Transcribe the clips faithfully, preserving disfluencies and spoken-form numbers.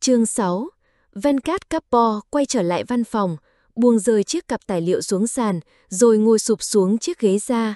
Chương sáu. Venkat Kapoor quay trở lại văn phòng, buông rơi chiếc cặp tài liệu xuống sàn, rồi ngồi sụp xuống chiếc ghế da.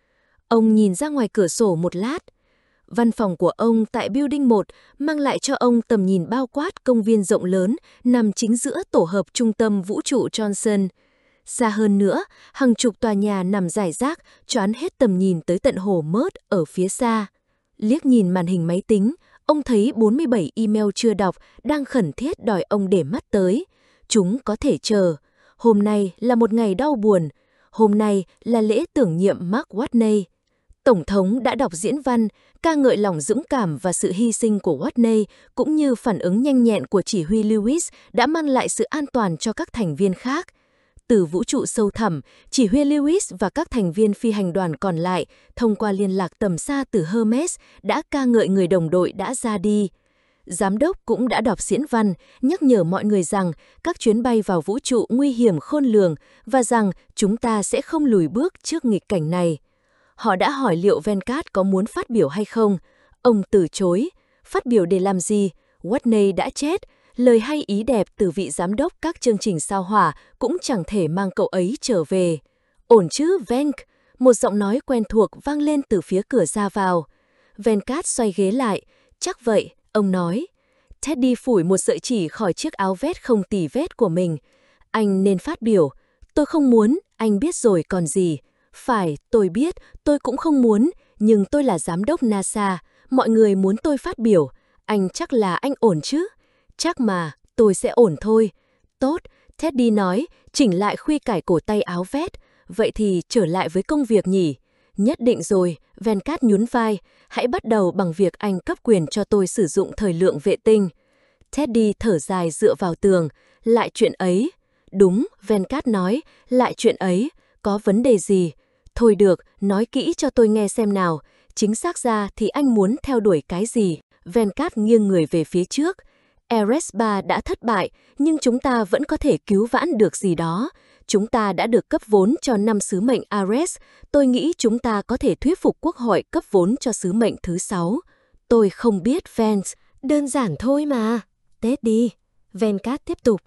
Ông nhìn ra ngoài cửa sổ một lát. Văn phòng của ông tại Building một mang lại cho ông tầm nhìn bao quát công viên rộng lớn nằm chính giữa tổ hợp trung tâm vũ trụ Johnson. Xa hơn nữa, hàng chục tòa nhà nằm rải rác, choán hết tầm nhìn tới tận hồ Mớt ở phía xa. Liếc nhìn màn hình máy tính, ông thấy bốn mươi bảy email chưa đọc đang khẩn thiết đòi ông để mắt tới. Chúng có thể chờ. Hôm nay là một ngày đau buồn. Hôm nay là lễ tưởng nhiệm Mark Watney. Tổng thống đã đọc diễn văn, ca ngợi lòng dũng cảm và sự hy sinh của Watney, cũng như phản ứng nhanh nhẹn của chỉ huy Lewis đã mang lại sự an toàn cho các thành viên khác. Từ vũ trụ sâu thẳm, chỉ huy Lewis và các thành viên phi hành đoàn còn lại, thông qua liên lạc tầm xa từ Hermes, đã ca ngợi người đồng đội đã ra đi. Giám đốc cũng đã đọc diễn văn, nhắc nhở mọi người rằng các chuyến bay vào vũ trụ nguy hiểm khôn lường và rằng chúng ta sẽ không lùi bước trước nghịch cảnh này. Họ đã hỏi liệu Venkat có muốn phát biểu hay không. Ông từ chối. Phát biểu để làm gì? Watney đã chết. Lời hay ý đẹp từ vị giám đốc các chương trình sao hỏa cũng chẳng thể mang cậu ấy trở về. Ổn chứ, Venk? Một giọng nói quen thuộc vang lên từ phía cửa ra vào. Venkat xoay ghế lại. Chắc vậy, ông nói. Teddy phủi một sợi chỉ khỏi chiếc áo vest không tì vết của mình. Anh nên phát biểu. Tôi không muốn, anh biết rồi còn gì. Phải, tôi biết, tôi cũng không muốn, nhưng tôi là giám đốc NASA. Mọi người muốn tôi phát biểu. Anh chắc là anh ổn chứ? Chắc mà, tôi sẽ ổn thôi. Tốt, Teddy nói, chỉnh lại khuy cải cổ tay áo vest. Vậy thì trở lại với công việc nhỉ? Nhất định rồi, Venkat nhún vai. Hãy bắt đầu bằng việc anh cấp quyền cho tôi sử dụng thời lượng vệ tinh. Teddy thở dài dựa vào tường. Lại chuyện ấy. Đúng, Venkat nói, lại chuyện ấy. Có vấn đề gì? Thôi được, nói kỹ cho tôi nghe xem nào. Chính xác ra thì anh muốn theo đuổi cái gì? Venkat nghiêng người về phía trước. Ares ba đã thất bại, nhưng chúng ta vẫn có thể cứu vãn được gì đó. Chúng ta đã được cấp vốn cho năm sứ mệnh Ares. Tôi nghĩ chúng ta có thể thuyết phục Quốc hội cấp vốn cho sứ mệnh thứ sáu. Tôi không biết, Vance. Đơn giản thôi mà. Teddy. Venkat tiếp tục.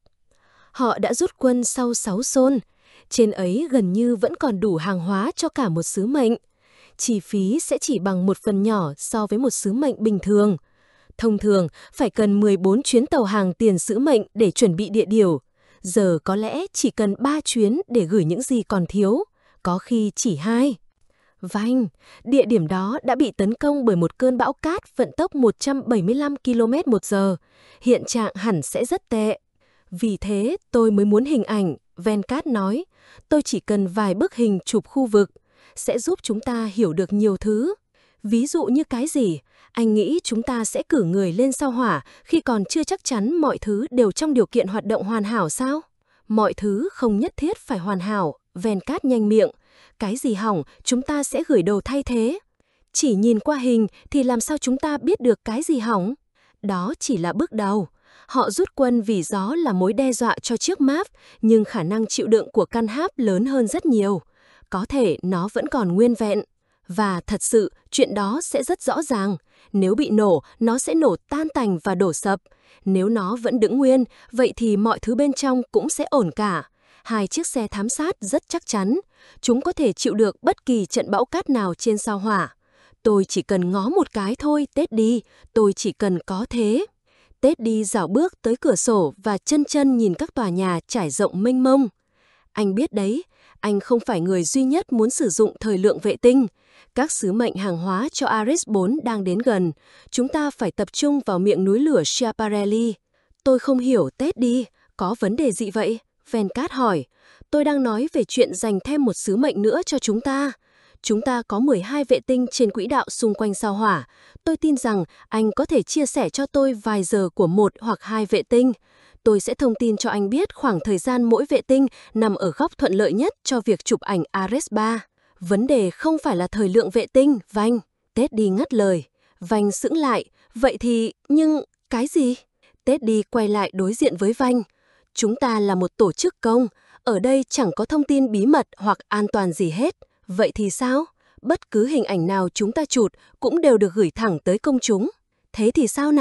Họ đã rút quân sau sáu xôn. Trên ấy gần như vẫn còn đủ hàng hóa cho cả một sứ mệnh. Chi phí sẽ chỉ bằng một phần nhỏ so với một sứ mệnh bình thường. Thông thường, phải cần mười bốn chuyến tàu hàng tiền sứ mệnh để chuẩn bị địa điều. Giờ có lẽ chỉ cần ba chuyến để gửi những gì còn thiếu. Có khi chỉ hai. Vanh, địa điểm đó đã bị tấn công bởi một cơn bão cát vận tốc một trăm bảy mươi lăm ki lô mét một giờ. Hiện trạng hẳn sẽ rất tệ. Vì thế tôi mới muốn hình ảnh, Venkat nói. Tôi chỉ cần vài bức hình chụp khu vực. Sẽ giúp chúng ta hiểu được nhiều thứ. Ví dụ như cái gì? Anh nghĩ chúng ta sẽ cử người lên sao hỏa khi còn chưa chắc chắn mọi thứ đều trong điều kiện hoạt động hoàn hảo sao? Mọi thứ không nhất thiết phải hoàn hảo, Venkat nhanh miệng. Cái gì hỏng, chúng ta sẽ gửi đồ thay thế. Chỉ nhìn qua hình thì làm sao chúng ta biết được cái gì hỏng? Đó chỉ là bước đầu. Họ rút quân vì gió là mối đe dọa cho chiếc máp, nhưng khả năng chịu đựng của căn háp lớn hơn rất nhiều. Có thể nó vẫn còn nguyên vẹn. Và thật sự, chuyện đó sẽ rất rõ ràng. Nếu bị nổ, nó sẽ nổ tan tành và đổ sập. Nếu nó vẫn đứng nguyên, vậy thì mọi thứ bên trong cũng sẽ ổn cả. Hai chiếc xe thám sát rất chắc chắn. Chúng có thể chịu được bất kỳ trận bão cát nào trên sao hỏa. Tôi chỉ cần ngó một cái thôi, Teddy. Tôi chỉ cần có thế. Teddy dạo bước tới cửa sổ và chân chân nhìn các tòa nhà trải rộng mênh mông. Anh biết đấy, anh không phải người duy nhất muốn sử dụng thời lượng vệ tinh. Các sứ mệnh hàng hóa cho Ares bốn đang đến gần. Chúng ta phải tập trung vào miệng núi lửa Schiaparelli. Tôi không hiểu, Teddy, có vấn đề gì vậy? Venkat hỏi. Tôi đang nói về chuyện dành thêm một sứ mệnh nữa cho chúng ta. Chúng ta có mười hai vệ tinh trên quỹ đạo xung quanh sao hỏa. Tôi tin rằng anh có thể chia sẻ cho tôi vài giờ của một hoặc hai vệ tinh. Tôi sẽ thông tin cho anh biết khoảng thời gian mỗi vệ tinh nằm ở góc thuận lợi nhất cho việc chụp ảnh Ares ba. Vấn đề không phải là thời lượng vệ tinh, Vanh. Teddy ngắt lời. Vanh sững lại. Vậy thì, nhưng, cái gì? Teddy quay lại đối diện với Vanh. Chúng ta là một tổ chức công. Ở đây chẳng có thông tin bí mật hoặc an toàn gì hết. Vậy thì sao? Bất cứ hình ảnh nào chúng ta chụp cũng đều được gửi thẳng tới công chúng. Thế thì sao nào?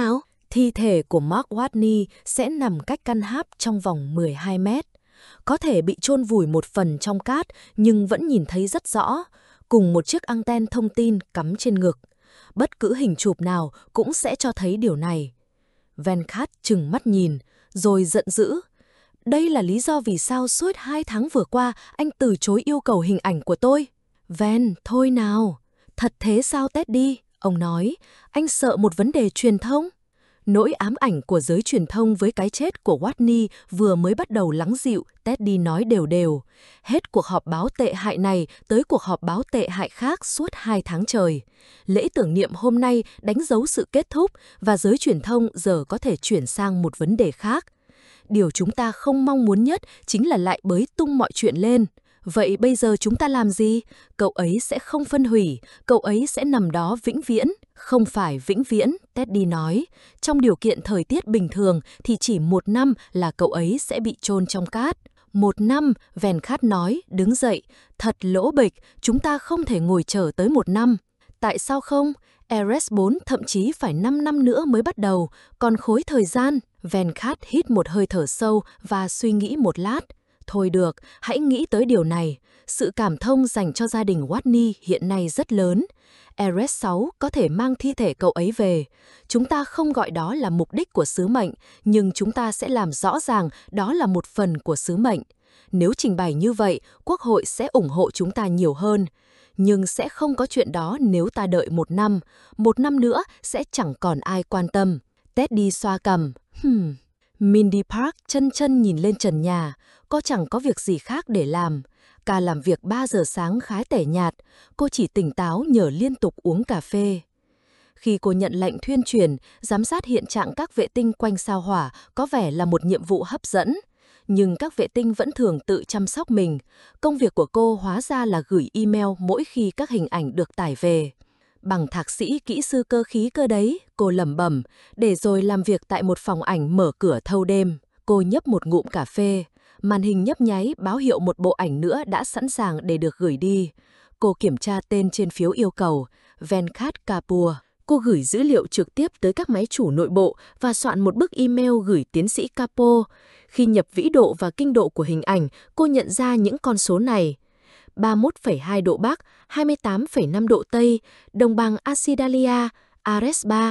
Thi thể của Mark Watney sẽ nằm cách căn tháp trong vòng mười hai mét. Có thể bị chôn vùi một phần trong cát nhưng vẫn nhìn thấy rất rõ, cùng một chiếc anten thông tin cắm trên ngực. Bất cứ hình chụp nào cũng sẽ cho thấy điều này. Venkat trừng mắt nhìn, rồi giận dữ. Đây là lý do vì sao suốt hai tháng vừa qua anh từ chối yêu cầu hình ảnh của tôi. Ven, thôi nào. Thật thế sao Teddy? Ông nói, anh sợ một vấn đề truyền thông. Nỗi ám ảnh của giới truyền thông với cái chết của Watney vừa mới bắt đầu lắng dịu, Teddy nói đều đều. Hết cuộc họp báo tệ hại này tới cuộc họp báo tệ hại khác suốt hai tháng trời. Lễ tưởng niệm hôm nay đánh dấu sự kết thúc và giới truyền thông giờ có thể chuyển sang một vấn đề khác. Điều chúng ta không mong muốn nhất chính là lại bới tung mọi chuyện lên. Vậy bây giờ chúng ta làm gì? Cậu ấy sẽ không phân hủy, cậu ấy sẽ nằm đó vĩnh viễn. Không phải vĩnh viễn, Teddy nói. Trong điều kiện thời tiết bình thường thì chỉ một năm là cậu ấy sẽ bị chôn trong cát. Một năm, Venkat nói, đứng dậy. Thật lỗ bịch, chúng ta không thể ngồi chờ tới một năm. Tại sao không? Everest bốn thậm chí phải năm năm nữa mới bắt đầu, còn khối thời gian. Venkat hít một hơi thở sâu và suy nghĩ một lát. Thôi được, hãy nghĩ tới điều này. Sự cảm thông dành cho gia đình Watney hiện nay rất lớn. Everest sáu có thể mang thi thể cậu ấy về. Chúng ta không gọi đó là mục đích của sứ mệnh, nhưng chúng ta sẽ làm rõ ràng đó là một phần của sứ mệnh. Nếu trình bày như vậy, Quốc hội sẽ ủng hộ chúng ta nhiều hơn. Nhưng sẽ không có chuyện đó nếu ta đợi một năm. Một năm nữa sẽ chẳng còn ai quan tâm. Teddy xoa cằm. Hmm. Mindy Park chân chân nhìn lên trần nhà. Cô chẳng có việc gì khác để làm. Ca làm việc ba giờ sáng khá tẻ nhạt. Cô chỉ tỉnh táo nhờ liên tục uống cà phê. Khi cô nhận lệnh thuyên truyền, giám sát hiện trạng các vệ tinh quanh sao Hỏa có vẻ là một nhiệm vụ hấp dẫn. Nhưng các vệ tinh vẫn thường tự chăm sóc mình. Công việc của cô hóa ra là gửi email mỗi khi các hình ảnh được tải về. Bằng thạc sĩ kỹ sư cơ khí cơ đấy, cô lẩm bẩm, để rồi làm việc tại một phòng ảnh mở cửa thâu đêm. Cô nhấp một ngụm cà phê. Màn hình nhấp nháy báo hiệu một bộ ảnh nữa đã sẵn sàng để được gửi đi. Cô kiểm tra tên trên phiếu yêu cầu, Venkat Kapoor. Cô gửi dữ liệu trực tiếp tới các máy chủ nội bộ và soạn một bức email gửi tiến sĩ Kapoor. Khi nhập vĩ độ và kinh độ của hình ảnh, cô nhận ra những con số này. ba mươi mốt phẩy hai độ Bắc, hai mươi tám phẩy năm độ Tây, đồng bằng Asidalia, Ares ba.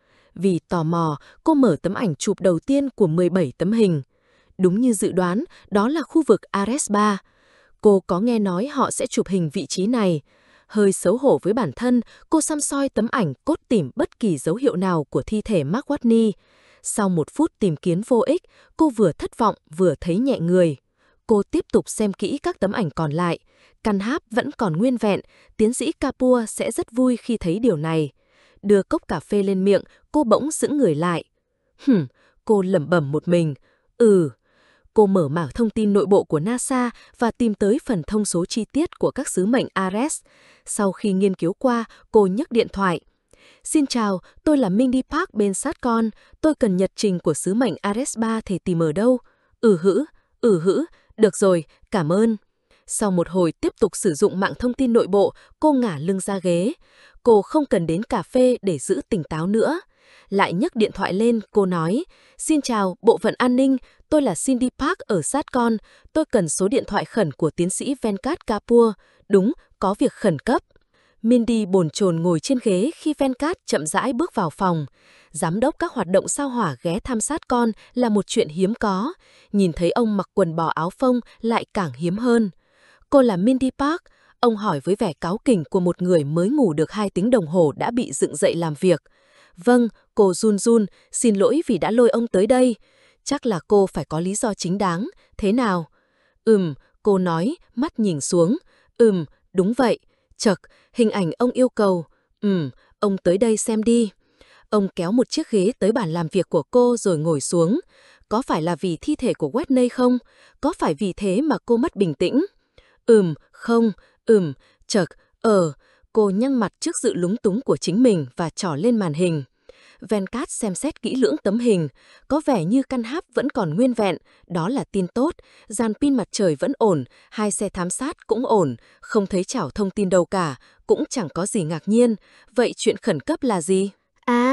Vì tò mò, cô mở tấm ảnh chụp đầu tiên của mười bảy tấm hình. Đúng như dự đoán, đó là khu vực Ares ba. Cô có nghe nói họ sẽ chụp hình vị trí này. Hơi xấu hổ với bản thân, cô săm soi tấm ảnh cốt tìm bất kỳ dấu hiệu nào của thi thể Mark Watney. Sau một phút tìm kiếm vô ích, cô vừa thất vọng vừa thấy nhẹ người. Cô tiếp tục xem kỹ các tấm ảnh còn lại. Căn tháp vẫn còn nguyên vẹn, tiến sĩ Kapoor sẽ rất vui khi thấy điều này. Đưa cốc cà phê lên miệng, cô bỗng sững người lại. Hừm, cô lẩm bẩm một mình. Ừ. Cô mở mảng thông tin nội bộ của NASA và tìm tới phần thông số chi tiết của các sứ mệnh Ares. Sau khi nghiên cứu qua, cô nhấc điện thoại. Xin chào, tôi là Mindy Park bên Satcom. Tôi cần nhật trình của sứ mệnh Ares ba thì tìm ở đâu? Ừ hữ, ừ hữ, được rồi, cảm ơn. Sau một hồi tiếp tục sử dụng mạng thông tin nội bộ, cô ngả lưng ra ghế. Cô không cần đến cà phê để giữ tỉnh táo nữa. Lại nhấc điện thoại lên, cô nói, xin chào, bộ phận an ninh, tôi là Cindy Park ở Satcom, tôi cần số điện thoại khẩn của tiến sĩ Venkat Kapoor. Đúng, có việc khẩn cấp. Mindy bồn chồn ngồi trên ghế khi Venkat chậm rãi bước vào phòng. Giám đốc các hoạt động sao Hỏa ghé thăm Satcom là một chuyện hiếm có. Nhìn thấy ông mặc quần bò áo phông lại càng hiếm hơn. Cô là Mindy Park, ông hỏi với vẻ cáu kỉnh của một người mới ngủ được hai tiếng đồng hồ đã bị dựng dậy làm việc. Vâng, cô run run, xin lỗi vì đã lôi ông tới đây. Chắc là cô phải có lý do chính đáng, thế nào? Ừm, cô nói, mắt nhìn xuống. Ừm, đúng vậy. Chật, hình ảnh ông yêu cầu. Ừm, ông tới đây xem đi. Ông kéo một chiếc ghế tới bàn làm việc của cô rồi ngồi xuống. Có phải là vì thi thể của Watney không? Có phải vì thế mà cô mất bình tĩnh? Ừm, không, ừm, chật, ờ. Cô nhăn mặt trước sự lúng túng của chính mình và trỏ lên màn hình. Venkat xem xét kỹ lưỡng tấm hình. Có vẻ như căn tháp vẫn còn nguyên vẹn, đó là tin tốt. Dàn pin mặt trời vẫn ổn, hai xe thám sát cũng ổn, không thấy chảo thông tin đâu cả, cũng chẳng có gì ngạc nhiên. Vậy chuyện khẩn cấp là gì? À,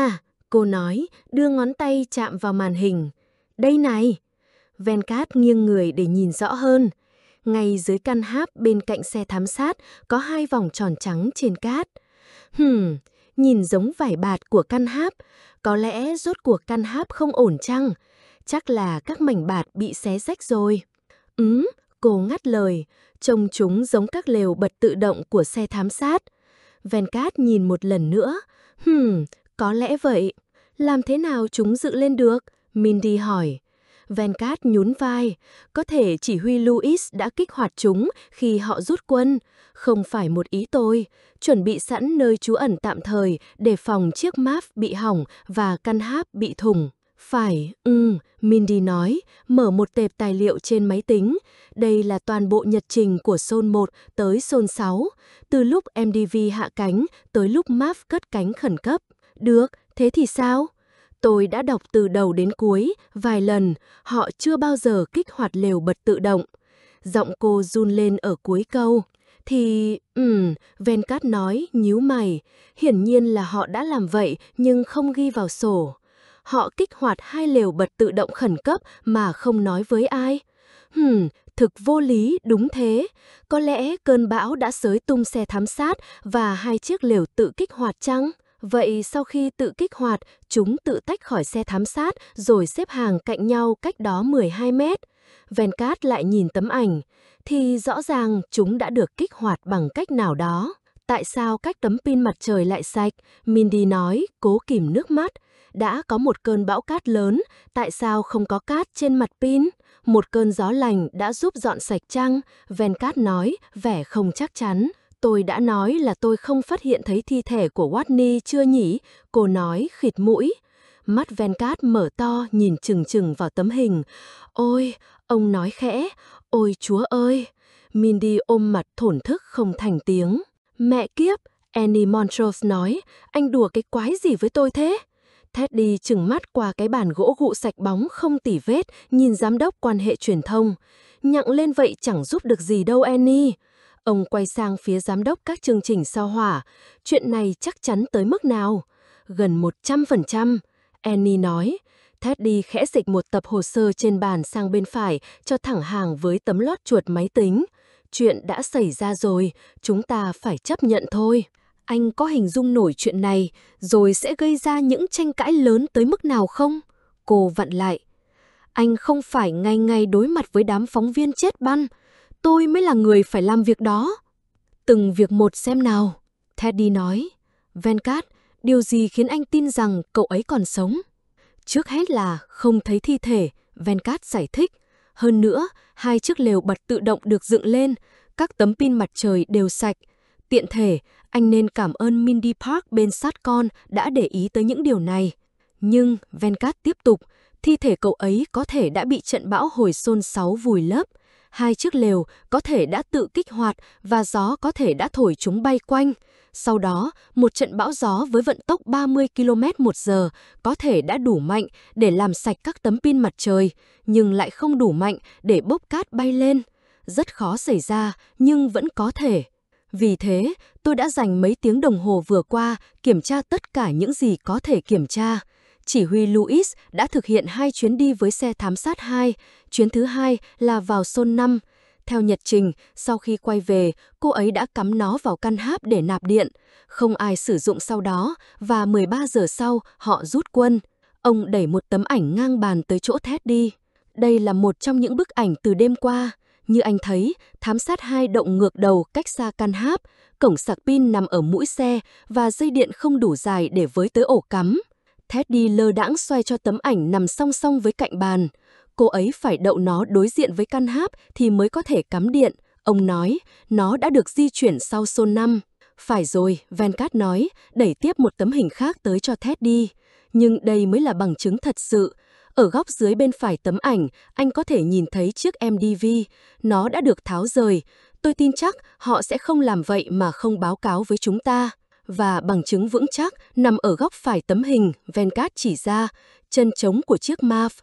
Cô nói, đưa ngón tay chạm vào màn hình. Đây này. Venkat nghiêng người để nhìn rõ hơn. Ngay dưới căn háp bên cạnh xe thám sát có hai vòng tròn trắng trên cát. Hừm, nhìn giống vải bạt của căn háp. Có lẽ rốt cuộc căn háp không ổn chăng? Chắc là các mảnh bạt bị xé rách rồi. Ừm, cô ngắt lời, trông chúng giống các lều bật tự động của xe thám sát. Venkat nhìn một lần nữa. Hừm, có lẽ vậy. Làm thế nào chúng dựng lên được? Mindy hỏi. Venkat nhún vai. Có thể chỉ huy Louis đã kích hoạt chúng khi họ rút quân. Không phải một ý tôi. Chuẩn bị sẵn nơi trú ẩn tạm thời để phòng chiếc máp bị hỏng và căn háp bị thủng. Phải, ừ, Mindy nói, mở một tệp tài liệu trên máy tính. Đây là toàn bộ nhật trình của Sol một tới Sol sáu, từ lúc em đê vê hạ cánh tới lúc máp cất cánh khẩn cấp. Được, thế thì sao? Tôi đã đọc từ đầu đến cuối, vài lần, họ chưa bao giờ kích hoạt lều bật tự động. Giọng cô run lên ở cuối câu. Thì, ừm, Venkat nói, nhíu mày. Hiển nhiên là họ đã làm vậy nhưng không ghi vào sổ. Họ kích hoạt hai lều bật tự động khẩn cấp mà không nói với ai. Hừm, thực vô lý, đúng thế. Có lẽ cơn bão đã xới tung xe thám sát và hai chiếc lều tự kích hoạt chăng? Vậy sau khi tự kích hoạt, chúng tự tách khỏi xe thám sát rồi xếp hàng cạnh nhau cách đó mười hai mét. Venkat lại nhìn tấm ảnh. Thì rõ ràng chúng đã được kích hoạt bằng cách nào đó. Tại sao các tấm pin mặt trời lại sạch? Mindy nói, cố kìm nước mắt. Đã có một cơn bão cát lớn, tại sao không có cát trên mặt pin? Một cơn gió lành đã giúp dọn sạch chăng? Venkat nói, vẻ không chắc chắn. Tôi đã nói là tôi không phát hiện thấy thi thể của Watney chưa nhỉ? Cô nói, khịt mũi. Mắt Venkat mở to nhìn chừng chừng vào tấm hình. Ôi, ông nói khẽ. Ôi chúa ơi! Mindy ôm mặt thổn thức không thành tiếng. Mẹ kiếp! Annie Montrose nói, anh đùa cái quái gì với tôi thế? Teddy chừng mắt qua cái bàn gỗ gụ sạch bóng không tỉ vết, nhìn giám đốc quan hệ truyền thông. Nhặng lên vậy chẳng giúp được gì đâu Annie. Ông quay sang phía giám đốc các chương trình sao hỏa. Chuyện này chắc chắn tới mức nào? Gần một trăm phần trăm. Annie nói. Teddy khẽ dịch một tập hồ sơ trên bàn sang bên phải cho thẳng hàng với tấm lót chuột máy tính. Chuyện đã xảy ra rồi, chúng ta phải chấp nhận thôi. Anh có hình dung nổi chuyện này, rồi sẽ gây ra những tranh cãi lớn tới mức nào không? Cô vặn lại. Anh không phải ngày ngày đối mặt với đám phóng viên chết băn. Tôi mới là người phải làm việc đó. Từng việc một xem nào. Teddy nói. Venkat, điều gì khiến anh tin rằng cậu ấy còn sống? Trước hết là không thấy thi thể, Venkat giải thích. Hơn nữa, hai chiếc lều bật tự động được dựng lên, các tấm pin mặt trời đều sạch. Tiện thể, anh nên cảm ơn Mindy Park bên Satcom đã để ý tới những điều này. Nhưng, Venkat tiếp tục, thi thể cậu ấy có thể đã bị trận bão hồi Sol sáu vùi lấp. Hai chiếc lều có thể đã tự kích hoạt và gió có thể đã thổi chúng bay quanh. Sau đó, một trận bão gió với vận tốc ba mươi ki lô mét một giờ có thể đã đủ mạnh để làm sạch các tấm pin mặt trời, nhưng lại không đủ mạnh để bốc cát bay lên. Rất khó xảy ra, nhưng vẫn có thể. Vì thế, tôi đã dành mấy tiếng đồng hồ vừa qua kiểm tra tất cả những gì có thể kiểm tra. Chỉ huy Louis đã thực hiện hai chuyến đi với xe thám sát hai, chuyến thứ hai là vào Sol năm. Theo nhật trình, sau khi quay về, cô ấy đã cắm nó vào căn háp để nạp điện. Không ai sử dụng sau đó, và mười ba giờ sau, họ rút quân. Ông đẩy một tấm ảnh ngang bàn tới chỗ Teddy. Đây là một trong những bức ảnh từ đêm qua. Như anh thấy, thám sát hai động ngược đầu cách xa căn háp, cổng sạc pin nằm ở mũi xe và dây điện không đủ dài để với tới ổ cắm. Teddy lơ đãng xoay cho tấm ảnh nằm song song với cạnh bàn. Cô ấy phải đậu nó đối diện với căn háp thì mới có thể cắm điện. Ông nói, nó đã được di chuyển sau Sol năm. Phải rồi, Venkat nói, đẩy tiếp một tấm hình khác tới cho Teddy. Nhưng đây mới là bằng chứng thật sự. Ở góc dưới bên phải tấm ảnh, anh có thể nhìn thấy chiếc em đê vê. Nó đã được tháo rời. Tôi tin chắc họ sẽ không làm vậy mà không báo cáo với chúng ta. Và bằng chứng vững chắc nằm ở góc phải tấm hình, Venkat chỉ ra, chân trống của chiếc máp.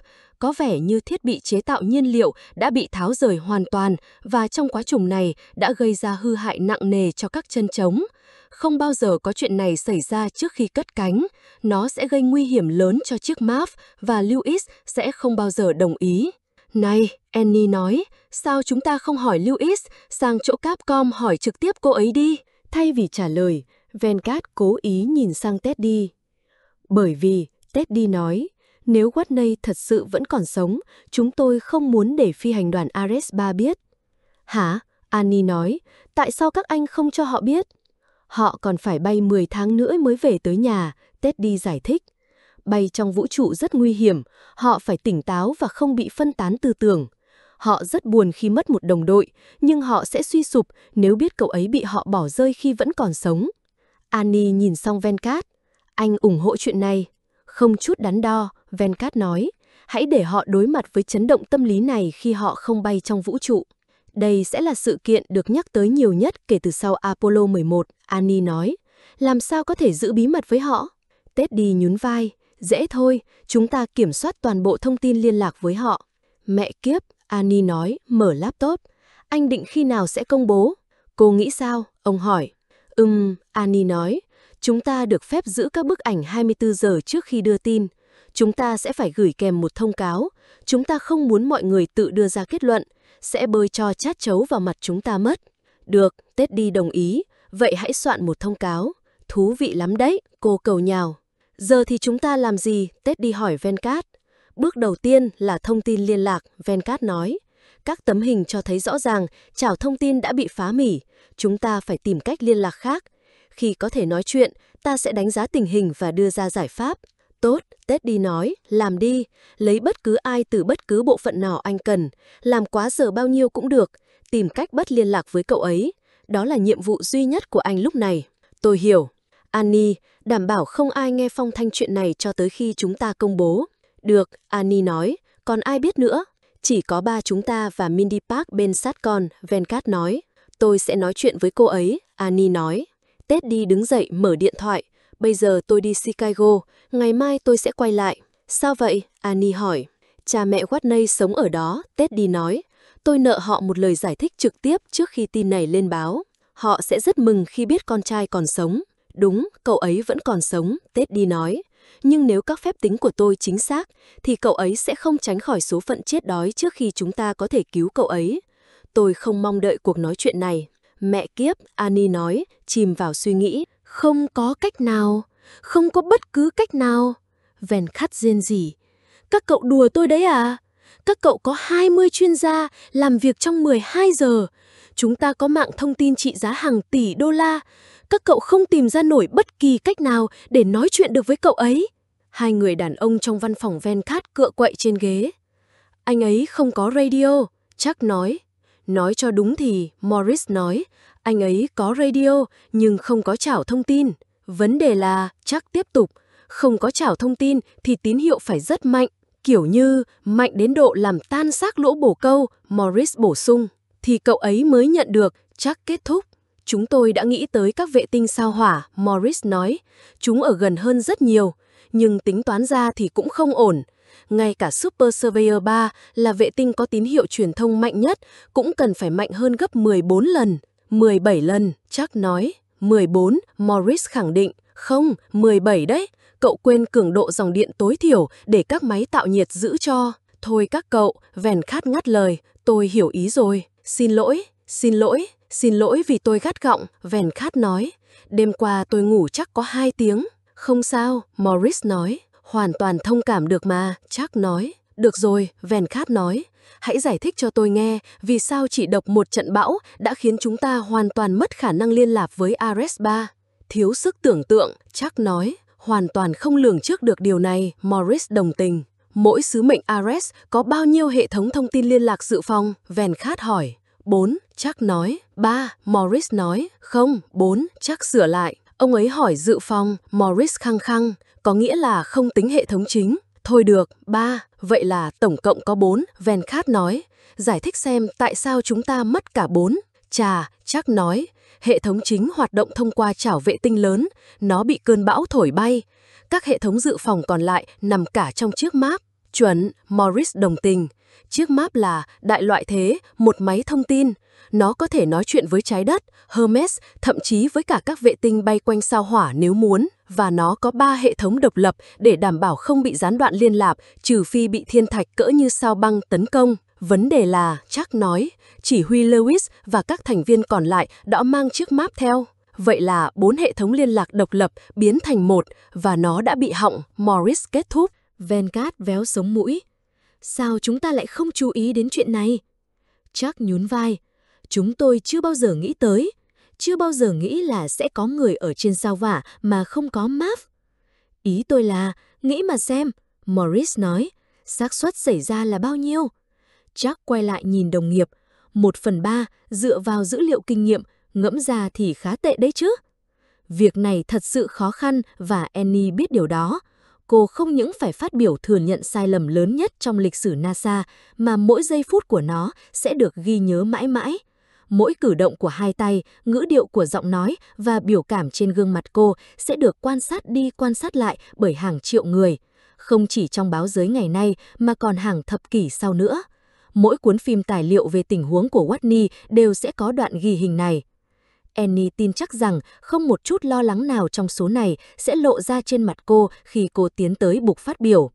Có vẻ như thiết bị chế tạo nhiên liệu đã bị tháo rời hoàn toàn và trong quá trình này đã gây ra hư hại nặng nề cho các chân trống. Không bao giờ có chuyện này xảy ra trước khi cất cánh. Nó sẽ gây nguy hiểm lớn cho chiếc Marv và Louis sẽ không bao giờ đồng ý. Này, Annie nói, sao chúng ta không hỏi Louis, sang chỗ Capcom hỏi trực tiếp cô ấy đi? Thay vì trả lời, Venkat cố ý nhìn sang Teddy. Bởi vì, Teddy nói, nếu Watney thật sự vẫn còn sống, chúng tôi không muốn để phi hành đoàn Ares ba biết. Hả? Annie nói, tại sao các anh không cho họ biết? Họ còn phải bay mười tháng nữa mới về tới nhà, Teddy giải thích. Bay trong vũ trụ rất nguy hiểm, họ phải tỉnh táo và không bị phân tán tư tưởng. Họ rất buồn khi mất một đồng đội, nhưng họ sẽ suy sụp nếu biết cậu ấy bị họ bỏ rơi khi vẫn còn sống. Annie nhìn xong Venkat. Anh ủng hộ chuyện này. Không chút đắn đo, Venkat nói. Hãy để họ đối mặt với chấn động tâm lý này khi họ không bay trong vũ trụ. Đây sẽ là sự kiện được nhắc tới nhiều nhất kể từ sau Apollo mười một, Annie nói. Làm sao có thể giữ bí mật với họ? Teddy nhún vai. Dễ thôi, chúng ta kiểm soát toàn bộ thông tin liên lạc với họ. Mẹ kiếp, Annie nói, mở laptop. Anh định khi nào sẽ công bố? Cô nghĩ sao? Ông hỏi. Ừm, Annie nói. Chúng ta được phép giữ các bức ảnh hai mươi tư giờ trước khi đưa tin. Chúng ta sẽ phải gửi kèm một thông cáo. Chúng ta không muốn mọi người tự đưa ra kết luận. Sẽ bơi cho chát chấu vào mặt chúng ta mất. Được, Teddy đồng ý. Vậy hãy soạn một thông cáo. Thú vị lắm đấy, cô cầu nhào. Giờ thì chúng ta làm gì? Teddy hỏi Venkat. Bước đầu tiên là thông tin liên lạc, Venkat nói. Các tấm hình cho thấy rõ ràng chảo thông tin đã bị phá mỉ. Chúng ta phải tìm cách liên lạc khác. Khi có thể nói chuyện, ta sẽ đánh giá tình hình và đưa ra giải pháp. Tốt, Teddy nói, làm đi. Lấy bất cứ ai từ bất cứ bộ phận nào anh cần. Làm quá giờ bao nhiêu cũng được. Tìm cách bắt liên lạc với cậu ấy. Đó là nhiệm vụ duy nhất của anh lúc này. Tôi hiểu. Annie, đảm bảo không ai nghe phong thanh chuyện này cho tới khi chúng ta công bố. Được, Annie nói. Còn ai biết nữa? Chỉ có ba chúng ta và Mindy Park bên Satcon, Venkat nói. Tôi sẽ nói chuyện với cô ấy, Annie nói. Teddy đứng dậy mở điện thoại. Bây giờ tôi đi Chicago, ngày mai tôi sẽ quay lại. Sao vậy? Annie hỏi. Cha mẹ Watney sống ở đó, Teddy nói. Tôi nợ họ một lời giải thích trực tiếp trước khi tin này lên báo. Họ sẽ rất mừng khi biết con trai còn sống. Đúng, cậu ấy vẫn còn sống, Teddy nói. Nhưng nếu các phép tính của tôi chính xác, thì cậu ấy sẽ không tránh khỏi số phận chết đói trước khi chúng ta có thể cứu cậu ấy. Tôi không mong đợi cuộc nói chuyện này. Mẹ kiếp, Annie nói, chìm vào suy nghĩ. Không có cách nào, không có bất cứ cách nào. Venkat rên rỉ. Các cậu đùa tôi đấy à? Các cậu có hai mươi chuyên gia làm việc trong mười hai giờ. Chúng ta có mạng thông tin trị giá hàng tỷ đô la. Các cậu không tìm ra nổi bất kỳ cách nào để nói chuyện được với cậu ấy. Hai người đàn ông trong văn phòng Venkat cựa quậy trên ghế. Anh ấy không có radio, Chuck nói. Nói cho đúng thì, Morris nói, anh ấy có radio nhưng không có chảo thông tin. Vấn đề là, Chuck tiếp tục, không có chảo thông tin thì tín hiệu phải rất mạnh, kiểu như mạnh đến độ làm tan xác lỗ bổ câu, Morris bổ sung. Thì cậu ấy mới nhận được, Chuck kết thúc. Chúng tôi đã nghĩ tới các vệ tinh sao hỏa, Morris nói. Chúng ở gần hơn rất nhiều, nhưng tính toán ra thì cũng không ổn. Ngay cả Super Surveyor ba là vệ tinh có tín hiệu truyền thông mạnh nhất cũng cần phải mạnh hơn gấp mười bốn lần. mười bảy lần, Chuck nói. mười bốn, Morris khẳng định. Không, mười bảy đấy. Cậu quên cường độ dòng điện tối thiểu để các máy tạo nhiệt giữ cho. Thôi các cậu, Venkat ngắt lời. Tôi hiểu ý rồi. Xin lỗi, xin lỗi, xin lỗi vì tôi gắt gỏng, Venkat nói. Đêm qua tôi ngủ chắc có hai tiếng. Không sao, Morris nói. Hoàn toàn thông cảm được mà, Chuck nói. Được rồi, Venkat nói. Hãy giải thích cho tôi nghe vì sao chỉ độc một trận bão đã khiến chúng ta hoàn toàn mất khả năng liên lạc với Ares ba. Thiếu sức tưởng tượng, Chuck nói. Hoàn toàn không lường trước được điều này, Morris đồng tình. Mỗi sứ mệnh Ares có bao nhiêu hệ thống thông tin liên lạc dự phòng? Venkat hỏi. Bốn, Chuck nói. Ba, Morris nói. Không, bốn, Chuck sửa lại. Ông ấy hỏi dự phòng, Morris khăng khăng. Có nghĩa là không tính hệ thống chính. Thôi được, ba, vậy là tổng cộng có bốn, Venkat nói. Giải thích xem tại sao chúng ta mất cả bốn. Chà, Chuck nói. Hệ thống chính hoạt động thông qua chảo vệ tinh lớn, nó bị cơn bão thổi bay. Các hệ thống dự phòng còn lại nằm cả trong chiếc map. Chuẩn, Morris đồng tình. Chiếc map là đại loại thế, một máy thông tin. Nó có thể nói chuyện với trái đất, Hermes, thậm chí với cả các vệ tinh bay quanh sao Hỏa nếu muốn. Và nó có ba hệ thống độc lập để đảm bảo không bị gián đoạn liên lạc, trừ phi bị thiên thạch cỡ như sao băng tấn công. Vấn đề là, Chuck nói, chỉ huy Lewis và các thành viên còn lại đã mang chiếc map theo. Vậy là bốn hệ thống liên lạc độc lập biến thành một và nó đã bị hỏng, Morris kết thúc. Venkat véo sống mũi. Sao chúng ta lại không chú ý đến chuyện này? Chuck nhún vai. Chúng tôi chưa bao giờ nghĩ tới. Chưa bao giờ nghĩ là sẽ có người ở trên sao Hỏa mà không có map. Ý tôi là, nghĩ mà xem, Morris nói, xác suất xảy ra là bao nhiêu? Chuck quay lại nhìn đồng nghiệp. Một phần ba, dựa vào dữ liệu kinh nghiệm, ngẫm ra thì khá tệ đấy chứ. Việc này thật sự khó khăn và Annie biết điều đó. Cô không những phải phát biểu thừa nhận sai lầm lớn nhất trong lịch sử NASA, mà mỗi giây phút của nó sẽ được ghi nhớ mãi mãi. Mỗi cử động của hai tay, ngữ điệu của giọng nói và biểu cảm trên gương mặt cô sẽ được quan sát đi quan sát lại bởi hàng triệu người. Không chỉ trong báo giới ngày nay mà còn hàng thập kỷ sau nữa. Mỗi cuốn phim tài liệu về tình huống của Whitney đều sẽ có đoạn ghi hình này. Annie tin chắc rằng không một chút lo lắng nào trong số này sẽ lộ ra trên mặt cô khi cô tiến tới bục phát biểu.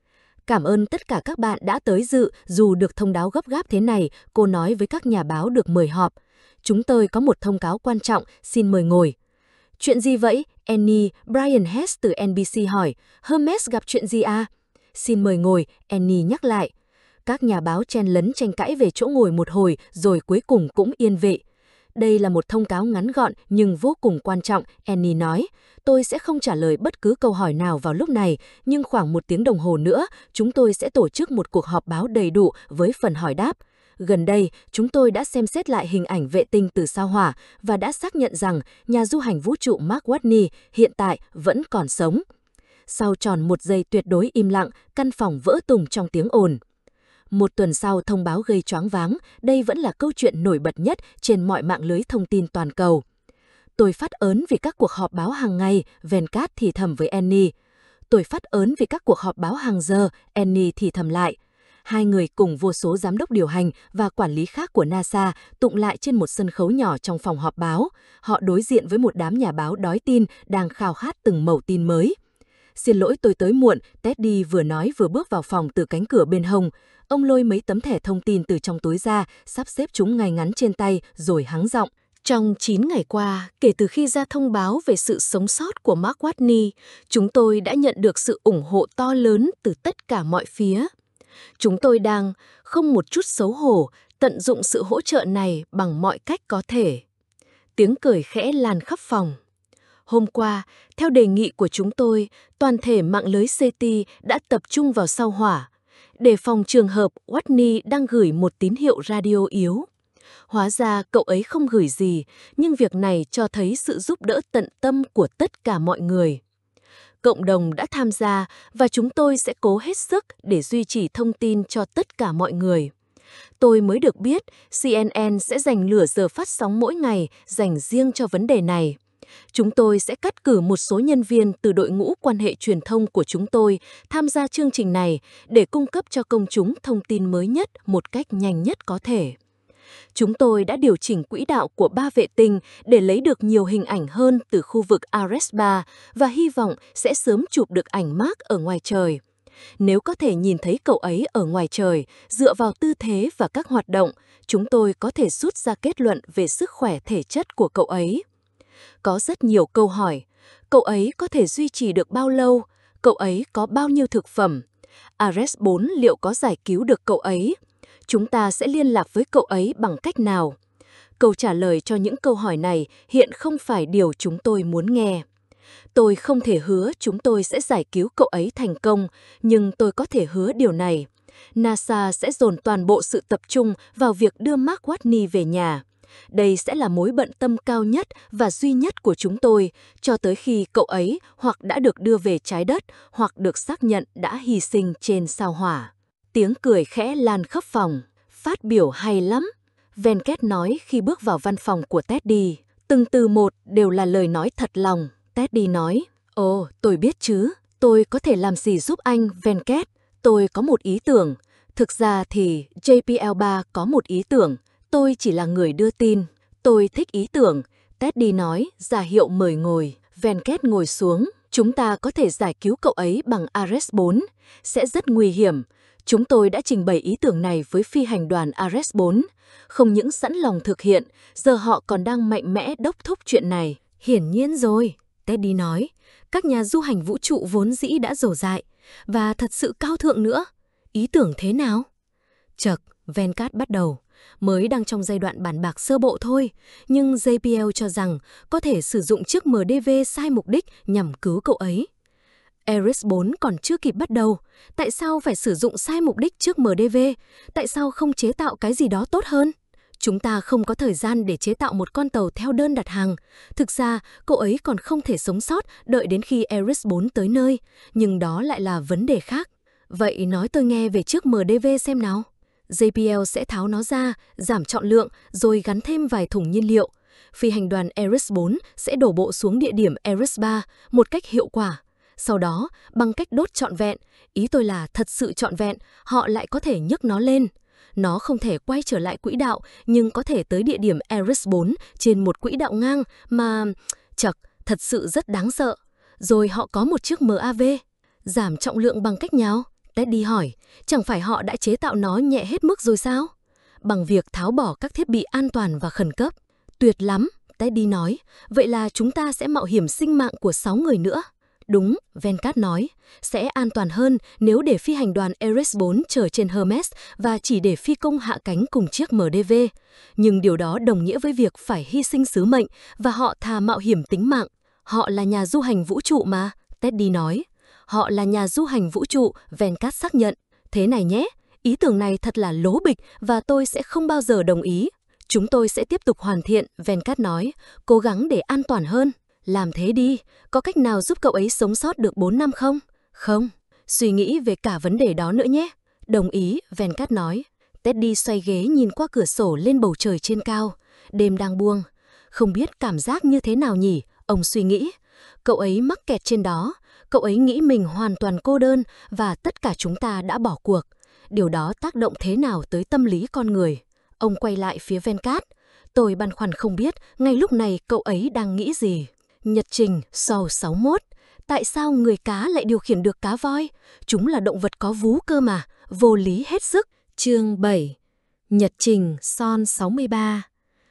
Cảm ơn tất cả các bạn đã tới dự, dù được thông báo gấp gáp thế này, cô nói với các nhà báo được mời họp. Chúng tôi có một thông cáo quan trọng, xin mời ngồi. Chuyện gì vậy? Annie, Brian Hess từ en bê xê hỏi. Hermes gặp chuyện gì à? Xin mời ngồi, Annie nhắc lại. Các nhà báo chen lấn tranh cãi về chỗ ngồi một hồi rồi cuối cùng cũng yên vị. Đây là một thông cáo ngắn gọn nhưng vô cùng quan trọng, Annie nói. Tôi sẽ không trả lời bất cứ câu hỏi nào vào lúc này, nhưng khoảng một tiếng đồng hồ nữa, chúng tôi sẽ tổ chức một cuộc họp báo đầy đủ với phần hỏi đáp. Gần đây, chúng tôi đã xem xét lại hình ảnh vệ tinh từ sao Hỏa và đã xác nhận rằng nhà du hành vũ trụ Mark Watney hiện tại vẫn còn sống. Sau tròn một giây tuyệt đối im lặng, căn phòng vỡ tung trong tiếng ồn. Một tuần sau thông báo gây choáng váng, đây vẫn là câu chuyện nổi bật nhất trên mọi mạng lưới thông tin toàn cầu. Tôi phát ớn vì các cuộc họp báo hàng ngày, Venkat thì thầm với Annie. Tôi phát ớn vì các cuộc họp báo hàng giờ, Annie thì thầm lại. Hai người cùng vô số giám đốc điều hành và quản lý khác của NASA tụng lại trên một sân khấu nhỏ trong phòng họp báo. Họ đối diện với một đám nhà báo đói tin đang khao khát từng mẩu tin mới. Xin lỗi tôi tới muộn, Teddy vừa nói vừa bước vào phòng từ cánh cửa bên hông. Ông lôi mấy tấm thẻ thông tin từ trong túi ra, sắp xếp chúng ngay ngắn trên tay, rồi hắng giọng. Trong chín ngày qua, kể từ khi ra thông báo về sự sống sót của Mark Watney, chúng tôi đã nhận được sự ủng hộ to lớn từ tất cả mọi phía. Chúng tôi đang, không một chút xấu hổ, tận dụng sự hỗ trợ này bằng mọi cách có thể. Tiếng cười khẽ lan khắp phòng. Hôm qua, theo đề nghị của chúng tôi, toàn thể mạng lưới xê tê đã tập trung vào sao Hỏa, để phòng trường hợp Watney đang gửi một tín hiệu radio yếu. Hóa ra cậu ấy không gửi gì, nhưng việc này cho thấy sự giúp đỡ tận tâm của tất cả mọi người. Cộng đồng đã tham gia và chúng tôi sẽ cố hết sức để duy trì thông tin cho tất cả mọi người. Tôi mới được biết xê en en sẽ dành nửa giờ phát sóng mỗi ngày dành riêng cho vấn đề này. Chúng tôi sẽ cắt cử một số nhân viên từ đội ngũ quan hệ truyền thông của chúng tôi tham gia chương trình này để cung cấp cho công chúng thông tin mới nhất một cách nhanh nhất có thể. Chúng tôi đã điều chỉnh quỹ đạo của ba vệ tinh để lấy được nhiều hình ảnh hơn từ khu vực Ares ba và hy vọng sẽ sớm chụp được ảnh Mark ở ngoài trời. Nếu có thể nhìn thấy cậu ấy ở ngoài trời, dựa vào tư thế và các hoạt động, chúng tôi có thể rút ra kết luận về sức khỏe thể chất của cậu ấy. Có rất nhiều câu hỏi. Cậu ấy có thể duy trì được bao lâu? Cậu ấy có bao nhiêu thực phẩm? Ares bốn liệu có giải cứu được cậu ấy? Chúng ta sẽ liên lạc với cậu ấy bằng cách nào? Câu trả lời cho những câu hỏi này hiện không phải điều chúng tôi muốn nghe. Tôi không thể hứa chúng tôi sẽ giải cứu cậu ấy thành công, nhưng tôi có thể hứa điều này. NASA sẽ dồn toàn bộ sự tập trung vào việc đưa Mark Watney về nhà. Đây sẽ là mối bận tâm cao nhất và duy nhất của chúng tôi, cho tới khi cậu ấy hoặc đã được đưa về trái đất hoặc được xác nhận đã hy sinh trên sao Hỏa. Tiếng cười khẽ lan khắp phòng. Phát biểu hay lắm, Venkat nói khi bước vào văn phòng của Teddy. Từng từ một đều là lời nói thật lòng. Teddy nói, ồ, tôi biết chứ, tôi có thể làm gì giúp anh, Venkat? Tôi có một ý tưởng. Thực ra thì J P L ba có một ý tưởng. Tôi chỉ là người đưa tin. Tôi thích ý tưởng. Teddy nói, ra hiệu mời ngồi. Venkat ngồi xuống. Chúng ta có thể giải cứu cậu ấy bằng Ares bốn. Sẽ rất nguy hiểm. Chúng tôi đã trình bày ý tưởng này với phi hành đoàn Ares bốn. Không những sẵn lòng thực hiện, giờ họ còn đang mạnh mẽ đốc thúc chuyện này. Hiển nhiên rồi, Teddy nói. Các nhà du hành vũ trụ vốn dĩ đã dổ dại, và thật sự cao thượng nữa. Ý tưởng thế nào? Chậc, Venkat bắt đầu. Mới đang trong giai đoạn bàn bạc sơ bộ thôi, nhưng J P L cho rằng có thể sử dụng chiếc M D V sai mục đích nhằm cứu cậu ấy. Ares bốn còn chưa kịp bắt đầu, tại sao phải sử dụng sai mục đích trước M D V? Tại sao không chế tạo cái gì đó tốt hơn? Chúng ta không có thời gian để chế tạo một con tàu theo đơn đặt hàng. Thực ra, cậu ấy còn không thể sống sót đợi đến khi Ares bốn tới nơi, nhưng đó lại là vấn đề khác. Vậy nói tôi nghe về chiếc M D V xem nào. J P L sẽ tháo nó ra, giảm trọng lượng, rồi gắn thêm vài thùng nhiên liệu. Phi hành đoàn Ares bốn sẽ đổ bộ xuống địa điểm Ares ba một cách hiệu quả. Sau đó, bằng cách đốt trọn vẹn, ý tôi là thật sự trọn vẹn, họ lại có thể nhấc nó lên. Nó không thể quay trở lại quỹ đạo, nhưng có thể tới địa điểm Ares bốn trên một quỹ đạo ngang mà... Chậc, thật sự rất đáng sợ. Rồi họ có một chiếc M A V. Giảm trọng lượng bằng cách nào? Teddy hỏi, chẳng phải họ đã chế tạo nó nhẹ hết mức rồi sao? Bằng việc tháo bỏ các thiết bị an toàn và khẩn cấp. Tuyệt lắm, Teddy nói, vậy là chúng ta sẽ mạo hiểm sinh mạng của sáu người nữa. Đúng, Venkat nói, sẽ an toàn hơn nếu để phi hành đoàn Ares bốn chở trên Hermes và chỉ để phi công hạ cánh cùng chiếc M D V. Nhưng điều đó đồng nghĩa với việc phải hy sinh sứ mệnh và họ thà mạo hiểm tính mạng. Họ là nhà du hành vũ trụ mà, Teddy nói. Họ là nhà du hành vũ trụ, Venkat xác nhận. Thế này nhé, ý tưởng này thật là lố bịch và tôi sẽ không bao giờ đồng ý. Chúng tôi sẽ tiếp tục hoàn thiện, Venkat nói, cố gắng để an toàn hơn. Làm thế đi, có cách nào giúp cậu ấy sống sót được bốn năm không? Không, suy nghĩ về cả vấn đề đó nữa nhé. Đồng ý, Venkat nói. Teddy xoay ghế nhìn qua cửa sổ lên bầu trời trên cao. Đêm đang buông. Không biết cảm giác như thế nào nhỉ, ông suy nghĩ. Cậu ấy mắc kẹt trên đó. Cậu ấy nghĩ mình hoàn toàn cô đơn và tất cả chúng ta đã bỏ cuộc. Điều đó tác động thế nào tới tâm lý con người? Ông quay lại phía Venkat. Tôi băn khoăn không biết ngay lúc này cậu ấy đang nghĩ gì. Nhật trình sau sáu mốt. Tại sao người cá lại điều khiển được cá voi? Chúng là động vật có vú cơ mà, vô lý hết sức. Chương bảy. Nhật trình Son sáu mươi ba.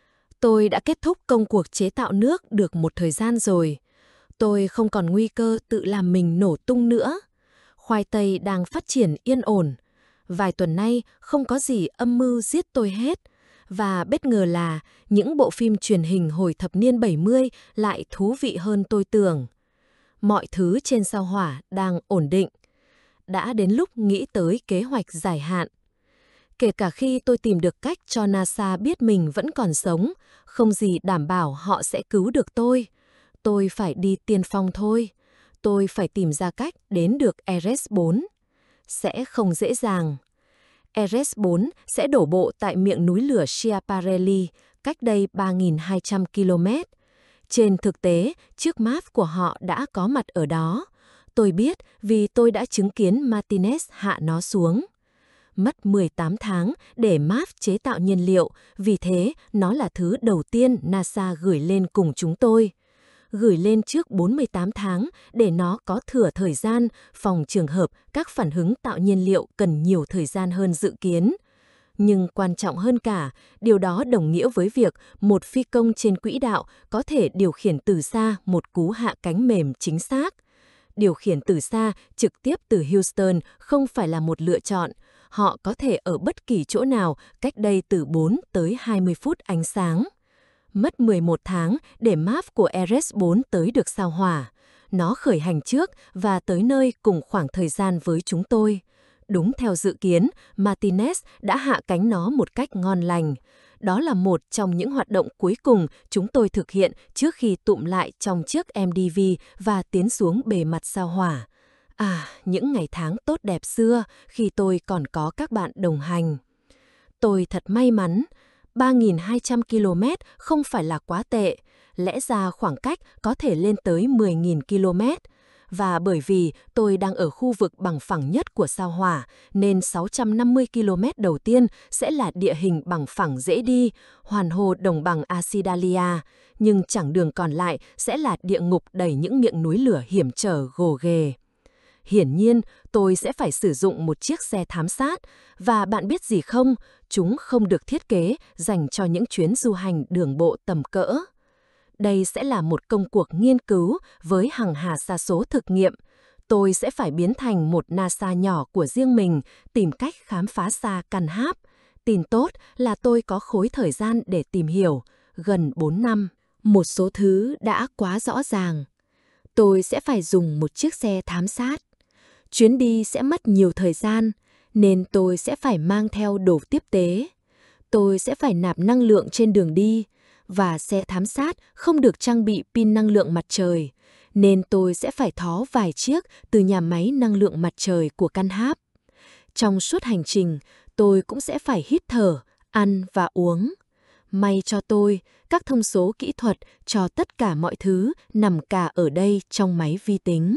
Tôi đã kết thúc công cuộc chế tạo nước được một thời gian rồi. Tôi không còn nguy cơ tự làm mình nổ tung nữa. Khoai tây đang phát triển yên ổn. Vài tuần nay không có gì âm mưu giết tôi hết. Và bất ngờ là những bộ phim truyền hình hồi thập niên bảy mươi lại thú vị hơn tôi tưởng. Mọi thứ trên sao Hỏa đang ổn định. Đã đến lúc nghĩ tới kế hoạch dài hạn. Kể cả khi tôi tìm được cách cho NASA biết mình vẫn còn sống, không gì đảm bảo họ sẽ cứu được tôi. Tôi phải đi tiên phong thôi. Tôi phải tìm ra cách đến được Ares bốn. Sẽ không dễ dàng. Ares bốn sẽ đổ bộ tại miệng núi lửa Schiaparelli, cách đây ba nghìn hai trăm ki lô mét. Trên thực tế, chiếc map của họ đã có mặt ở đó. Tôi biết vì tôi đã chứng kiến Martinez hạ nó xuống. Mất mười tám tháng để map chế tạo nhiên liệu, vì thế nó là thứ đầu tiên NASA gửi lên cùng chúng tôi. Gửi lên trước bốn mươi tám tháng để nó có thừa thời gian phòng trường hợp các phản ứng tạo nhiên liệu cần nhiều thời gian hơn dự kiến. Nhưng quan trọng hơn cả, điều đó đồng nghĩa với việc một phi công trên quỹ đạo có thể điều khiển từ xa một cú hạ cánh mềm chính xác. Điều khiển từ xa trực tiếp từ Houston không phải là một lựa chọn. Họ có thể ở bất kỳ chỗ nào cách đây từ bốn tới hai mươi phút ánh sáng. Mất mười một tháng để map của Ares bốn tới được sao Hỏa. Nó khởi hành trước và tới nơi cùng khoảng thời gian với chúng tôi. Đúng theo dự kiến, Martinez đã hạ cánh nó một cách ngon lành. Đó là một trong những hoạt động cuối cùng chúng tôi thực hiện trước khi tụm lại trong chiếc M D V và tiến xuống bề mặt sao Hỏa. À, những ngày tháng tốt đẹp xưa khi tôi còn có các bạn đồng hành. Tôi thật may mắn. ba nghìn hai trăm ki lô mét không phải là quá tệ. Lẽ ra khoảng cách có thể lên tới mười nghìn ki lô mét. Và bởi vì tôi đang ở khu vực bằng phẳng nhất của sao Hỏa, nên sáu trăm năm mươi ki lô mét đầu tiên sẽ là địa hình bằng phẳng dễ đi, hoàn hồ đồng bằng Acidalia, nhưng chặng đường còn lại sẽ là địa ngục đầy những miệng núi lửa hiểm trở gồ ghề. Hiển nhiên, tôi sẽ phải sử dụng một chiếc xe thám sát, và bạn biết gì không, chúng không được thiết kế dành cho những chuyến du hành đường bộ tầm cỡ. Đây sẽ là một công cuộc nghiên cứu với hàng hà sa số thực nghiệm. Tôi sẽ phải biến thành một NASA nhỏ của riêng mình, tìm cách khám phá xa căn háp. Tin tốt là tôi có khối thời gian để tìm hiểu, gần bốn năm. Một số thứ đã quá rõ ràng. Tôi sẽ phải dùng một chiếc xe thám sát. Chuyến đi sẽ mất nhiều thời gian, nên tôi sẽ phải mang theo đồ tiếp tế. Tôi sẽ phải nạp năng lượng trên đường đi, và xe thám sát không được trang bị pin năng lượng mặt trời, nên tôi sẽ phải thó vài chiếc từ nhà máy năng lượng mặt trời của căn háp. Trong suốt hành trình, tôi cũng sẽ phải hít thở, ăn và uống. May cho tôi, các thông số kỹ thuật cho tất cả mọi thứ nằm cả ở đây trong máy vi tính.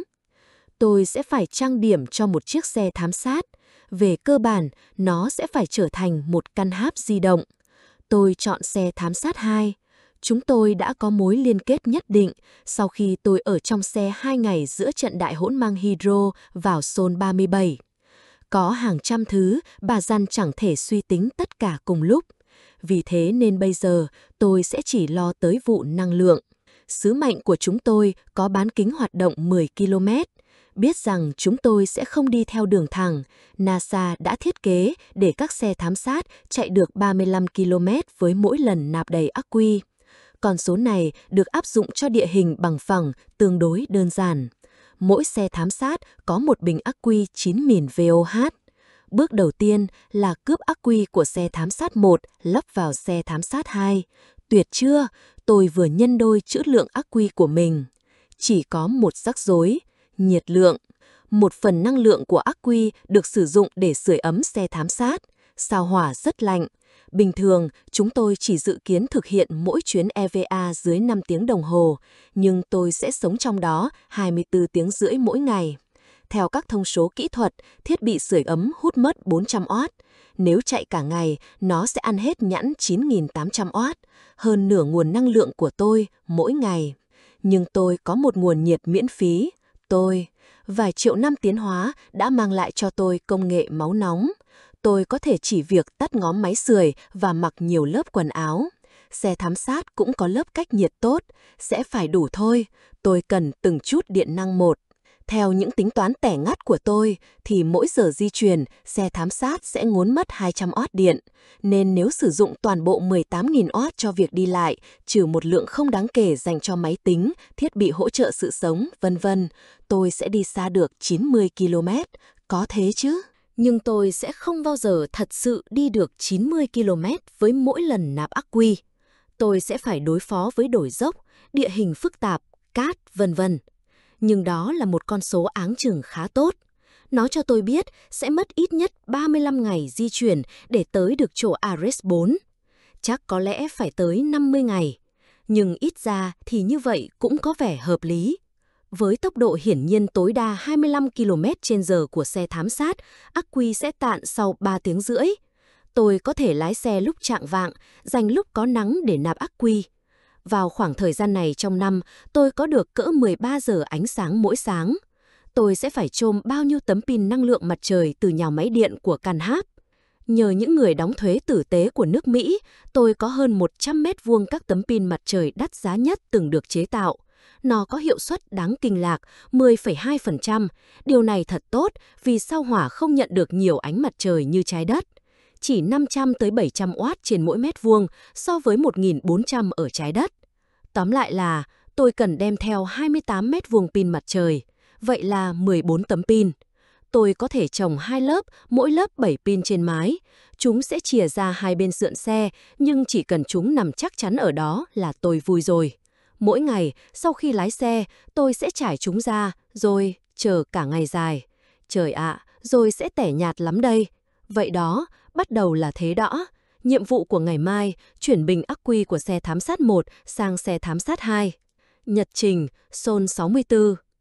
Tôi sẽ phải trang điểm cho một chiếc xe thám sát. Về cơ bản, nó sẽ phải trở thành một căn háp di động. Tôi chọn xe thám sát hai. Chúng tôi đã có mối liên kết nhất định sau khi tôi ở trong xe hai ngày giữa trận đại hỗn mang Hydro vào Sol ba mươi bảy. Có hàng trăm thứ bà Gian chẳng thể suy tính tất cả cùng lúc. Vì thế nên bây giờ tôi sẽ chỉ lo tới vụ năng lượng. Sứ mệnh của chúng tôi có bán kính hoạt động mười ki lô mét. Biết rằng chúng tôi sẽ không đi theo đường thẳng, NASA đã thiết kế để các xe thám sát chạy được ba mươi lăm ki lô mét với mỗi lần nạp đầy ắc quy. Con số này được áp dụng cho địa hình bằng phẳng tương đối đơn giản. Mỗi xe thám sát có một bình ắc quy chín nghìn vô hát. Bước đầu tiên là cướp ắc quy của xe thám sát một lắp vào xe thám sát hai. Tuyệt chưa? Tôi vừa nhân đôi trữ lượng ắc quy của mình. Chỉ có một rắc rối, nhiệt lượng. Một phần năng lượng của ắc quy được sử dụng để sưởi ấm xe thám sát. Sao Hỏa rất lạnh. Bình thường, chúng tôi chỉ dự kiến thực hiện mỗi chuyến e vê a dưới năm tiếng đồng hồ, nhưng tôi sẽ sống trong đó hai mươi tư tiếng rưỡi mỗi ngày. Theo các thông số kỹ thuật, thiết bị sưởi ấm hút mất bốn trăm oát. Nếu chạy cả ngày, nó sẽ ăn hết nhẵn chín nghìn tám trăm oát, hơn nửa nguồn năng lượng của tôi mỗi ngày. Nhưng tôi có một nguồn nhiệt miễn phí. Tôi, vài triệu năm tiến hóa đã mang lại cho tôi công nghệ máu nóng. Tôi có thể chỉ việc tắt ngóm máy sưởi và mặc nhiều lớp quần áo. Xe thám sát cũng có lớp cách nhiệt tốt, sẽ phải đủ thôi. Tôi cần từng chút điện năng một. Theo những tính toán tẻ ngắt của tôi, thì mỗi giờ di chuyển, xe thám sát sẽ ngốn mất hai trăm oát điện. Nên nếu sử dụng toàn bộ mười tám nghìn oát cho việc đi lại, trừ một lượng không đáng kể dành cho máy tính, thiết bị hỗ trợ sự sống, vân vân, tôi sẽ đi xa được chín mươi ki lô mét. Có thế chứ? Nhưng tôi sẽ không bao giờ thật sự đi được chín mươi ki lô mét với mỗi lần nạp ắc quy. Tôi sẽ phải đối phó với đồi dốc, địa hình phức tạp, cát, vân vân. Nhưng đó là một con số áng chừng khá tốt. Nó cho tôi biết sẽ mất ít nhất ba mươi lăm ngày di chuyển để tới được chỗ Ares bốn. Chắc có lẽ phải tới năm mươi ngày. Nhưng ít ra thì như vậy cũng có vẻ hợp lý. Với tốc độ hiển nhiên tối đa hai mươi lăm ki lô mét trên giờ của xe thám sát, ắc quy sẽ tạn sau ba tiếng rưỡi. Tôi có thể lái xe lúc chạng vạng, dành lúc có nắng để nạp ắc quy. Vào khoảng thời gian này trong năm, tôi có được cỡ mười ba giờ ánh sáng mỗi sáng. Tôi sẽ phải chôm bao nhiêu tấm pin năng lượng mặt trời từ nhà máy điện của căn háp. Nhờ những người đóng thuế tử tế của nước Mỹ, tôi có hơn một trăm mét vuông các tấm pin mặt trời đắt giá nhất từng được chế tạo. Nó có hiệu suất đáng kinh ngạc mười phẩy hai phần trăm. Điều này thật tốt vì sao Hỏa không nhận được nhiều ánh mặt trời như trái đất. Chỉ năm trăm tới bảy trăm oát trên mỗi mét vuông so với một nghìn bốn trăm ở trái đất. Tóm lại là tôi cần đem theo hai mươi tám mét vuông pin mặt trời. Vậy là mười bốn tấm pin. Tôi có thể trồng hai lớp, mỗi lớp bảy pin trên mái. Chúng sẽ chìa ra hai bên sườn xe, nhưng chỉ cần chúng nằm chắc chắn ở đó là tôi vui rồi. Mỗi ngày, sau khi lái xe, tôi sẽ trải chúng ra, rồi chờ cả ngày dài. Trời ạ, rồi sẽ tẻ nhạt lắm đây. Vậy đó, bắt đầu là thế đó. Nhiệm vụ của ngày mai, chuyển bình ắc quy của xe thám sát một sang xe thám sát hai. Nhật trình, Sol sáu mươi tư.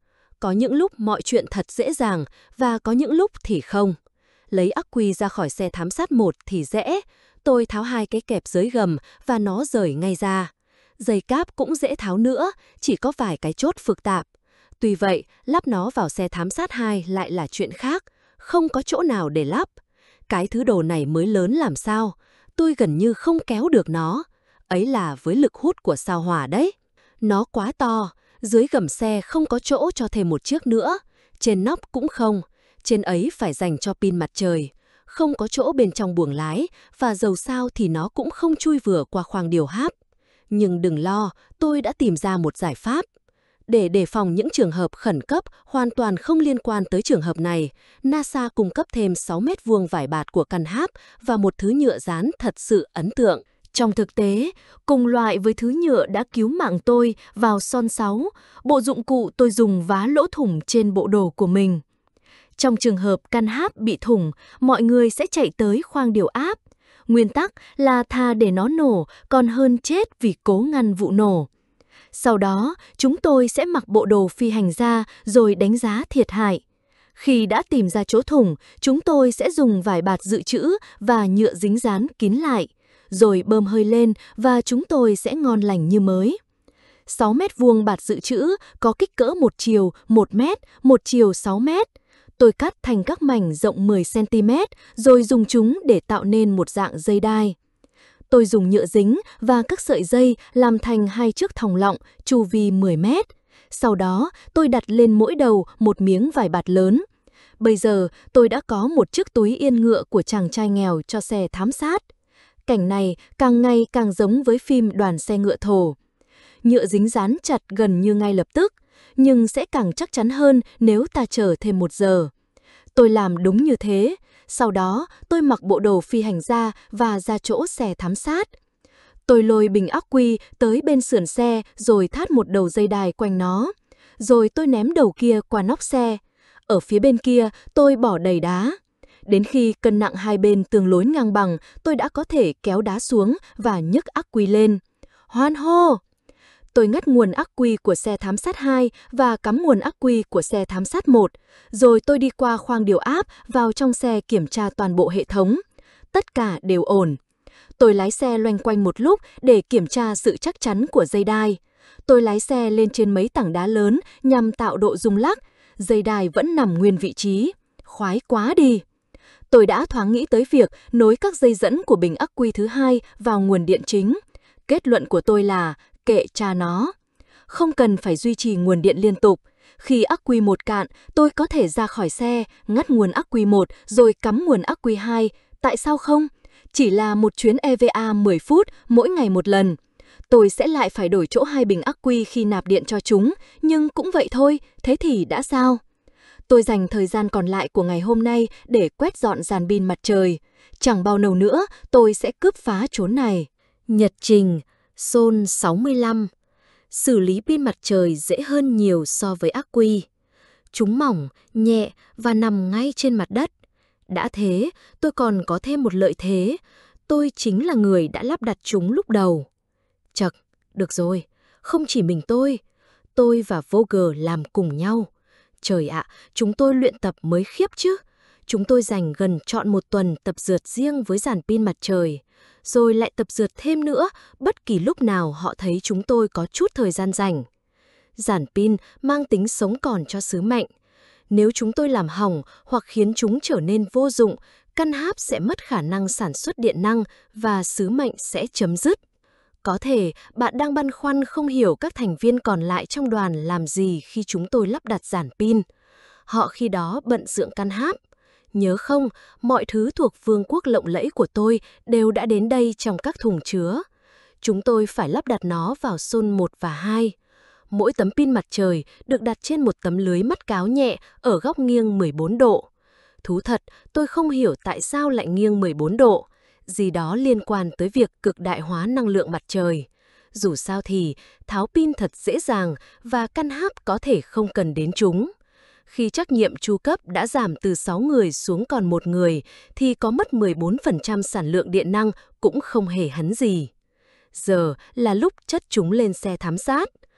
Có những lúc mọi chuyện thật dễ dàng và có những lúc thì không. Lấy ắc quy ra khỏi xe thám sát một thì dễ. Tôi tháo hai cái kẹp dưới gầm và nó rời ngay ra. Dây cáp cũng dễ tháo nữa, chỉ có vài cái chốt phức tạp. Tuy vậy, lắp nó vào xe thám sát hai lại là chuyện khác, không có chỗ nào để lắp. Cái thứ đồ này mới lớn làm sao, tôi gần như không kéo được nó. Ấy là với lực hút của sao hỏa đấy. Nó quá to, dưới gầm xe không có chỗ cho thêm một chiếc nữa. Trên nóc cũng không, trên ấy phải dành cho pin mặt trời. Không có chỗ bên trong buồng lái, và dầu sao thì nó cũng không chui vừa qua khoang điều háp. Nhưng đừng lo, tôi đã tìm ra một giải pháp. Để đề phòng những trường hợp khẩn cấp hoàn toàn không liên quan tới trường hợp này, NASA cung cấp thêm sáu mét vuông vải bạt của căn háp và một thứ nhựa dán thật sự ấn tượng. Trong thực tế, cùng loại với thứ nhựa đã cứu mạng tôi vào Son sáu, bộ dụng cụ tôi dùng vá lỗ thủng trên bộ đồ của mình. Trong trường hợp căn háp bị thủng, mọi người sẽ chạy tới khoang điều áp. Nguyên tắc là thà để nó nổ còn hơn chết vì cố ngăn vụ nổ. Sau đó, chúng tôi sẽ mặc bộ đồ phi hành gia rồi đánh giá thiệt hại. Khi đã tìm ra chỗ thủng, chúng tôi sẽ dùng vải bạt dự trữ và nhựa dính dán kín lại, rồi bơm hơi lên và chúng tôi sẽ ngon lành như mới. sáu mét vuông bạt dự trữ có kích cỡ một chiều một mét, một chiều sáu mét. Tôi cắt thành các mảnh rộng mười xăng ti mét rồi dùng chúng để tạo nên một dạng dây đai. Tôi dùng nhựa dính và các sợi dây làm thành hai chiếc thòng lọng chu vi mười mét. Sau đó, tôi đặt lên mỗi đầu một miếng vải bạt lớn. Bây giờ, tôi đã có một chiếc túi yên ngựa của chàng trai nghèo cho xe thám sát. Cảnh này càng ngày càng giống với phim Đoàn xe ngựa thồ. Nhựa dính dán chặt gần như ngay lập tức, nhưng sẽ càng chắc chắn hơn nếu ta chờ thêm một giờ. Tôi làm đúng như thế. Sau đó, tôi mặc bộ đồ phi hành gia và ra chỗ xe thám sát. Tôi lôi bình ắc quy tới bên sườn xe rồi thắt một đầu dây đai quanh nó. Rồi tôi ném đầu kia qua nóc xe. Ở phía bên kia, tôi bỏ đầy đá. Đến khi cân nặng hai bên tương đối ngang bằng, tôi đã có thể kéo đá xuống và nhấc ắc quy lên. Hoan hô! Tôi ngắt nguồn ắc quy của xe thám sát hai và cắm nguồn ắc quy của xe thám sát một. Rồi tôi đi qua khoang điều áp vào trong xe kiểm tra toàn bộ hệ thống. Tất cả đều ổn. Tôi lái xe loanh quanh một lúc để kiểm tra sự chắc chắn của dây đai. Tôi lái xe lên trên mấy tảng đá lớn nhằm tạo độ rung lắc. Dây đai vẫn nằm nguyên vị trí. Khoái quá đi! Tôi đã thoáng nghĩ tới việc nối các dây dẫn của bình ắc quy thứ hai vào nguồn điện chính. Kết luận của tôi là kệ cha nó. Không cần phải duy trì nguồn điện liên tục. Khi ắc quy một cạn, tôi có thể ra khỏi xe, ngắt nguồn ắc quy một rồi cắm nguồn ắc quy hai. Tại sao không? Chỉ là một chuyến e vê a mười phút mỗi ngày một lần. Tôi sẽ lại phải đổi chỗ hai bình ắc quy khi nạp điện cho chúng, nhưng cũng vậy thôi, thế thì đã sao? Tôi dành thời gian còn lại của ngày hôm nay để quét dọn dàn pin mặt trời. Chẳng bao lâu nữa, tôi sẽ cướp phá chốn này. Nhật trình, Son sáu mươi lăm. Xử lý pin mặt trời dễ hơn nhiều so với ắc quy. Chúng mỏng, nhẹ và nằm ngay trên mặt đất. Đã thế, tôi còn có thêm một lợi thế. Tôi chính là người đã lắp đặt chúng lúc đầu. Chậc, được rồi, không chỉ mình tôi. Tôi và Vogel làm cùng nhau. Trời ạ, chúng tôi luyện tập mới khiếp chứ. Chúng tôi dành gần trọn một tuần tập rượt riêng với dàn pin mặt trời. Rồi lại tập rượt thêm nữa, bất kỳ lúc nào họ thấy chúng tôi có chút thời gian rảnh. Dàn pin mang tính sống còn cho sứ mệnh. Nếu chúng tôi làm hỏng hoặc khiến chúng trở nên vô dụng, căn háp sẽ mất khả năng sản xuất điện năng và sứ mệnh sẽ chấm dứt. Có thể bạn đang băn khoăn không hiểu các thành viên còn lại trong đoàn làm gì khi chúng tôi lắp đặt dàn pin. Họ khi đó bận dựng căn háp. Nhớ không, mọi thứ thuộc vương quốc lộng lẫy của tôi đều đã đến đây trong các thùng chứa. Chúng tôi phải lắp đặt nó vào Son một và hai. Mỗi tấm pin mặt trời được đặt trên một tấm lưới mắt cáo nhẹ ở góc nghiêng mười bốn độ. Thú thật, tôi không hiểu tại sao lại nghiêng mười bốn độ. Gì đó liên quan tới việc cực đại hóa năng lượng mặt trời. Dù sao thì, tháo pin thật dễ dàng và căn háp có thể không cần đến chúng. Khi trách nhiệm chu cấp đã giảm từ sáu người xuống còn một người, thì có mất mười bốn phần trăm sản lượng điện năng cũng không hề hấn gì. Giờ là lúc chất chúng lên xe thám sát.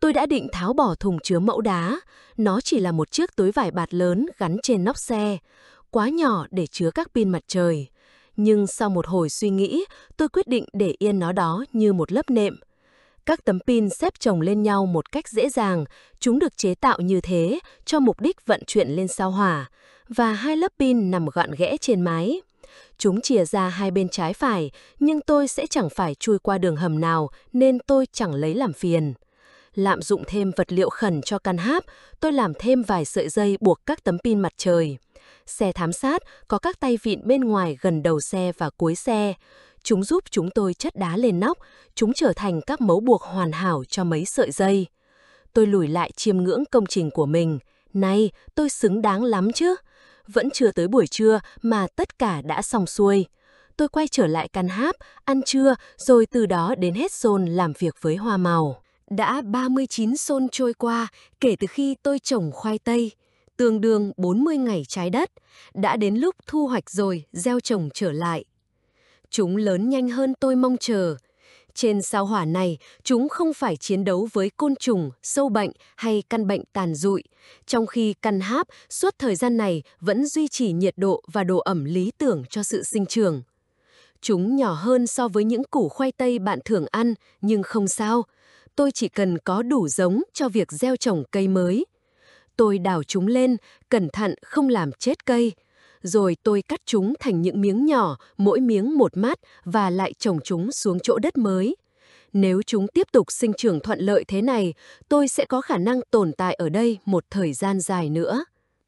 Tôi đã định tháo bỏ thùng chứa mẫu đá. Nó chỉ là một chiếc túi vải bạt lớn gắn trên nóc xe, quá nhỏ để chứa các pin mặt trời. Nhưng sau một hồi suy nghĩ, tôi quyết định để yên nó đó như một lớp nệm. Các tấm pin xếp chồng lên nhau một cách dễ dàng, chúng được chế tạo như thế cho mục đích vận chuyển lên sao Hỏa, và hai lớp pin nằm gọn ghẽ trên mái. Chúng chìa ra hai bên trái phải, nhưng tôi sẽ chẳng phải chui qua đường hầm nào nên tôi chẳng lấy làm phiền. Lạm dụng thêm vật liệu khẩn cho căn háp, tôi làm thêm vài sợi dây buộc các tấm pin mặt trời. Xe thám sát có các tay vịn bên ngoài gần đầu xe và cuối xe. Chúng giúp chúng tôi chất đá lên nóc, chúng trở thành các mấu buộc hoàn hảo cho mấy sợi dây. Tôi lùi lại chiêm ngưỡng công trình của mình. Này, tôi xứng đáng lắm chứ. Vẫn chưa tới buổi trưa mà tất cả đã xong xuôi. Tôi quay trở lại căn háp, ăn trưa, rồi từ đó đến hết zone làm việc với hoa màu. Đã ba mươi chín zone trôi qua kể từ khi tôi trồng khoai tây, tương đương bốn mươi ngày trái đất. Đã đến lúc thu hoạch rồi, gieo trồng trở lại. Chúng lớn nhanh hơn tôi mong chờ. Trên sao Hỏa này, chúng không phải chiến đấu với côn trùng, sâu bệnh hay căn bệnh tàn dụi, trong khi căn háp suốt thời gian này vẫn duy trì nhiệt độ và độ ẩm lý tưởng cho sự sinh trưởng. Chúng nhỏ hơn so với những củ khoai tây bạn thường ăn, nhưng không sao. Tôi chỉ cần có đủ giống cho việc gieo trồng cây mới. Tôi đào chúng lên, cẩn thận không làm chết cây. Rồi tôi cắt chúng thành những miếng nhỏ, mỗi miếng một mát và lại trồng chúng xuống chỗ đất mới. Nếu chúng tiếp tục sinh trưởng thuận lợi thế này, tôi sẽ có khả năng tồn tại ở đây một thời gian dài nữa.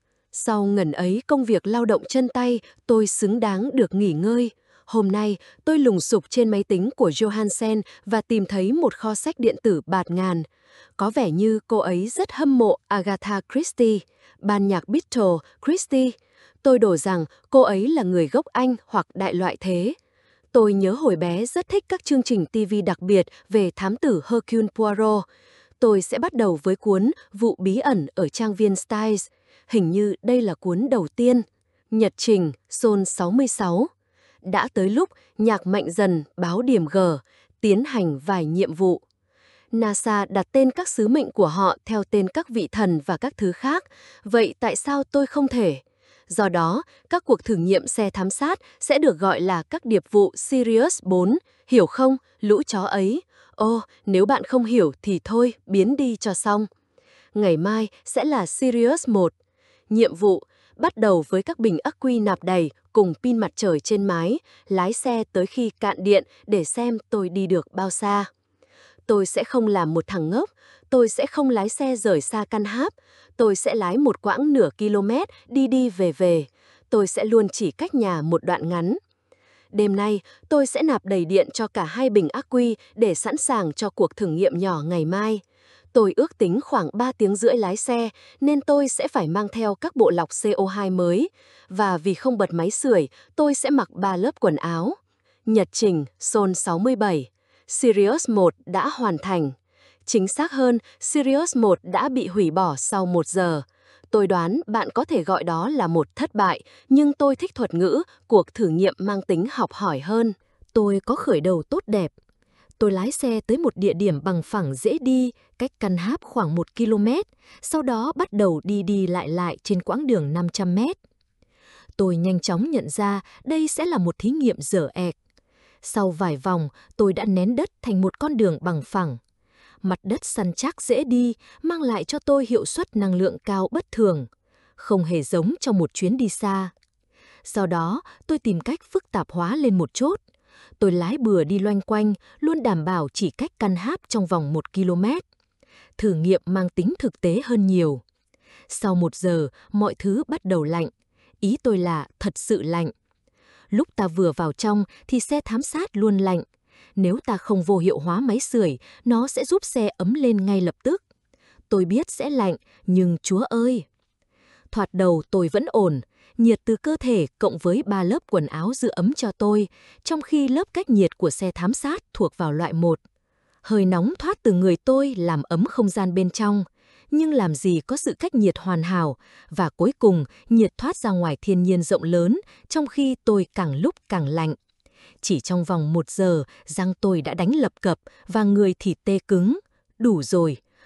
Sau ngần ấy công việc lao động chân tay, tôi xứng đáng được nghỉ ngơi. Hôm nay, tôi lùng sục trên máy tính của Johansen và tìm thấy một kho sách điện tử bạt ngàn. Có vẻ như cô ấy rất hâm mộ Agatha Christie, ban nhạc Beatles Christie. Tôi đổ rằng cô ấy là người gốc Anh hoặc đại loại thế. Tôi nhớ hồi bé rất thích các chương trình ti vi đặc biệt về thám tử Hercule Poirot. Tôi sẽ bắt đầu với cuốn Vụ bí ẩn ở trang viên Styles. Hình như đây là cuốn đầu tiên. Nhật trình, Zone sáu mươi sáu. Đã tới lúc nhạc mạnh dần báo điểm G, tiến hành vài nhiệm vụ. NASA đặt tên các sứ mệnh của họ theo tên các vị thần và các thứ khác. Vậy tại sao tôi không thể? Do đó, các cuộc thử nghiệm xe thám sát sẽ được gọi là các điệp vụ Sirius bốn, hiểu không, lũ chó ấy? Ô, nếu bạn không hiểu thì thôi, biến đi cho xong. Ngày mai sẽ là Sirius một. Nhiệm vụ, bắt đầu với các bình ắc quy nạp đầy cùng pin mặt trời trên mái, lái xe tới khi cạn điện để xem tôi đi được bao xa. Tôi sẽ không làm một thằng ngốc, tôi sẽ không lái xe rời xa căn háp, tôi sẽ lái một quãng nửa km đi đi về về, tôi sẽ luôn chỉ cách nhà một đoạn ngắn. Đêm nay, tôi sẽ nạp đầy điện cho cả hai bình ắc quy để sẵn sàng cho cuộc thử nghiệm nhỏ ngày mai. Tôi ước tính khoảng ba tiếng rưỡi lái xe nên tôi sẽ phải mang theo các bộ lọc xê o hai mới, và vì không bật máy sưởi, tôi sẽ mặc ba lớp quần áo. Nhật trình, Zone sáu mươi bảy. Sirius một đã hoàn thành. Chính xác hơn, Sirius một đã bị hủy bỏ sau một giờ. Tôi đoán bạn có thể gọi đó là một thất bại, nhưng tôi thích thuật ngữ, cuộc thử nghiệm mang tính học hỏi hơn. Tôi có khởi đầu tốt đẹp. Tôi lái xe tới một địa điểm bằng phẳng dễ đi, cách căn háp khoảng một ki lô mét, sau đó bắt đầu đi đi lại lại trên quãng đường năm trăm mét. Tôi nhanh chóng nhận ra đây sẽ là một thí nghiệm dở ẹc. Sau vài vòng, tôi đã nén đất thành một con đường bằng phẳng. Mặt đất săn chắc dễ đi, mang lại cho tôi hiệu suất năng lượng cao bất thường, không hề giống trong một chuyến đi xa. Sau đó, tôi tìm cách phức tạp hóa lên một chốt. Tôi lái bừa đi loanh quanh, luôn đảm bảo chỉ cách căn háp trong vòng một ki lô mét. Thử nghiệm mang tính thực tế hơn nhiều. Sau một giờ, mọi thứ bắt đầu lạnh. Ý tôi là thật sự lạnh. Lúc ta vừa vào trong thì xe thám sát luôn lạnh. Nếu ta không vô hiệu hóa máy sưởi, nó sẽ giúp xe ấm lên ngay lập tức. Tôi biết sẽ lạnh, nhưng Chúa ơi! Thoạt đầu tôi vẫn ổn. Nhiệt từ cơ thể cộng với ba lớp quần áo giữ ấm cho tôi, trong khi lớp cách nhiệt của xe thám sát thuộc vào loại một. Hơi nóng thoát từ người tôi làm ấm không gian bên trong, nhưng làm gì có sự cách nhiệt hoàn hảo, và cuối cùng nhiệt thoát ra ngoài thiên nhiên rộng lớn, trong khi tôi càng lúc càng lạnh. Chỉ trong vòng một giờ, răng tôi đã đánh lập cập và người thì tê cứng. Đủ rồi,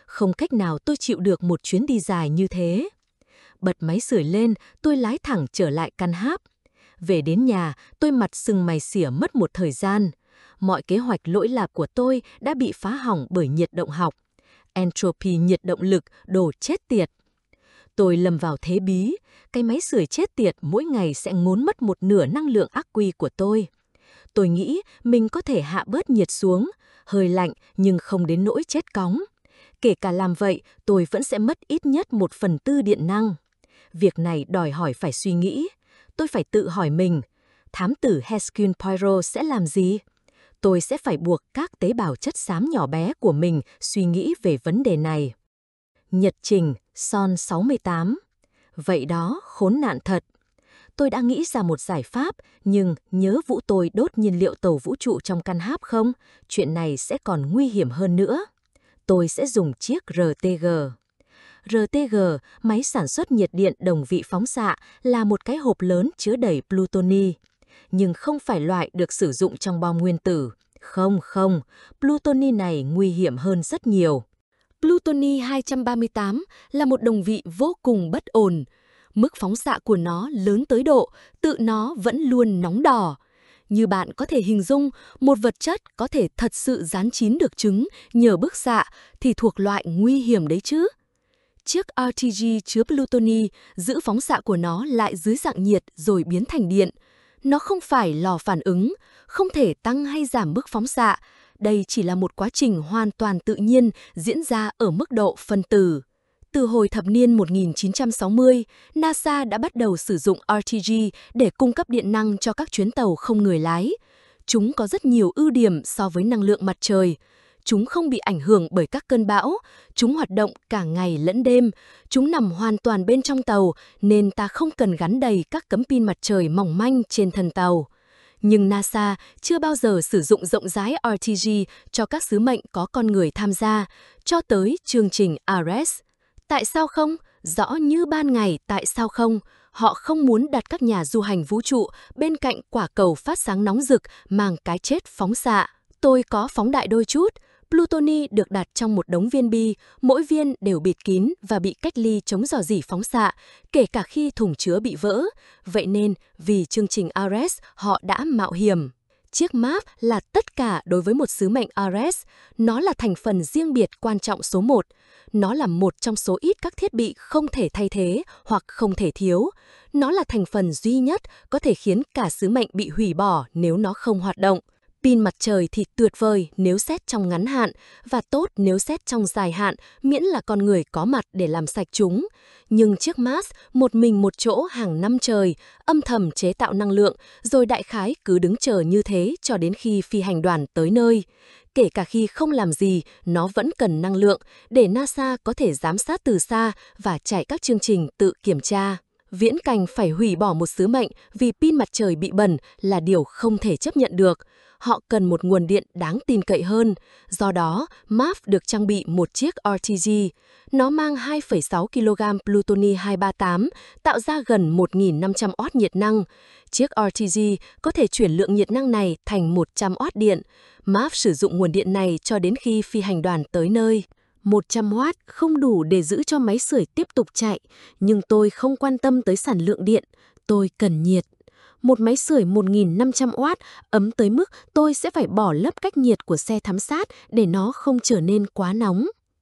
không cách nào tôi chịu được một chuyến đi dài như thế. Bật máy sưởi lên, tôi lái thẳng trở lại căn háp. Về đến nhà, tôi mặt sưng mày xỉa mất một thời gian. Mọi kế hoạch lỗi lạc của tôi đã bị phá hỏng bởi nhiệt động học. Entropy nhiệt động lực, đồ chết tiệt. Tôi lầm vào thế bí, cái máy sưởi chết tiệt mỗi ngày sẽ ngốn mất một nửa năng lượng ắc quy của tôi. Tôi nghĩ mình có thể hạ bớt nhiệt xuống, hơi lạnh nhưng không đến nỗi chết cóng. Kể cả làm vậy, tôi vẫn sẽ mất ít nhất một phần tư điện năng. Việc này đòi hỏi phải suy nghĩ. Tôi phải tự hỏi mình, thám tử Hercule Poirot sẽ làm gì? Tôi sẽ phải buộc các tế bào chất xám nhỏ bé của mình suy nghĩ về vấn đề này. Nhật trình, Son sáu mươi tám. Vậy đó, khốn nạn thật. Tôi đã nghĩ ra một giải pháp, nhưng nhớ vụ tôi đốt nhiên liệu tàu vũ trụ trong căn háp không? Chuyện này sẽ còn nguy hiểm hơn nữa. Tôi sẽ dùng chiếc rờ tê giê. rờ tê giê, máy sản xuất nhiệt điện đồng vị phóng xạ, là một cái hộp lớn chứa đầy plutoni. Nhưng không phải loại được sử dụng trong bom nguyên tử. Không, không, plutoni này nguy hiểm hơn rất nhiều. Plutoni hai trăm ba mươi tám là một đồng vị vô cùng bất ổn. Mức phóng xạ của nó lớn tới độ tự nó vẫn luôn nóng đỏ. Như bạn có thể hình dung, một vật chất có thể thật sự rán chín được trứng nhờ bức xạ thì thuộc loại nguy hiểm đấy chứ. Chiếc rờ tê giê chứa plutoni giữ phóng xạ của nó lại dưới dạng nhiệt rồi biến thành điện. Nó không phải lò phản ứng, không thể tăng hay giảm mức phóng xạ. Đây chỉ là một quá trình hoàn toàn tự nhiên diễn ra ở mức độ phân tử. Từ hồi thập niên một nghìn chín trăm sáu mươi, NASA đã bắt đầu sử dụng rờ tê giê để cung cấp điện năng cho các chuyến tàu không người lái. Chúng có rất nhiều ưu điểm so với năng lượng mặt trời. Chúng không bị ảnh hưởng bởi các cơn bão, chúng hoạt động cả ngày lẫn đêm, chúng nằm hoàn toàn bên trong tàu nên ta không cần gắn đầy các tấm pin mặt trời mỏng manh trên thân tàu. Nhưng NASA chưa bao giờ sử dụng rộng rãi rờ tê giê cho các sứ mệnh có con người tham gia, cho tới chương trình Ares. Tại sao không? Rõ như ban ngày tại sao không? Họ không muốn đặt các nhà du hành vũ trụ bên cạnh quả cầu phát sáng nóng rực mang cái chết phóng xạ. Tôi có phóng đại đôi chút. Plutoni được đặt trong một đống viên bi, mỗi viên đều bịt kín và bị cách ly chống rò rỉ phóng xạ, kể cả khi thùng chứa bị vỡ. Vậy nên, vì chương trình Ares, họ đã mạo hiểm. Chiếc máp là tất cả đối với một sứ mệnh Ares. Nó là thành phần riêng biệt quan trọng số một. Nó là một trong số ít các thiết bị không thể thay thế hoặc không thể thiếu. Nó là thành phần duy nhất có thể khiến cả sứ mệnh bị hủy bỏ nếu nó không hoạt động. Pin mặt trời thì tuyệt vời nếu xét trong ngắn hạn và tốt nếu xét trong dài hạn, miễn là con người có mặt để làm sạch chúng. Nhưng chiếc Mars một mình một chỗ hàng năm trời, âm thầm chế tạo năng lượng, rồi đại khái cứ đứng chờ như thế cho đến khi phi hành đoàn tới nơi. Kể cả khi không làm gì, nó vẫn cần năng lượng để NASA có thể giám sát từ xa và chạy các chương trình tự kiểm tra. Viễn cảnh phải hủy bỏ một sứ mệnh vì pin mặt trời bị bẩn là điều không thể chấp nhận được. Họ cần một nguồn điện đáng tin cậy hơn. Do đó, máp được trang bị một chiếc rờ tê giê. Nó mang hai phẩy sáu ki lô gam plutoni hai ba tám, tạo ra gần một nghìn năm trăm oát nhiệt năng. Chiếc rờ tê giê có thể chuyển lượng nhiệt năng này thành một trăm oát điện. máp sử dụng nguồn điện này cho đến khi phi hành đoàn tới nơi. một trăm oát không đủ để giữ cho máy sưởi tiếp tục chạy, nhưng tôi không quan tâm tới sản lượng điện. Tôi cần nhiệt. Một máy sưởi một nghìn năm trăm oát ấm tới mức tôi sẽ phải bỏ lấp cách nhiệt của xe thám sát để nó không trở nên quá nóng.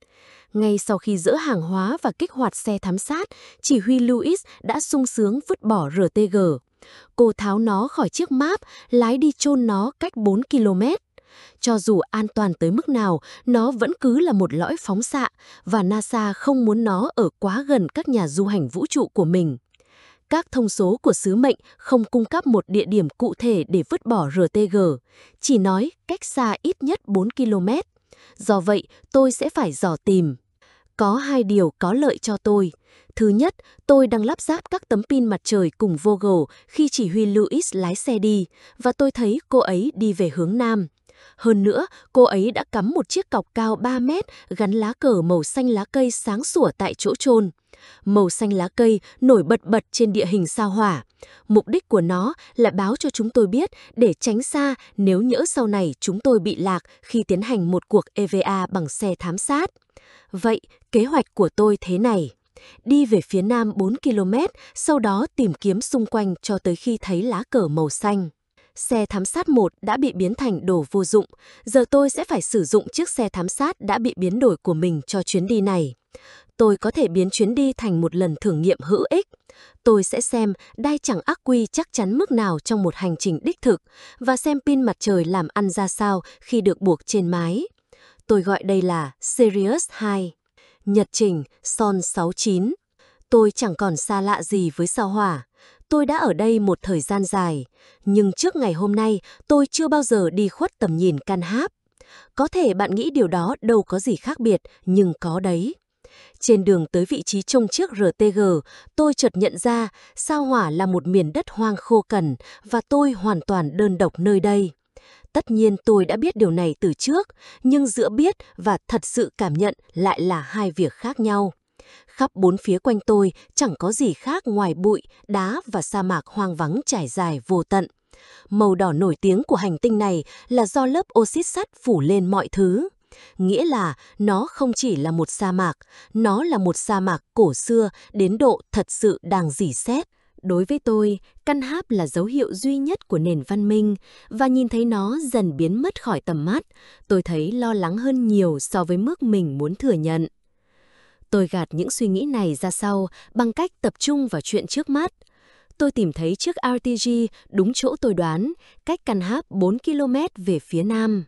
Ngay sau khi dỡ hàng hóa và kích hoạt xe thám sát, chỉ huy Louis đã sung sướng vứt bỏ rờ tê giê. Cô tháo nó khỏi chiếc máp, lái đi chôn nó cách bốn ki lô mét. Cho dù an toàn tới mức nào, nó vẫn cứ là một lõi phóng xạ và NASA không muốn nó ở quá gần các nhà du hành vũ trụ của mình. Các thông số của sứ mệnh không cung cấp một địa điểm cụ thể để vứt bỏ rờ tê giê, chỉ nói cách xa ít nhất bốn ki lô mét. Do vậy, tôi sẽ phải dò tìm. Có hai điều có lợi cho tôi. Thứ nhất, tôi đang lắp ráp các tấm pin mặt trời cùng Vogel khi chỉ huy Louis lái xe đi, và tôi thấy cô ấy đi về hướng Nam. Hơn nữa, cô ấy đã cắm một chiếc cọc cao ba mét gắn lá cờ màu xanh lá cây sáng sủa tại chỗ chôn. Màu xanh lá cây nổi bật bật trên địa hình sao Hỏa. Mục đích của nó là báo cho chúng tôi biết để tránh xa nếu nhỡ sau này chúng tôi bị lạc khi tiến hành một cuộc e vê a bằng xe thám sát. Vậy, kế hoạch của tôi thế này. Đi về phía nam bốn ki lô mét, sau đó tìm kiếm xung quanh cho tới khi thấy lá cờ màu xanh. Xe thám sát một đã bị biến thành đồ vô dụng, giờ tôi sẽ phải sử dụng chiếc xe thám sát đã bị biến đổi của mình cho chuyến đi này. Tôi có thể biến chuyến đi thành một lần thử nghiệm hữu ích. Tôi sẽ xem đai chẳng ắc quy chắc chắn mức nào trong một hành trình đích thực và xem pin mặt trời làm ăn ra sao khi được buộc trên mái. Tôi gọi đây là Sirius hai. Nhật trình Son sáu chín. Tôi chẳng còn xa lạ gì với sao Hỏa. Tôi đã ở đây một thời gian dài, nhưng trước ngày hôm nay tôi chưa bao giờ đi khuất tầm nhìn căn háp. Có thể bạn nghĩ điều đó đâu có gì khác biệt, nhưng có đấy. Trên đường tới vị trí trông chiếc rờ tê giê, tôi chợt nhận ra sao Hỏa là một miền đất hoang khô cằn và tôi hoàn toàn đơn độc nơi đây. Tất nhiên tôi đã biết điều này từ trước, nhưng giữa biết và thật sự cảm nhận lại là hai việc khác nhau. Khắp bốn phía quanh tôi chẳng có gì khác ngoài bụi, đá và sa mạc hoang vắng trải dài vô tận. Màu đỏ nổi tiếng của hành tinh này là do lớp oxit sắt phủ lên mọi thứ. Nghĩa là nó không chỉ là một sa mạc, nó là một sa mạc cổ xưa đến độ thật sự đang rỉ sét. Đối với tôi, căn háp là dấu hiệu duy nhất của nền văn minh, và nhìn thấy nó dần biến mất khỏi tầm mắt, tôi thấy lo lắng hơn nhiều so với mức mình muốn thừa nhận. Tôi gạt những suy nghĩ này ra sau bằng cách tập trung vào chuyện trước mắt. Tôi tìm thấy chiếc rờ tê giê đúng chỗ tôi đoán, cách căn háp bốn ki lô mét về phía nam.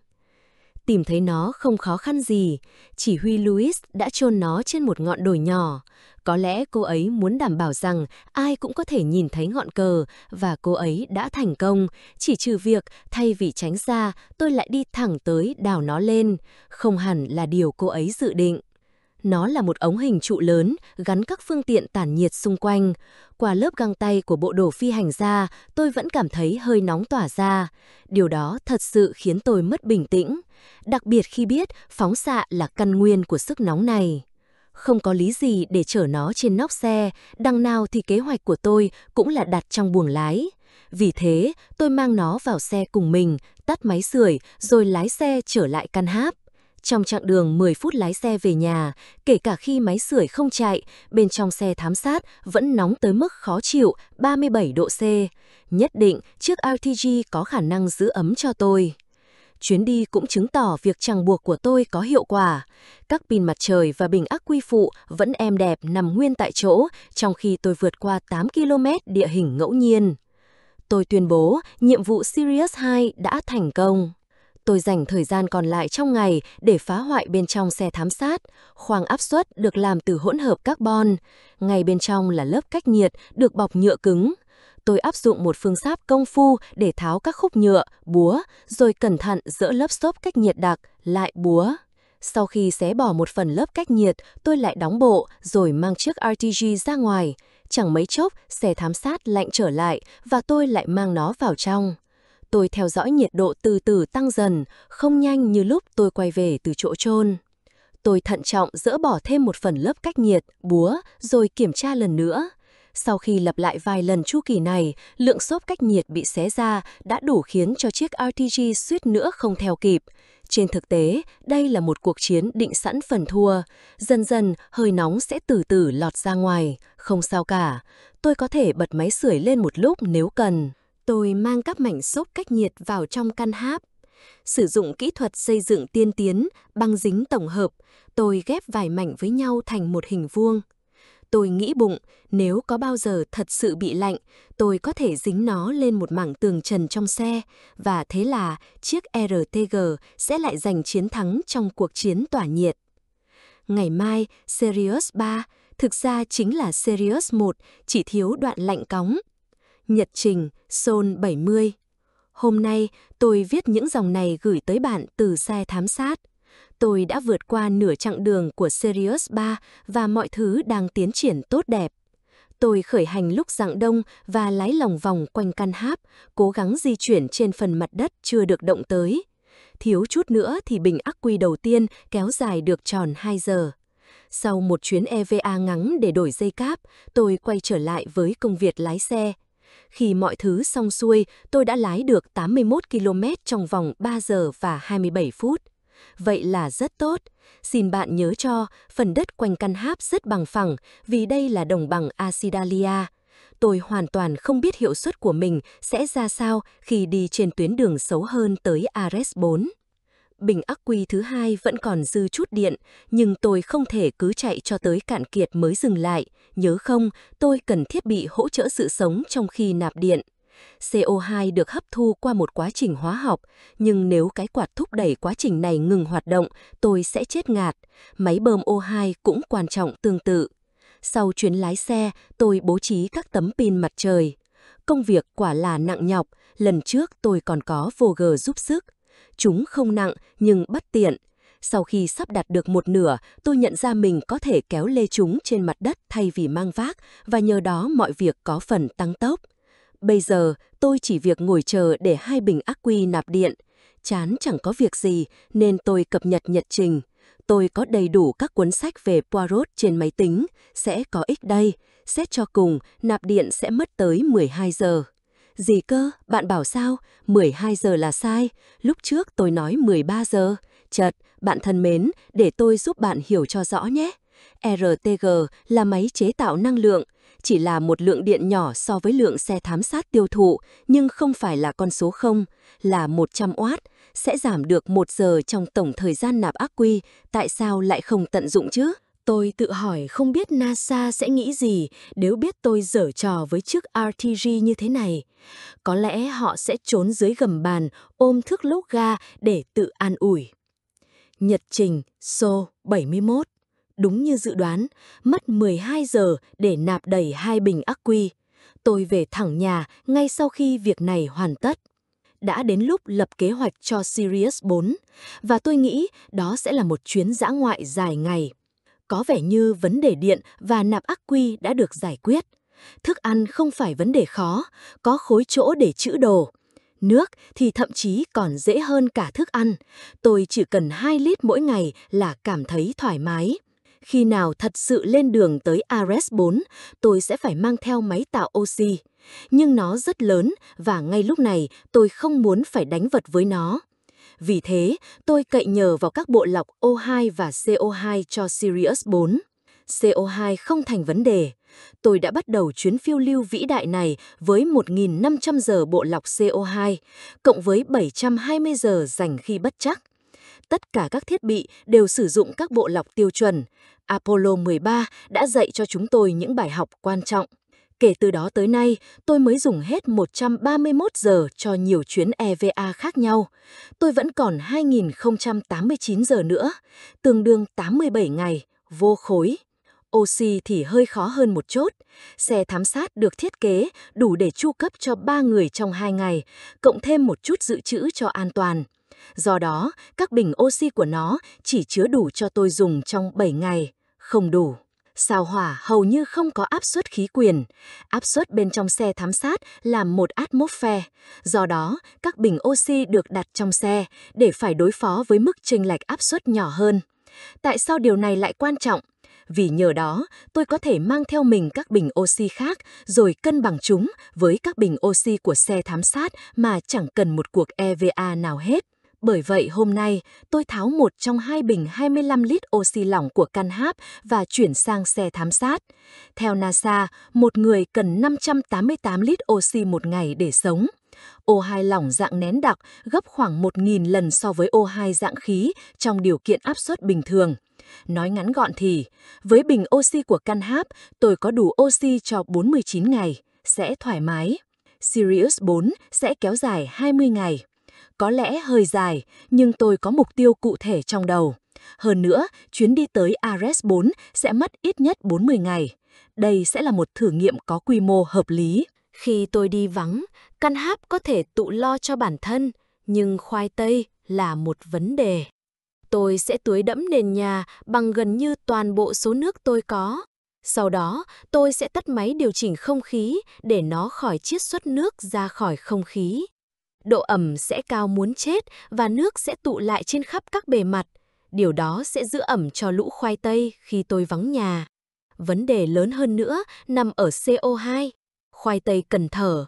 Tìm thấy nó không khó khăn gì, chỉ huy Louis đã chôn nó trên một ngọn đồi nhỏ. Có lẽ cô ấy muốn đảm bảo rằng ai cũng có thể nhìn thấy ngọn cờ, và cô ấy đã thành công, chỉ trừ việc thay vì tránh xa, tôi lại đi thẳng tới đào nó lên, không hẳn là điều cô ấy dự định. Nó là một ống hình trụ lớn gắn các phương tiện tản nhiệt xung quanh. Qua lớp găng tay của bộ đồ phi hành gia, tôi vẫn cảm thấy hơi nóng tỏa ra. Điều đó thật sự khiến tôi mất bình tĩnh, đặc biệt khi biết phóng xạ là căn nguyên của sức nóng này. Không có lý gì để chở nó trên nóc xe, đằng nào thì kế hoạch của tôi cũng là đặt trong buồng lái. Vì thế, tôi mang nó vào xe cùng mình, tắt máy sưởi rồi lái xe trở lại căn háp. Trong chặng đường mười phút lái xe về nhà, kể cả khi máy sưởi không chạy, bên trong xe thám sát vẫn nóng tới mức khó chịu ba mươi bảy độ C. Nhất định chiếc rờ tê giê có khả năng giữ ấm cho tôi. Chuyến đi cũng chứng tỏ việc chằng buộc của tôi có hiệu quả. Các pin mặt trời và bình ắc quy phụ vẫn êm đẹp nằm nguyên tại chỗ, trong khi tôi vượt qua tám ki lô mét địa hình ngẫu nhiên. Tôi tuyên bố nhiệm vụ Sirius hai đã thành công. Tôi dành thời gian còn lại trong ngày để phá hoại bên trong xe thám sát. Khoang áp suất được làm từ hỗn hợp carbon. Ngay bên trong là lớp cách nhiệt được bọc nhựa cứng. Tôi áp dụng một phương pháp công phu để tháo các khúc nhựa, búa, rồi cẩn thận dỡ lớp xốp cách nhiệt đặc, lại búa. Sau khi xé bỏ một phần lớp cách nhiệt, tôi lại đóng bộ rồi mang chiếc rờ tê giê ra ngoài. Chẳng mấy chốc, xe thám sát lạnh trở lại và tôi lại mang nó vào trong. Tôi theo dõi nhiệt độ từ từ tăng dần, không nhanh như lúc tôi quay về từ chỗ chôn. Tôi thận trọng dỡ bỏ thêm một phần lớp cách nhiệt, búa, rồi kiểm tra lần nữa. Sau khi lặp lại vài lần chu kỳ này, lượng xốp cách nhiệt bị xé ra đã đủ khiến cho chiếc rờ tê giê suýt nữa không theo kịp. Trên thực tế, đây là một cuộc chiến định sẵn phần thua. Dần dần, hơi nóng sẽ từ từ lọt ra ngoài. Không sao cả. Tôi có thể bật máy sưởi lên một lúc nếu cần. Tôi mang các mảnh xốp cách nhiệt vào trong căn háp. Sử dụng kỹ thuật xây dựng tiên tiến, băng dính tổng hợp, tôi ghép vài mảnh với nhau thành một hình vuông. Tôi nghĩ bụng, nếu có bao giờ thật sự bị lạnh, tôi có thể dính nó lên một mảng tường trần trong xe, và thế là chiếc rờ tê giê sẽ lại giành chiến thắng trong cuộc chiến tỏa nhiệt. Ngày mai, Sirius ba, thực ra chính là Sirius một, chỉ thiếu đoạn lạnh cóng. Nhật trình, Son bảy mươi. Hôm nay, tôi viết những dòng này gửi tới bạn từ xe thám sát. Tôi đã vượt qua nửa chặng đường của Sirius ba và mọi thứ đang tiến triển tốt đẹp. Tôi khởi hành lúc rạng đông và lái lòng vòng quanh căn háp, cố gắng di chuyển trên phần mặt đất chưa được động tới. Thiếu chút nữa thì bình ắc quy đầu tiên kéo dài được tròn hai giờ. Sau một chuyến e vê a ngắn để đổi dây cáp, tôi quay trở lại với công việc lái xe. Khi mọi thứ xong xuôi, tôi đã lái được tám mươi mốt ki lô mét trong vòng ba giờ và hai mươi bảy phút. Vậy là rất tốt. Xin bạn nhớ cho, phần đất quanh căn tháp rất bằng phẳng vì đây là đồng bằng Acidalia. Tôi hoàn toàn không biết hiệu suất của mình sẽ ra sao khi đi trên tuyến đường xấu hơn tới Ares bốn. Bình ắc quy thứ hai vẫn còn dư chút điện, nhưng tôi không thể cứ chạy cho tới cạn kiệt mới dừng lại. Nhớ không, tôi cần thiết bị hỗ trợ sự sống trong khi nạp điện. xê o hai được hấp thu qua một quá trình hóa học, nhưng nếu cái quạt thúc đẩy quá trình này ngừng hoạt động, tôi sẽ chết ngạt. Máy bơm O hai cũng quan trọng tương tự. Sau chuyến lái xe, tôi bố trí các tấm pin mặt trời. Công việc quả là nặng nhọc, lần trước tôi còn có Voger giúp sức. Chúng không nặng nhưng bất tiện. Sau khi sắp đặt được một nửa, tôi nhận ra mình có thể kéo lê chúng trên mặt đất thay vì mang vác, và nhờ đó mọi việc có phần tăng tốc. Bây giờ, tôi chỉ việc ngồi chờ để hai bình ắc quy nạp điện. Chán chẳng có việc gì, nên tôi cập nhật nhật trình. Tôi có đầy đủ các cuốn sách về Poirot trên máy tính, sẽ có ích đây. Xét cho cùng, nạp điện sẽ mất tới mười hai giờ. Gì cơ, bạn bảo sao? mười hai giờ là sai. Lúc trước tôi nói mười ba giờ. Chật, bạn thân mến, để tôi giúp bạn hiểu cho rõ nhé. rờ tê giê là máy chế tạo năng lượng. Chỉ là một lượng điện nhỏ so với lượng xe thám sát tiêu thụ, nhưng không phải là con số không, là một trăm oát, sẽ giảm được một giờ trong tổng thời gian nạp ắc quy, tại sao lại không tận dụng chứ? Tôi tự hỏi không biết NASA sẽ nghĩ gì nếu biết tôi giở trò với chiếc rờ tê giê như thế này. Có lẽ họ sẽ trốn dưới gầm bàn, ôm thước lốp ga để tự an ủi. Nhật trình số bảy mươi mốt. Đúng như dự đoán, mất mười hai giờ để nạp đầy hai bình ắc quy. Tôi về thẳng nhà ngay sau khi việc này hoàn tất. Đã đến lúc lập kế hoạch cho Sirius bốn, và tôi nghĩ đó sẽ là một chuyến dã ngoại dài ngày. Có vẻ như vấn đề điện và nạp ắc quy đã được giải quyết. Thức ăn không phải vấn đề khó, có khối chỗ để trữ đồ. Nước thì thậm chí còn dễ hơn cả thức ăn. Tôi chỉ cần hai lít mỗi ngày là cảm thấy thoải mái. Khi nào thật sự lên đường tới Ares bốn, tôi sẽ phải mang theo máy tạo oxy. Nhưng nó rất lớn và ngay lúc này tôi không muốn phải đánh vật với nó. Vì thế, tôi cậy nhờ vào các bộ lọc O hai và xê o hai cho Sirius bốn. xê o hai không thành vấn đề. Tôi đã bắt đầu chuyến phiêu lưu vĩ đại này với một nghìn năm trăm giờ bộ lọc xê o hai, cộng với bảy trăm hai mươi giờ dành khi bất trắc. Tất cả các thiết bị đều sử dụng các bộ lọc tiêu chuẩn. Apollo mười ba đã dạy cho chúng tôi những bài học quan trọng. Kể từ đó tới nay, tôi mới dùng hết một trăm ba mươi mốt giờ cho nhiều chuyến e vê a khác nhau. Tôi vẫn còn hai nghìn không trăm tám mươi chín giờ nữa, tương đương tám mươi bảy ngày, vô khối. Oxy thì hơi khó hơn một chút. Xe thám sát được thiết kế đủ để chu cấp cho ba người trong hai ngày, cộng thêm một chút dự trữ cho an toàn. Do đó, các bình oxy của nó chỉ chứa đủ cho tôi dùng trong bảy ngày, không đủ. Sao Hỏa hầu như không có áp suất khí quyển. Áp suất bên trong xe thám sát là một atmosphere. Do đó, các bình oxy được đặt trong xe để phải đối phó với mức chênh lệch áp suất nhỏ hơn. Tại sao điều này lại quan trọng? Vì nhờ đó, tôi có thể mang theo mình các bình oxy khác rồi cân bằng chúng với các bình oxy của xe thám sát mà chẳng cần một cuộc e vê a nào hết. Bởi vậy hôm nay, tôi tháo một trong hai bình hai mươi lăm lít oxy lỏng của căn tháp và chuyển sang xe thám sát. Theo NASA, một người cần năm trăm tám mươi tám lít oxy một ngày để sống. O hai lỏng dạng nén đặc gấp khoảng một nghìn lần so với O hai dạng khí trong điều kiện áp suất bình thường. Nói ngắn gọn thì, với bình oxy của căn tháp, tôi có đủ oxy cho bốn mươi chín ngày, sẽ thoải mái. Sirius bốn sẽ kéo dài hai mươi ngày. Có lẽ hơi dài, nhưng tôi có mục tiêu cụ thể trong đầu. Hơn nữa, chuyến đi tới Ares bốn sẽ mất ít nhất bốn mươi ngày. Đây sẽ là một thử nghiệm có quy mô hợp lý. Khi tôi đi vắng, căn tháp có thể tự lo cho bản thân, nhưng khoai tây là một vấn đề. Tôi sẽ tưới đẫm nền nhà bằng gần như toàn bộ số nước tôi có. Sau đó, tôi sẽ tắt máy điều chỉnh không khí để nó khỏi chiết xuất nước ra khỏi không khí. Độ ẩm sẽ cao muốn chết và nước sẽ tụ lại trên khắp các bề mặt. Điều đó sẽ giữ ẩm cho lũ khoai tây khi tôi vắng nhà. Vấn đề lớn hơn nữa nằm ở xê o hai. Khoai tây cần thở,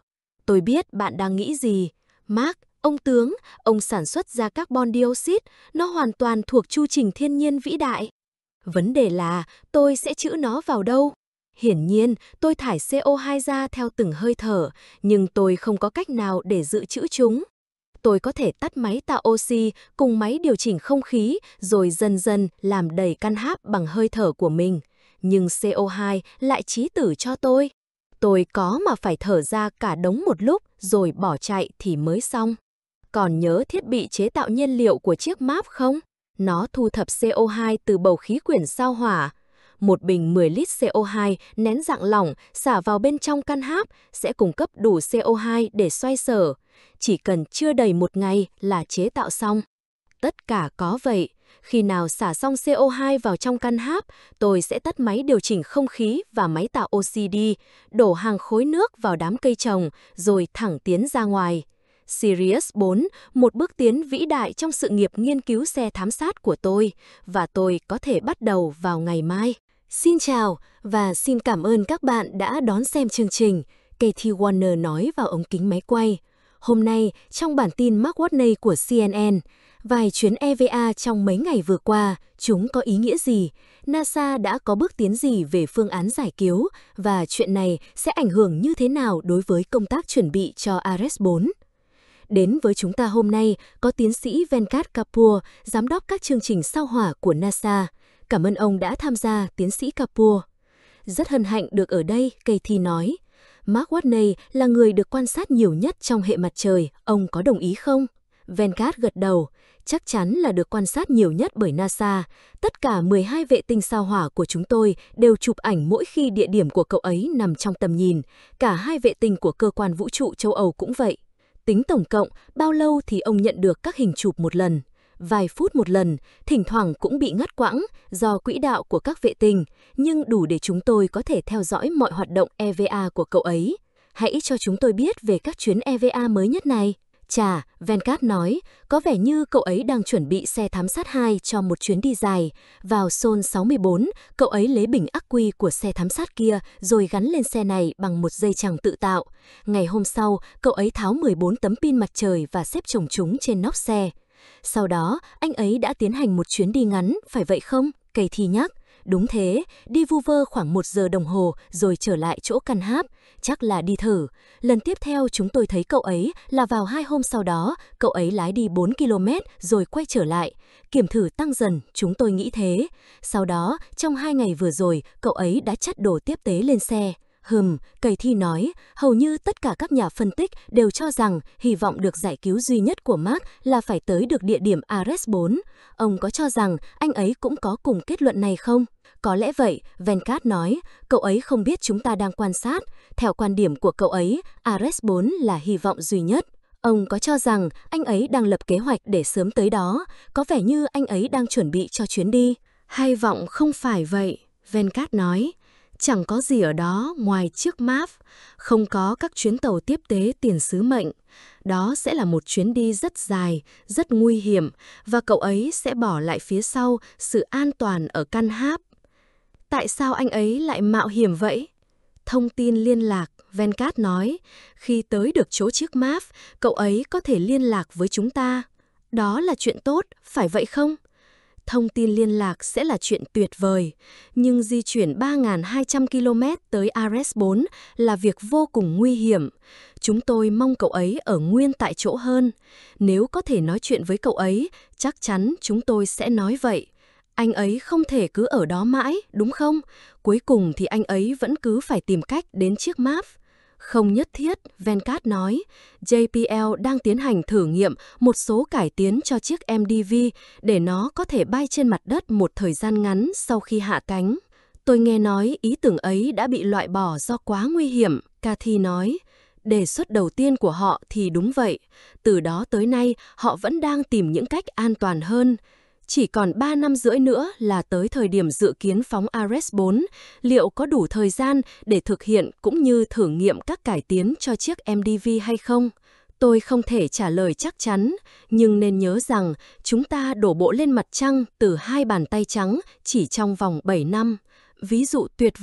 Tôi biết bạn đang nghĩ gì. Mark, ông tướng, ông sản xuất ra carbon dioxide, nó hoàn toàn thuộc chu trình thiên nhiên vĩ đại. Vấn đề là tôi sẽ trữ nó vào đâu? Hiển nhiên, tôi thải xê o hai ra theo từng hơi thở, nhưng tôi không có cách nào để dự trữ chúng. Tôi có thể tắt máy tạo oxy cùng máy điều chỉnh không khí rồi dần dần làm đầy căn háp bằng hơi thở của mình. Nhưng xê o hai lại chí tử cho tôi. Tôi có mà phải thở ra cả đống một lúc rồi bỏ chạy thì mới xong. Còn nhớ thiết bị chế tạo nhiên liệu của chiếc máp không? Nó thu thập xê o hai từ bầu khí quyển sao hỏa. Một bình mười lít xê o hai nén dạng lỏng xả vào bên trong căn háp sẽ cung cấp đủ xê o hai để xoay sở. Chỉ cần chưa đầy một ngày là chế tạo xong. Tất cả có vậy. Khi nào xả xong xê o hai vào trong căn háp, tôi sẽ tắt máy điều chỉnh không khí và máy tạo oxy đi, đổ hàng khối nước vào đám cây trồng, rồi thẳng tiến ra ngoài. Sirius bốn, một bước tiến vĩ đại trong sự nghiệp nghiên cứu xe thám sát của tôi, và tôi có thể bắt đầu vào ngày mai. Xin chào, và xin cảm ơn các bạn đã đón xem chương trình, Katie Warner nói vào ống kính máy quay. Hôm nay, trong bản tin Mark Watney của xê en en, vài chuyến e vê a trong mấy ngày vừa qua, chúng có ý nghĩa gì? NASA đã có bước tiến gì về phương án giải cứu? Và chuyện này sẽ ảnh hưởng như thế nào đối với công tác chuẩn bị cho Ares bốn? Đến với chúng ta hôm nay có tiến sĩ Venkat Kapoor, giám đốc các chương trình sao hỏa của NASA. Cảm ơn ông đã tham gia, tiến sĩ Kapoor. Rất hân hạnh được ở đây, Katie nói. Mark Watney là người được quan sát nhiều nhất trong hệ mặt trời, ông có đồng ý không? Venkat gật đầu, chắc chắn là được quan sát nhiều nhất bởi NASA. Tất cả mười hai vệ tinh sao hỏa của chúng tôi đều chụp ảnh mỗi khi địa điểm của cậu ấy nằm trong tầm nhìn. Cả hai vệ tinh của cơ quan vũ trụ châu Âu cũng vậy. Tính tổng cộng, bao lâu thì ông nhận được các hình chụp một lần? Vài phút một lần, thỉnh thoảng cũng bị ngắt quãng do quỹ đạo của các vệ tinh, nhưng đủ để chúng tôi có thể theo dõi mọi hoạt động e vê a của cậu ấy. Hãy cho chúng tôi biết về các chuyến e vê a mới nhất này. Chà, Venkat nói, có vẻ như cậu ấy đang chuẩn bị xe thám sát hai cho một chuyến đi dài. Vào Sol sáu mươi bốn, cậu ấy lấy bình ắc quy của xe thám sát kia rồi gắn lên xe này bằng một dây chằng tự tạo. Ngày hôm sau, cậu ấy tháo mười bốn tấm pin mặt trời và xếp chồng chúng trên nóc xe. Sau đó, anh ấy đã tiến hành một chuyến đi ngắn, phải vậy không? Katie nhắc. Đúng thế, đi vu vơ khoảng một giờ đồng hồ rồi trở lại chỗ căn háp, chắc là đi thử. Lần tiếp theo chúng tôi thấy cậu ấy là vào hai hôm sau đó, cậu ấy lái đi bốn ki lô mét rồi quay trở lại. Kiểm thử tăng dần, chúng tôi nghĩ thế. Sau đó, trong hai ngày vừa rồi, cậu ấy đã chất đồ tiếp tế lên xe. Hừm, Katie nói, hầu như tất cả các nhà phân tích đều cho rằng hy vọng được giải cứu duy nhất của Mark là phải tới được địa điểm Ares bốn. Ông có cho rằng anh ấy cũng có cùng kết luận này không? Có lẽ vậy, Venkat nói, cậu ấy không biết chúng ta đang quan sát. Theo quan điểm của cậu ấy, Ares bốn là hy vọng duy nhất. Ông có cho rằng anh ấy đang lập kế hoạch để sớm tới đó, có vẻ như anh ấy đang chuẩn bị cho chuyến đi. Hy vọng không phải vậy, Venkat nói. Chẳng có gì ở đó ngoài chiếc máp, không có các chuyến tàu tiếp tế tiền sứ mệnh. Đó sẽ là một chuyến đi rất dài, rất nguy hiểm, và cậu ấy sẽ bỏ lại phía sau sự an toàn ở căn háp. Tại sao anh ấy lại mạo hiểm vậy? Thông tin liên lạc, Venkat nói, khi tới được chỗ chiếc máp, cậu ấy có thể liên lạc với chúng ta. Đó là chuyện tốt, phải vậy không? Thông tin liên lạc sẽ là chuyện tuyệt vời, nhưng di chuyển ba nghìn hai trăm ki lô mét tới Ares bốn là việc vô cùng nguy hiểm. Chúng tôi mong cậu ấy ở nguyên tại chỗ hơn. Nếu có thể nói chuyện với cậu ấy, chắc chắn chúng tôi sẽ nói vậy. Anh ấy không thể cứ ở đó mãi, đúng không? Cuối cùng thì anh ấy vẫn cứ phải tìm cách đến chiếc máp. Không nhất thiết, Venkat nói. gi pê lờ đang tiến hành thử nghiệm một số cải tiến cho chiếc em đê vê để nó có thể bay trên mặt đất một thời gian ngắn sau khi hạ cánh. Tôi nghe nói ý tưởng ấy đã bị loại bỏ do quá nguy hiểm, Kathy nói. Đề xuất đầu tiên của họ thì đúng vậy. Từ đó tới nay, họ vẫn đang tìm những cách an toàn hơn. Chỉ còn ba năm rưỡi nữa là tới thời điểm dự kiến phóng Ares bốn, liệu có đủ thời gian để thực hiện cũng như thử nghiệm các cải tiến cho chiếc em đê vê hay không? Tôi không thể trả lời chắc chắn, nhưng nên nhớ rằng chúng ta đổ bộ lên mặt trăng từ hai bàn tay trắng chỉ trong vòng bảy năm. Ví dụ tuyệt vời,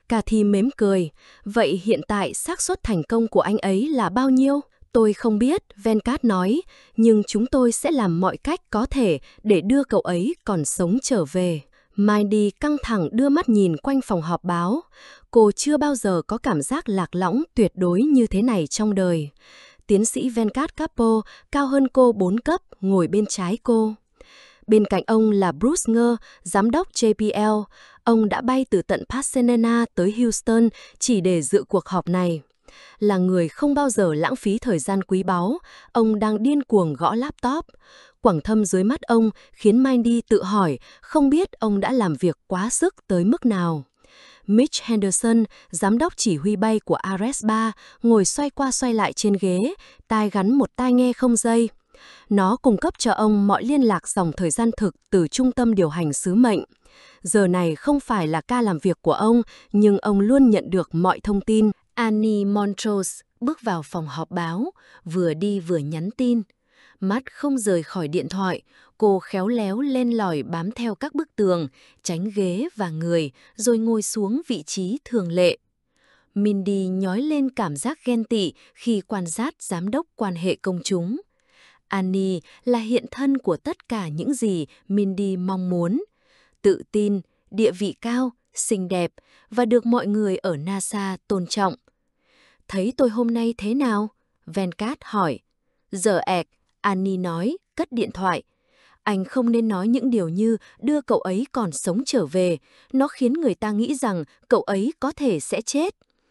Cathy mếm cười. Vậy hiện tại xác suất thành công của anh ấy là bao nhiêu? Tôi không biết, Venkat nói, nhưng chúng tôi sẽ làm mọi cách có thể để đưa cậu ấy còn sống trở về. Mindy căng thẳng đưa mắt nhìn quanh phòng họp báo. Cô chưa bao giờ có cảm giác lạc lõng tuyệt đối như thế này trong đời. Tiến sĩ Venkat Kapoor, cao hơn cô bốn cấp, ngồi bên trái cô. Bên cạnh ông là Bruce Ngơ, giám đốc J P L. Ông đã bay từ tận Pasadena tới Houston chỉ để dự cuộc họp này. Là người không bao giờ lãng phí thời gian quý báu, ông đang điên cuồng gõ laptop. Quầng thâm dưới mắt ông khiến Mindy tự hỏi không biết ông đã làm việc quá sức tới mức nào. Mitch Henderson, giám đốc chỉ huy bay của Ares ba, ngồi xoay qua xoay lại trên ghế, tai gắn một tai nghe không dây. Nó cung cấp cho ông mọi liên lạc dòng thời gian thực từ trung tâm điều hành sứ mệnh. Giờ này không phải là ca làm việc của ông, nhưng ông luôn nhận được mọi thông tin. Annie Montrose bước vào phòng họp báo, vừa đi vừa nhắn tin. Mắt không rời khỏi điện thoại, cô khéo léo len lỏi bám theo các bức tường, tránh ghế và người, rồi ngồi xuống vị trí thường lệ. Mindy nhói lên cảm giác ghen tị khi quan sát giám đốc quan hệ công chúng. Annie là hiện thân của tất cả những gì Mindy mong muốn. Tự tin, địa vị cao, xinh đẹp và được mọi người ở NASA tôn trọng. Thấy tôi hôm nay thế nào? Venkat hỏi. Giờ ẹc, Annie nói, cất điện thoại. Anh không nên nói những điều như đưa cậu ấy còn sống trở về. Nó khiến người ta nghĩ rằng cậu ấy có thể sẽ chết.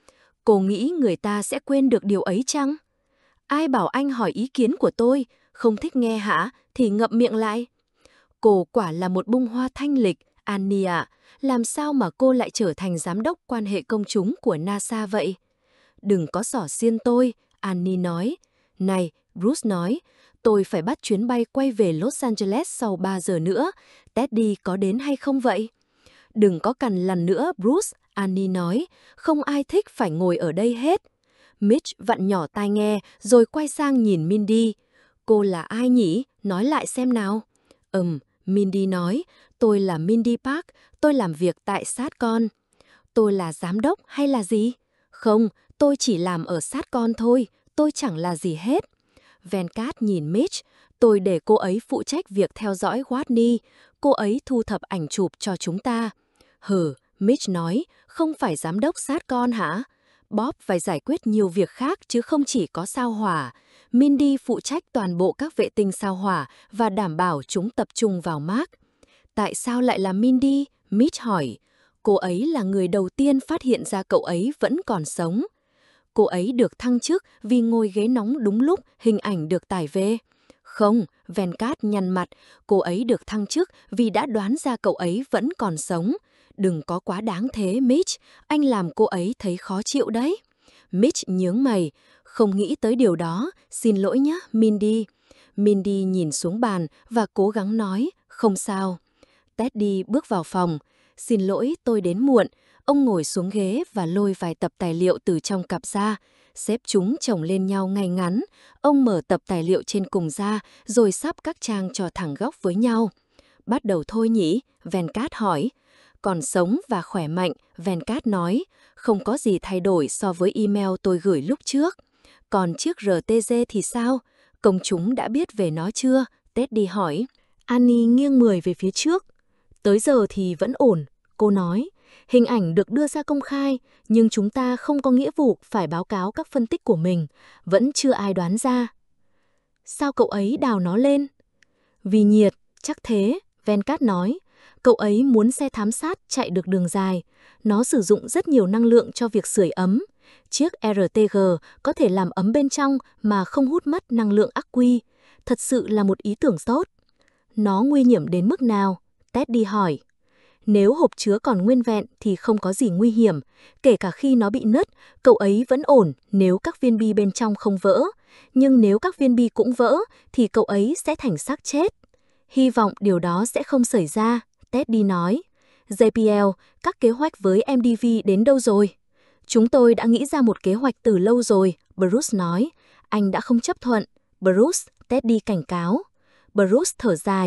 Cô nghĩ người ta sẽ quên được điều ấy chăng? Ai bảo anh hỏi ý kiến của tôi? Không thích nghe hả? Thì ngậm miệng lại. Cô quả là một bông hoa thanh lịch, Annie ạ. Làm sao mà cô lại trở thành giám đốc quan hệ công chúng của NASA vậy? Đừng có xỏ xiên tôi, Annie nói. Này, Bruce nói, tôi phải bắt chuyến bay quay về Los Angeles sau ba giờ nữa. Teddy có đến hay không vậy? Đừng có cằn lần nữa, Bruce, Annie nói. Không ai thích phải ngồi ở đây hết. Mitch vặn nhỏ tai nghe rồi quay sang nhìn Mindy. Cô là ai nhỉ? Nói lại xem nào. Ừm, Mindy nói. Tôi là Mindy Park, tôi làm việc tại Satcom. Tôi là giám đốc hay là gì? Không, tôi chỉ làm ở Satcom thôi, tôi chẳng là gì hết. Venkat nhìn Mitch, tôi để cô ấy phụ trách việc theo dõi Whitney, cô ấy thu thập ảnh chụp cho chúng ta. Hừ, Mitch nói, không phải giám đốc Satcom hả? Bob phải giải quyết nhiều việc khác chứ không chỉ có sao hỏa. Mindy phụ trách toàn bộ các vệ tinh sao hỏa và đảm bảo chúng tập trung vào Mark. Tại sao lại là Mindy? Mitch hỏi. Cô ấy là người đầu tiên phát hiện ra cậu ấy vẫn còn sống. Cô ấy được thăng chức vì ngồi ghế nóng đúng lúc hình ảnh được tải về. Không, Venkat nhăn mặt, cô ấy được thăng chức vì đã đoán ra cậu ấy vẫn còn sống. Đừng có quá đáng thế, Mitch, anh làm cô ấy thấy khó chịu đấy. Mitch nhướng mày, không nghĩ tới điều đó, xin lỗi nhé, Mindy. Mindy nhìn xuống bàn và cố gắng nói, không sao. Teddy bước vào phòng, xin lỗi tôi đến muộn. Ông ngồi xuống ghế và lôi vài tập tài liệu từ trong cặp ra, xếp chúng chồng lên nhau ngay ngắn. Ông mở tập tài liệu trên cùng ra, rồi sắp các trang cho thẳng góc với nhau. Bắt đầu thôi nhỉ? Venkat hỏi. Còn sống và khỏe mạnh, Venkat nói. Không có gì thay đổi so với email tôi gửi lúc trước. Còn chiếc R T G thì sao? Công chúng đã biết về nó chưa? Teddy hỏi. Annie nghiêng người về phía trước. Tới giờ thì vẫn ổn, cô nói. Hình ảnh được đưa ra công khai, nhưng chúng ta không có nghĩa vụ phải báo cáo các phân tích của mình. Vẫn chưa ai đoán ra. Sao cậu ấy đào nó lên? Vì nhiệt, chắc thế, Venkat nói. Cậu ấy muốn xe thám sát chạy được đường dài. Nó sử dụng rất nhiều năng lượng cho việc sưởi ấm. Chiếc R T G có thể làm ấm bên trong mà không hút mất năng lượng ắc quy. Thật sự là một ý tưởng tốt. Nó nguy hiểm đến mức nào? Teddy hỏi. Nếu hộp chứa còn nguyên vẹn thì không có gì nguy hiểm. Kể cả khi nó bị nứt, cậu ấy vẫn ổn nếu các viên bi bên trong không vỡ. Nhưng nếu các viên bi cũng vỡ thì cậu ấy sẽ thành xác chết. Hy vọng điều đó sẽ không xảy ra, Teddy nói. J P L, các kế hoạch với M D V đến đâu rồi? Chúng tôi đã nghĩ ra một kế hoạch từ lâu rồi, Bruce nói. Anh đã không chấp thuận. Bruce, Teddy cảnh cáo. Bruce thở dài.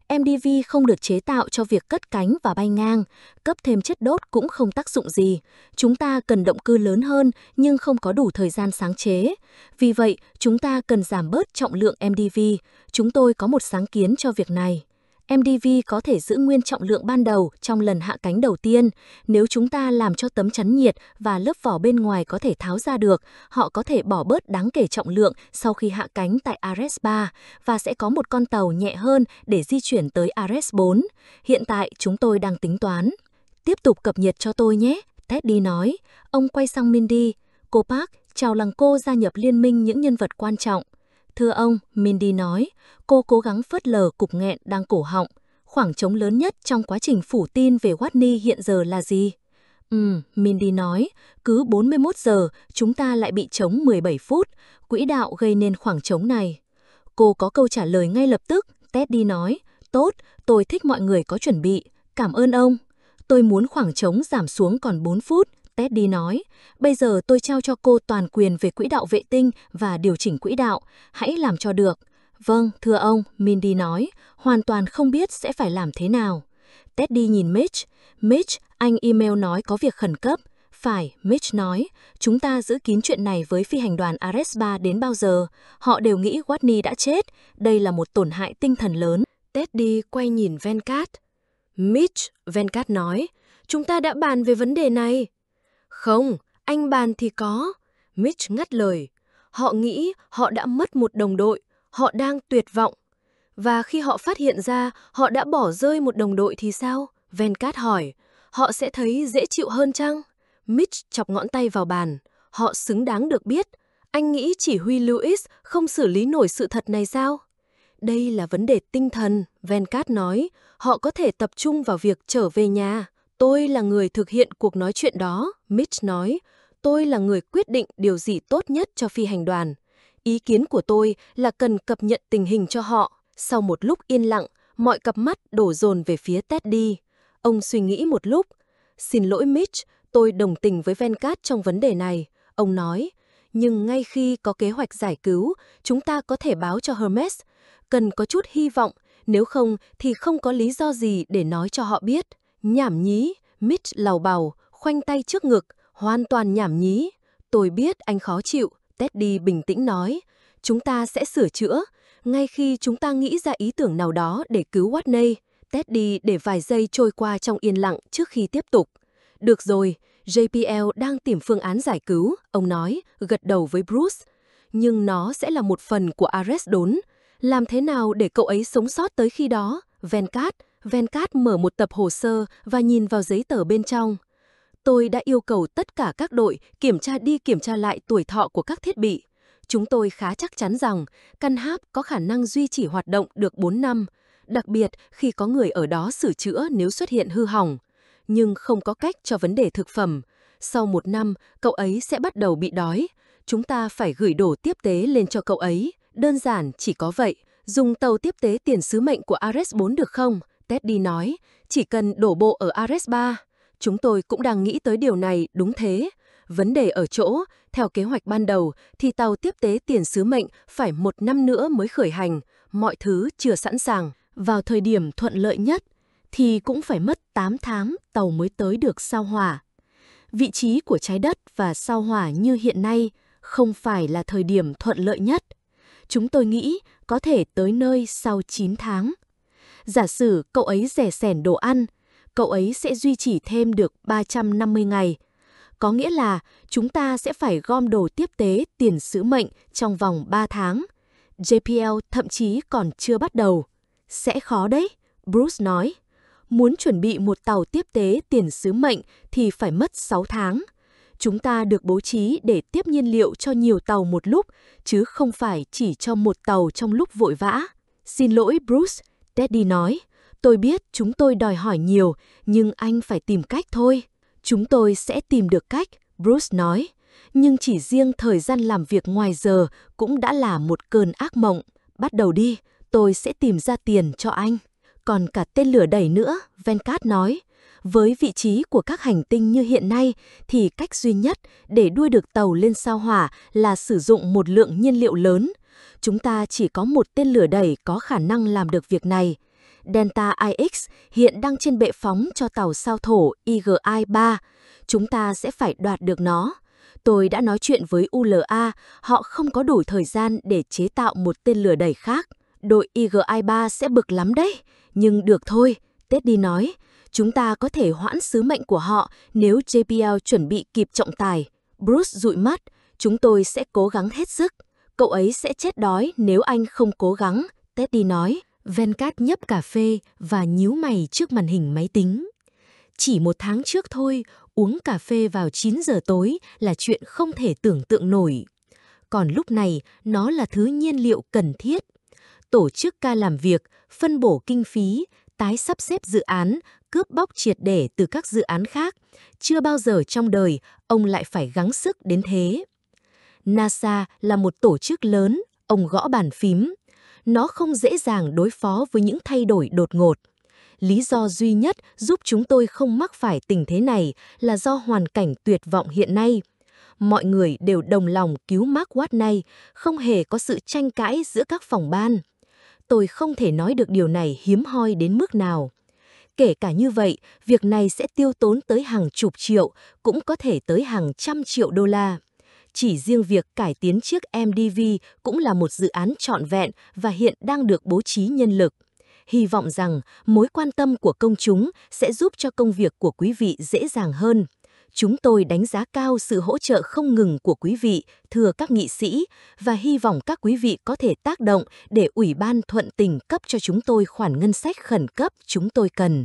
em đê vê không được chế tạo cho việc cất cánh và bay ngang, cấp thêm chất đốt cũng không tác dụng gì. Chúng ta cần động cơ lớn hơn nhưng không có đủ thời gian sáng chế. Vì vậy, chúng ta cần giảm bớt trọng lượng em đê vê. Chúng tôi có một sáng kiến cho việc này. em đê vê có thể giữ nguyên trọng lượng ban đầu trong lần hạ cánh đầu tiên. Nếu chúng ta làm cho tấm chắn nhiệt và lớp vỏ bên ngoài có thể tháo ra được, họ có thể bỏ bớt đáng kể trọng lượng sau khi hạ cánh tại a rờ e ét ba và sẽ có một con tàu nhẹ hơn để di chuyển tới a rờ e ét bốn. Hiện tại chúng tôi đang tính toán. Tiếp tục cập nhật cho tôi nhé, Teddy nói. Ông quay sang Mindy. Cô Park, chào mừng cô gia nhập liên minh những nhân vật quan trọng. Thưa ông, Mindy nói, cô cố gắng phớt lờ cục nghẹn đang cổ họng. Khoảng trống lớn nhất trong quá trình phủ tin về Whitney hiện giờ là gì? Ừm, Mindy nói, cứ bốn mươi mốt giờ chúng ta lại bị trống mười bảy phút. Quỹ đạo gây nên khoảng trống này. Cô có câu trả lời ngay lập tức, Teddy nói. Tốt, tôi thích mọi người có chuẩn bị. Cảm ơn ông. Tôi muốn khoảng trống giảm xuống còn bốn phút. Teddy nói, bây giờ tôi trao cho cô toàn quyền về quỹ đạo vệ tinh và điều chỉnh quỹ đạo. Hãy làm cho được. Vâng, thưa ông, Mindy nói, hoàn toàn không biết sẽ phải làm thế nào. Teddy nhìn Mitch. Mitch, anh email nói có việc khẩn cấp. Phải, Mitch nói, chúng ta giữ kín chuyện này với phi hành đoàn a rờ e ét ba đến bao giờ. Họ đều nghĩ Whitney đã chết. Đây là một tổn hại tinh thần lớn. Teddy quay nhìn Venkat. Mitch, Venkat nói, chúng ta đã bàn về vấn đề này. Không, anh bàn thì có. Mitch ngắt lời. Họ nghĩ họ đã mất một đồng đội. Họ đang tuyệt vọng. Và khi họ phát hiện ra họ đã bỏ rơi một đồng đội thì sao? Venkat hỏi. Họ sẽ thấy dễ chịu hơn chăng? Mitch chọc ngón tay vào bàn. Họ xứng đáng được biết. Anh nghĩ chỉ huy Lewis không xử lý nổi sự thật này sao? Đây là vấn đề tinh thần, Venkat nói. Họ có thể tập trung vào việc trở về nhà. Tôi là người thực hiện cuộc nói chuyện đó, Mitch nói. Tôi là người quyết định điều gì tốt nhất cho phi hành đoàn. Ý kiến của tôi là cần cập nhật tình hình cho họ. Sau một lúc yên lặng, mọi cặp mắt đổ dồn về phía Teddy. Ông suy nghĩ một lúc. Xin lỗi Mitch, tôi đồng tình với Venkat trong vấn đề này. Ông nói, nhưng ngay khi có kế hoạch giải cứu, chúng ta có thể báo cho Hermes. Cần có chút hy vọng, nếu không thì không có lý do gì để nói cho họ biết. Nhảm nhí, Mitch lầu bầu, khoanh tay trước ngực, hoàn toàn nhảm nhí. Tôi biết anh khó chịu, Teddy bình tĩnh nói. Chúng ta sẽ sửa chữa. Ngay khi chúng ta nghĩ ra ý tưởng nào đó để cứu Whitney, Teddy để vài giây trôi qua trong yên lặng trước khi tiếp tục. Được rồi, J P L đang tìm phương án giải cứu, ông nói, gật đầu với Bruce. Nhưng nó sẽ là một phần của a rờ e ét bốn. Làm thế nào để cậu ấy sống sót tới khi đó? Venkat, Venkat mở một tập hồ sơ và nhìn vào giấy tờ bên trong. Tôi đã yêu cầu tất cả các đội kiểm tra đi kiểm tra lại tuổi thọ của các thiết bị. Chúng tôi khá chắc chắn rằng căn háp có khả năng duy trì hoạt động được bốn năm, đặc biệt khi có người ở đó sửa chữa nếu xuất hiện hư hỏng. Nhưng không có cách cho vấn đề thực phẩm. Sau một năm, cậu ấy sẽ bắt đầu bị đói. Chúng ta phải gửi đồ tiếp tế lên cho cậu ấy. Đơn giản chỉ có vậy. Dùng tàu tiếp tế tiền sứ mệnh của a rờ e ét bốn được không? Teddy nói, chỉ cần đổ bộ ở a rờ e ét ba. Chúng tôi cũng đang nghĩ tới điều này, đúng thế. Vấn đề ở chỗ, theo kế hoạch ban đầu, thì tàu tiếp tế tiền sứ mệnh phải một năm nữa mới khởi hành. Mọi thứ chưa sẵn sàng. Vào thời điểm thuận lợi nhất, thì cũng phải mất tám tháng tàu mới tới được sao Hỏa. Vị trí của trái đất và sao Hỏa như hiện nay không phải là thời điểm thuận lợi nhất. Chúng tôi nghĩ có thể tới nơi sau chín tháng. Giả sử cậu ấy rẻ sẻn đồ ăn, cậu ấy sẽ duy trì thêm được ba trăm năm mươi ngày. Có nghĩa là chúng ta sẽ phải gom đồ tiếp tế tiền sứ mệnh trong vòng ba tháng. J P L thậm chí còn chưa bắt đầu. Sẽ khó đấy, Bruce nói. Muốn chuẩn bị một tàu tiếp tế tiền sứ mệnh thì phải mất sáu tháng. Chúng ta được bố trí để tiếp nhiên liệu cho nhiều tàu một lúc, chứ không phải chỉ cho một tàu trong lúc vội vã. Xin lỗi Bruce, Teddy nói. Tôi biết chúng tôi đòi hỏi nhiều, nhưng anh phải tìm cách thôi. Chúng tôi sẽ tìm được cách, Bruce nói. Nhưng chỉ riêng thời gian làm việc ngoài giờ cũng đã là một cơn ác mộng. Bắt đầu đi, tôi sẽ tìm ra tiền cho anh. Còn cả tên lửa đẩy nữa, Venkat nói. Với vị trí của các hành tinh như hiện nay thì cách duy nhất để đuôi được tàu lên sao Hỏa là sử dụng một lượng nhiên liệu lớn. Chúng ta chỉ có một tên lửa đẩy có khả năng làm được việc này. Delta i x hiện đang trên bệ phóng cho tàu sao thổ i giê i ba. Chúng ta sẽ phải đoạt được nó. Tôi đã nói chuyện với u lờ a, họ không có đủ thời gian để chế tạo một tên lửa đẩy khác. Đội i giê i ba sẽ bực lắm đấy. Nhưng được thôi, Teddy nói. Chúng ta có thể hoãn sứ mệnh của họ nếu gi pê lờ chuẩn bị kịp trọng tài. Bruce dụi mắt. Chúng tôi sẽ cố gắng hết sức. Cậu ấy sẽ chết đói nếu anh không cố gắng, Teddy nói. Venkat nhấp cà phê và nhíu mày trước màn hình máy tính. Chỉ một tháng trước thôi, uống cà phê vào chín giờ tối là chuyện không thể tưởng tượng nổi. Còn lúc này, nó là thứ nhiên liệu cần thiết. Tổ chức ca làm việc, phân bổ kinh phí, tái sắp xếp dự án, cướp bóc triệt để từ các dự án khác. Chưa bao giờ trong đời ông lại phải gắng sức đến thế. NASA là một tổ chức lớn, ông gõ bàn phím. Nó không dễ dàng đối phó với những thay đổi đột ngột. Lý do duy nhất giúp chúng tôi không mắc phải tình thế này là do hoàn cảnh tuyệt vọng hiện nay. Mọi người đều đồng lòng cứu Mark Watney, không hề có sự tranh cãi giữa các phòng ban. Tôi không thể nói được điều này hiếm hoi đến mức nào. Kể cả như vậy, việc này sẽ tiêu tốn tới hàng chục triệu, cũng có thể tới hàng trăm triệu đô la. Chỉ riêng việc cải tiến chiếc em đê vê cũng là một dự án trọn vẹn và hiện đang được bố trí nhân lực. Hy vọng rằng mối quan tâm của công chúng sẽ giúp cho công việc của quý vị dễ dàng hơn. Chúng tôi đánh giá cao sự hỗ trợ không ngừng của quý vị, thưa các nghị sĩ, và hy vọng các quý vị có thể tác động để Ủy ban thuận tình cấp cho chúng tôi khoản ngân sách khẩn cấp chúng tôi cần.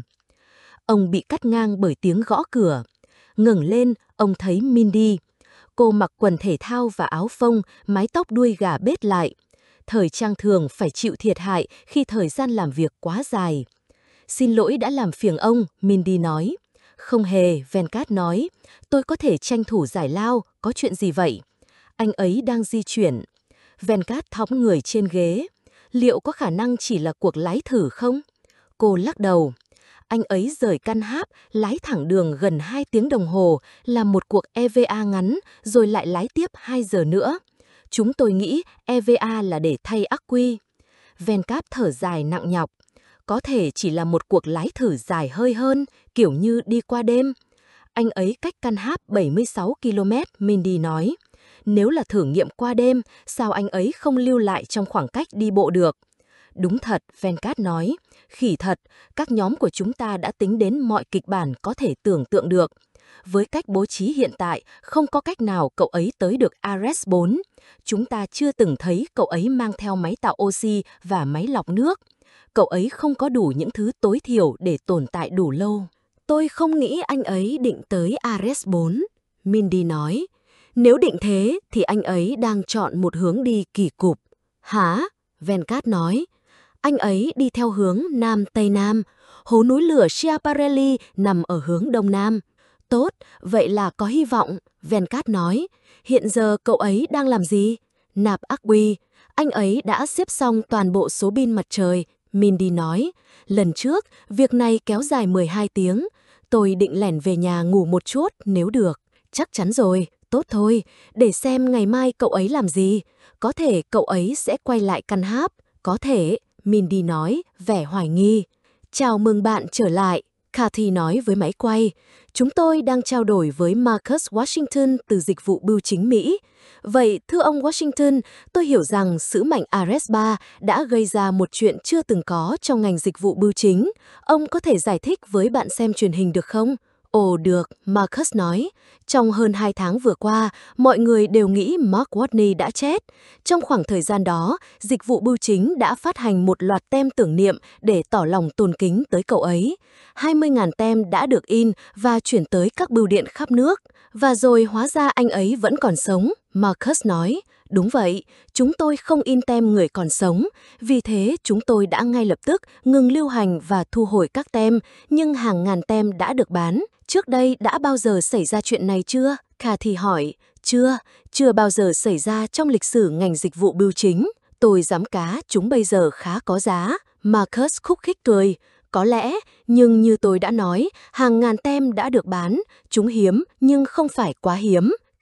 Ông bị cắt ngang bởi tiếng gõ cửa. Ngẩng lên, ông thấy Mindy. Cô mặc quần thể thao và áo phông, mái tóc đuôi gà bết lại. Thời trang thường phải chịu thiệt hại khi thời gian làm việc quá dài. Xin lỗi đã làm phiền ông, Mindy nói. Không hề, Venkat nói. Tôi có thể tranh thủ giải lao, có chuyện gì vậy? Anh ấy đang di chuyển. Venkat thõng người trên ghế. Liệu có khả năng chỉ là cuộc lái thử không? Cô lắc đầu. Anh ấy rời căn háp, lái thẳng đường gần hai tiếng đồng hồ, làm một cuộc e vê a ngắn, rồi lại lái tiếp hai giờ nữa. Chúng tôi nghĩ e vê a là để thay ắc quy. Venkat thở dài nặng nhọc. Có thể chỉ là một cuộc lái thử dài hơi hơn, kiểu như đi qua đêm. Anh ấy cách căn háp bảy mươi sáu ki lô mét, Mindy nói. Nếu là thử nghiệm qua đêm, sao anh ấy không lưu lại trong khoảng cách đi bộ được? Đúng thật, Venkat nói. Khỉ thật, các nhóm của chúng ta đã tính đến mọi kịch bản có thể tưởng tượng được. Với cách bố trí hiện tại, không có cách nào cậu ấy tới được Ares bốn. Chúng ta chưa từng thấy cậu ấy mang theo máy tạo oxy và máy lọc nước. Cậu ấy không có đủ những thứ tối thiểu để tồn tại đủ lâu. Tôi không nghĩ anh ấy định tới Ares bốn, Mindy nói. Nếu định thế thì anh ấy đang chọn một hướng đi kỳ cục. Hả? Venkat nói. Anh ấy đi theo hướng Nam-Tây-Nam. Hố núi lửa Schiaparelli nằm ở hướng Đông-Nam. Tốt, vậy là có hy vọng, Venkat nói. Hiện giờ cậu ấy đang làm gì? Nạp ắc quy. Anh ấy đã xếp xong toàn bộ số pin mặt trời, Mindy nói. Lần trước, việc này kéo dài mười hai tiếng. Tôi định lẻn về nhà ngủ một chút nếu được. Chắc chắn rồi, tốt thôi. Để xem ngày mai cậu ấy làm gì. Có thể cậu ấy sẽ quay lại căn háp. Có thể, Mindy nói, vẻ hoài nghi. Chào mừng bạn trở lại, Kathy nói với máy quay. Chúng tôi đang trao đổi với Marcus Washington từ Dịch vụ Bưu chính Mỹ. Vậy, thưa ông Washington, tôi hiểu rằng sứ mệnh Ares ba đã gây ra một chuyện chưa từng có trong ngành dịch vụ bưu chính. Ông có thể giải thích với bạn xem truyền hình được không? Ồ được, Marcus nói. Trong hơn hai tháng vừa qua, mọi người đều nghĩ Mark Watney đã chết. Trong khoảng thời gian đó, Dịch vụ Bưu chính đã phát hành một loạt tem tưởng niệm để tỏ lòng tôn kính tới cậu ấy. hai mươi nghìn tem đã được in và chuyển tới các bưu điện khắp nước. Và rồi hóa ra anh ấy vẫn còn sống, Marcus nói. Đúng vậy, chúng tôi không in tem người còn sống, vì thế chúng tôi đã ngay lập tức ngừng lưu hành và thu hồi các tem, nhưng hàng ngàn tem đã được bán. Trước đây đã bao giờ xảy ra chuyện này chưa? Kathy hỏi. Chưa, chưa bao giờ xảy ra trong lịch sử ngành dịch vụ bưu chính. Tôi dám cá chúng bây giờ khá có giá. Marcus khúc khích cười. Có lẽ, nhưng như tôi đã nói, hàng ngàn tem đã được bán. Chúng hiếm, nhưng không phải quá hiếm.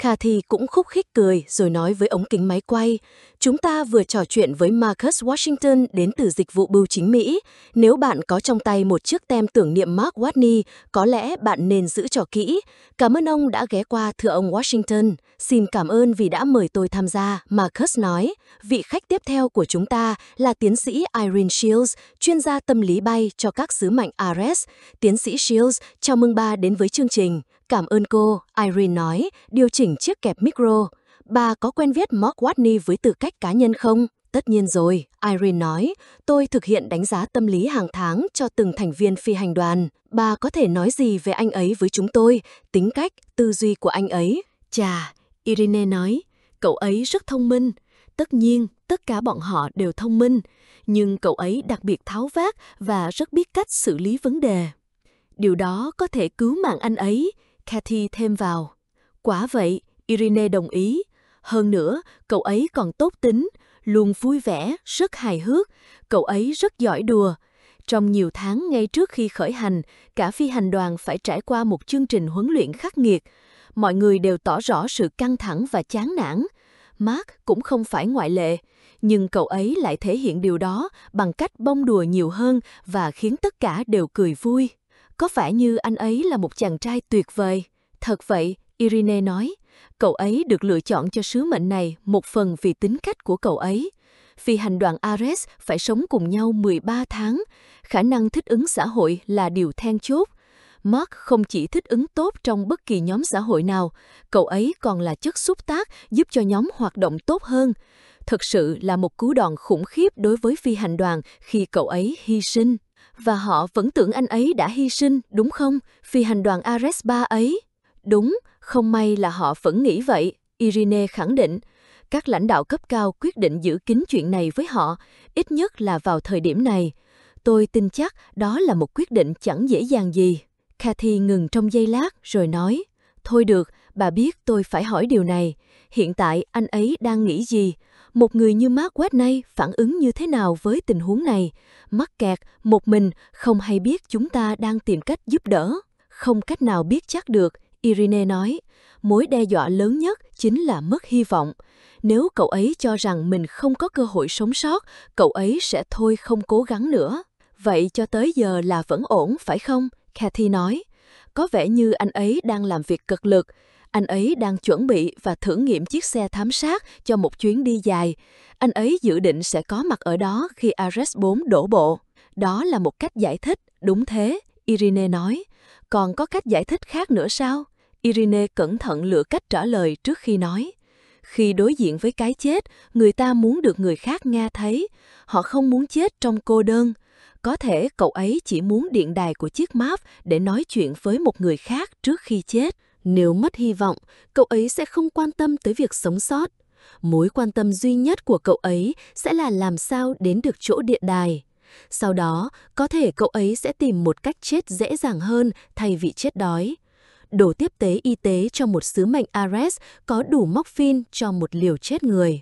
Cathy cũng khúc khích cười rồi nói với ống kính máy quay, chúng ta vừa trò chuyện với Marcus Washington đến từ dịch vụ bưu chính Mỹ. Nếu bạn có trong tay một chiếc tem tưởng niệm Mark Watney, có lẽ bạn nên giữ cho kỹ. Cảm ơn ông đã ghé qua, thưa ông Washington. Xin cảm ơn vì đã mời tôi tham gia, Marcus nói. Vị khách tiếp theo của chúng ta là tiến sĩ Irene Shields, chuyên gia tâm lý bay cho các sứ mệnh Ares. Tiến sĩ Shields, chào mừng bà đến với chương trình. Cảm ơn cô, Irene nói, điều chỉnh chiếc kẹp micro. Bà có quen viết Mark Watney với tư cách cá nhân không? Tất nhiên rồi, Irene nói, tôi thực hiện đánh giá tâm lý hàng tháng cho từng thành viên phi hành đoàn. Bà có thể nói gì về anh ấy với chúng tôi, tính cách, tư duy của anh ấy? Chà, Irene nói, cậu ấy rất thông minh. Tất nhiên, tất cả bọn họ đều thông minh, nhưng cậu ấy đặc biệt tháo vát và rất biết cách xử lý vấn đề. Điều đó có thể cứu mạng anh ấy, Cathy thêm vào. Quả vậy, Irene đồng ý. Hơn nữa, cậu ấy còn tốt tính, luôn vui vẻ, rất hài hước. Cậu ấy rất giỏi đùa. Trong nhiều tháng ngay trước khi khởi hành, cả phi hành đoàn phải trải qua một chương trình huấn luyện khắc nghiệt. Mọi người đều tỏ rõ sự căng thẳng và chán nản. Mark cũng không phải ngoại lệ, nhưng cậu ấy lại thể hiện điều đó bằng cách bông đùa nhiều hơn và khiến tất cả đều cười vui. Có vẻ như anh ấy là một chàng trai tuyệt vời. Thật vậy, Irene nói, cậu ấy được lựa chọn cho sứ mệnh này một phần vì tính cách của cậu ấy. Phi hành đoàn Ares phải sống cùng nhau mười ba tháng. Khả năng thích ứng xã hội là điều then chốt. Mark không chỉ thích ứng tốt trong bất kỳ nhóm xã hội nào, cậu ấy còn là chất xúc tác giúp cho nhóm hoạt động tốt hơn. Thực sự là một cú đòn khủng khiếp đối với phi hành đoàn khi cậu ấy hy sinh. Và họ vẫn tưởng anh ấy đã hy sinh, đúng không? Phi hành đoàn Ares ba ấy. Đúng, không may là họ vẫn nghĩ vậy, Irene khẳng định. Các lãnh đạo cấp cao quyết định giữ kín chuyện này với họ, ít nhất là vào thời điểm này. Tôi tin chắc đó là một quyết định chẳng dễ dàng gì. Cathy ngừng trong giây lát rồi nói, thôi được, bà biết tôi phải hỏi điều này. Hiện tại anh ấy đang nghĩ gì? Một người như Mark Watney phản ứng như thế nào với tình huống này? Mắc kẹt, một mình, không hay biết chúng ta đang tìm cách giúp đỡ. Không cách nào biết chắc được, Irene nói. Mối đe dọa lớn nhất chính là mất hy vọng. Nếu cậu ấy cho rằng mình không có cơ hội sống sót, cậu ấy sẽ thôi không cố gắng nữa. Vậy cho tới giờ là vẫn ổn, phải không? Cathy nói. Có vẻ như anh ấy đang làm việc cực lực. Anh ấy đang chuẩn bị và thử nghiệm chiếc xe thám sát cho một chuyến đi dài. Anh ấy dự định sẽ có mặt ở đó khi Ares bốn đổ bộ. Đó là một cách giải thích, đúng thế, Irene nói. Còn có cách giải thích khác nữa sao? Irene cẩn thận lựa cách trả lời trước khi nói. Khi đối diện với cái chết, người ta muốn được người khác nghe thấy. Họ không muốn chết trong cô đơn. Có thể cậu ấy chỉ muốn điện đài của chiếc map để nói chuyện với một người khác trước khi chết. Nếu mất hy vọng, cậu ấy sẽ không quan tâm tới việc sống sót. Mối quan tâm duy nhất của cậu ấy sẽ là làm sao đến được chỗ điện đài. Sau đó, có thể cậu ấy sẽ tìm một cách chết dễ dàng hơn thay vì chết đói. Đổ tiếp tế y tế cho một sứ mệnh Ares có đủ morphine cho một liều chết người.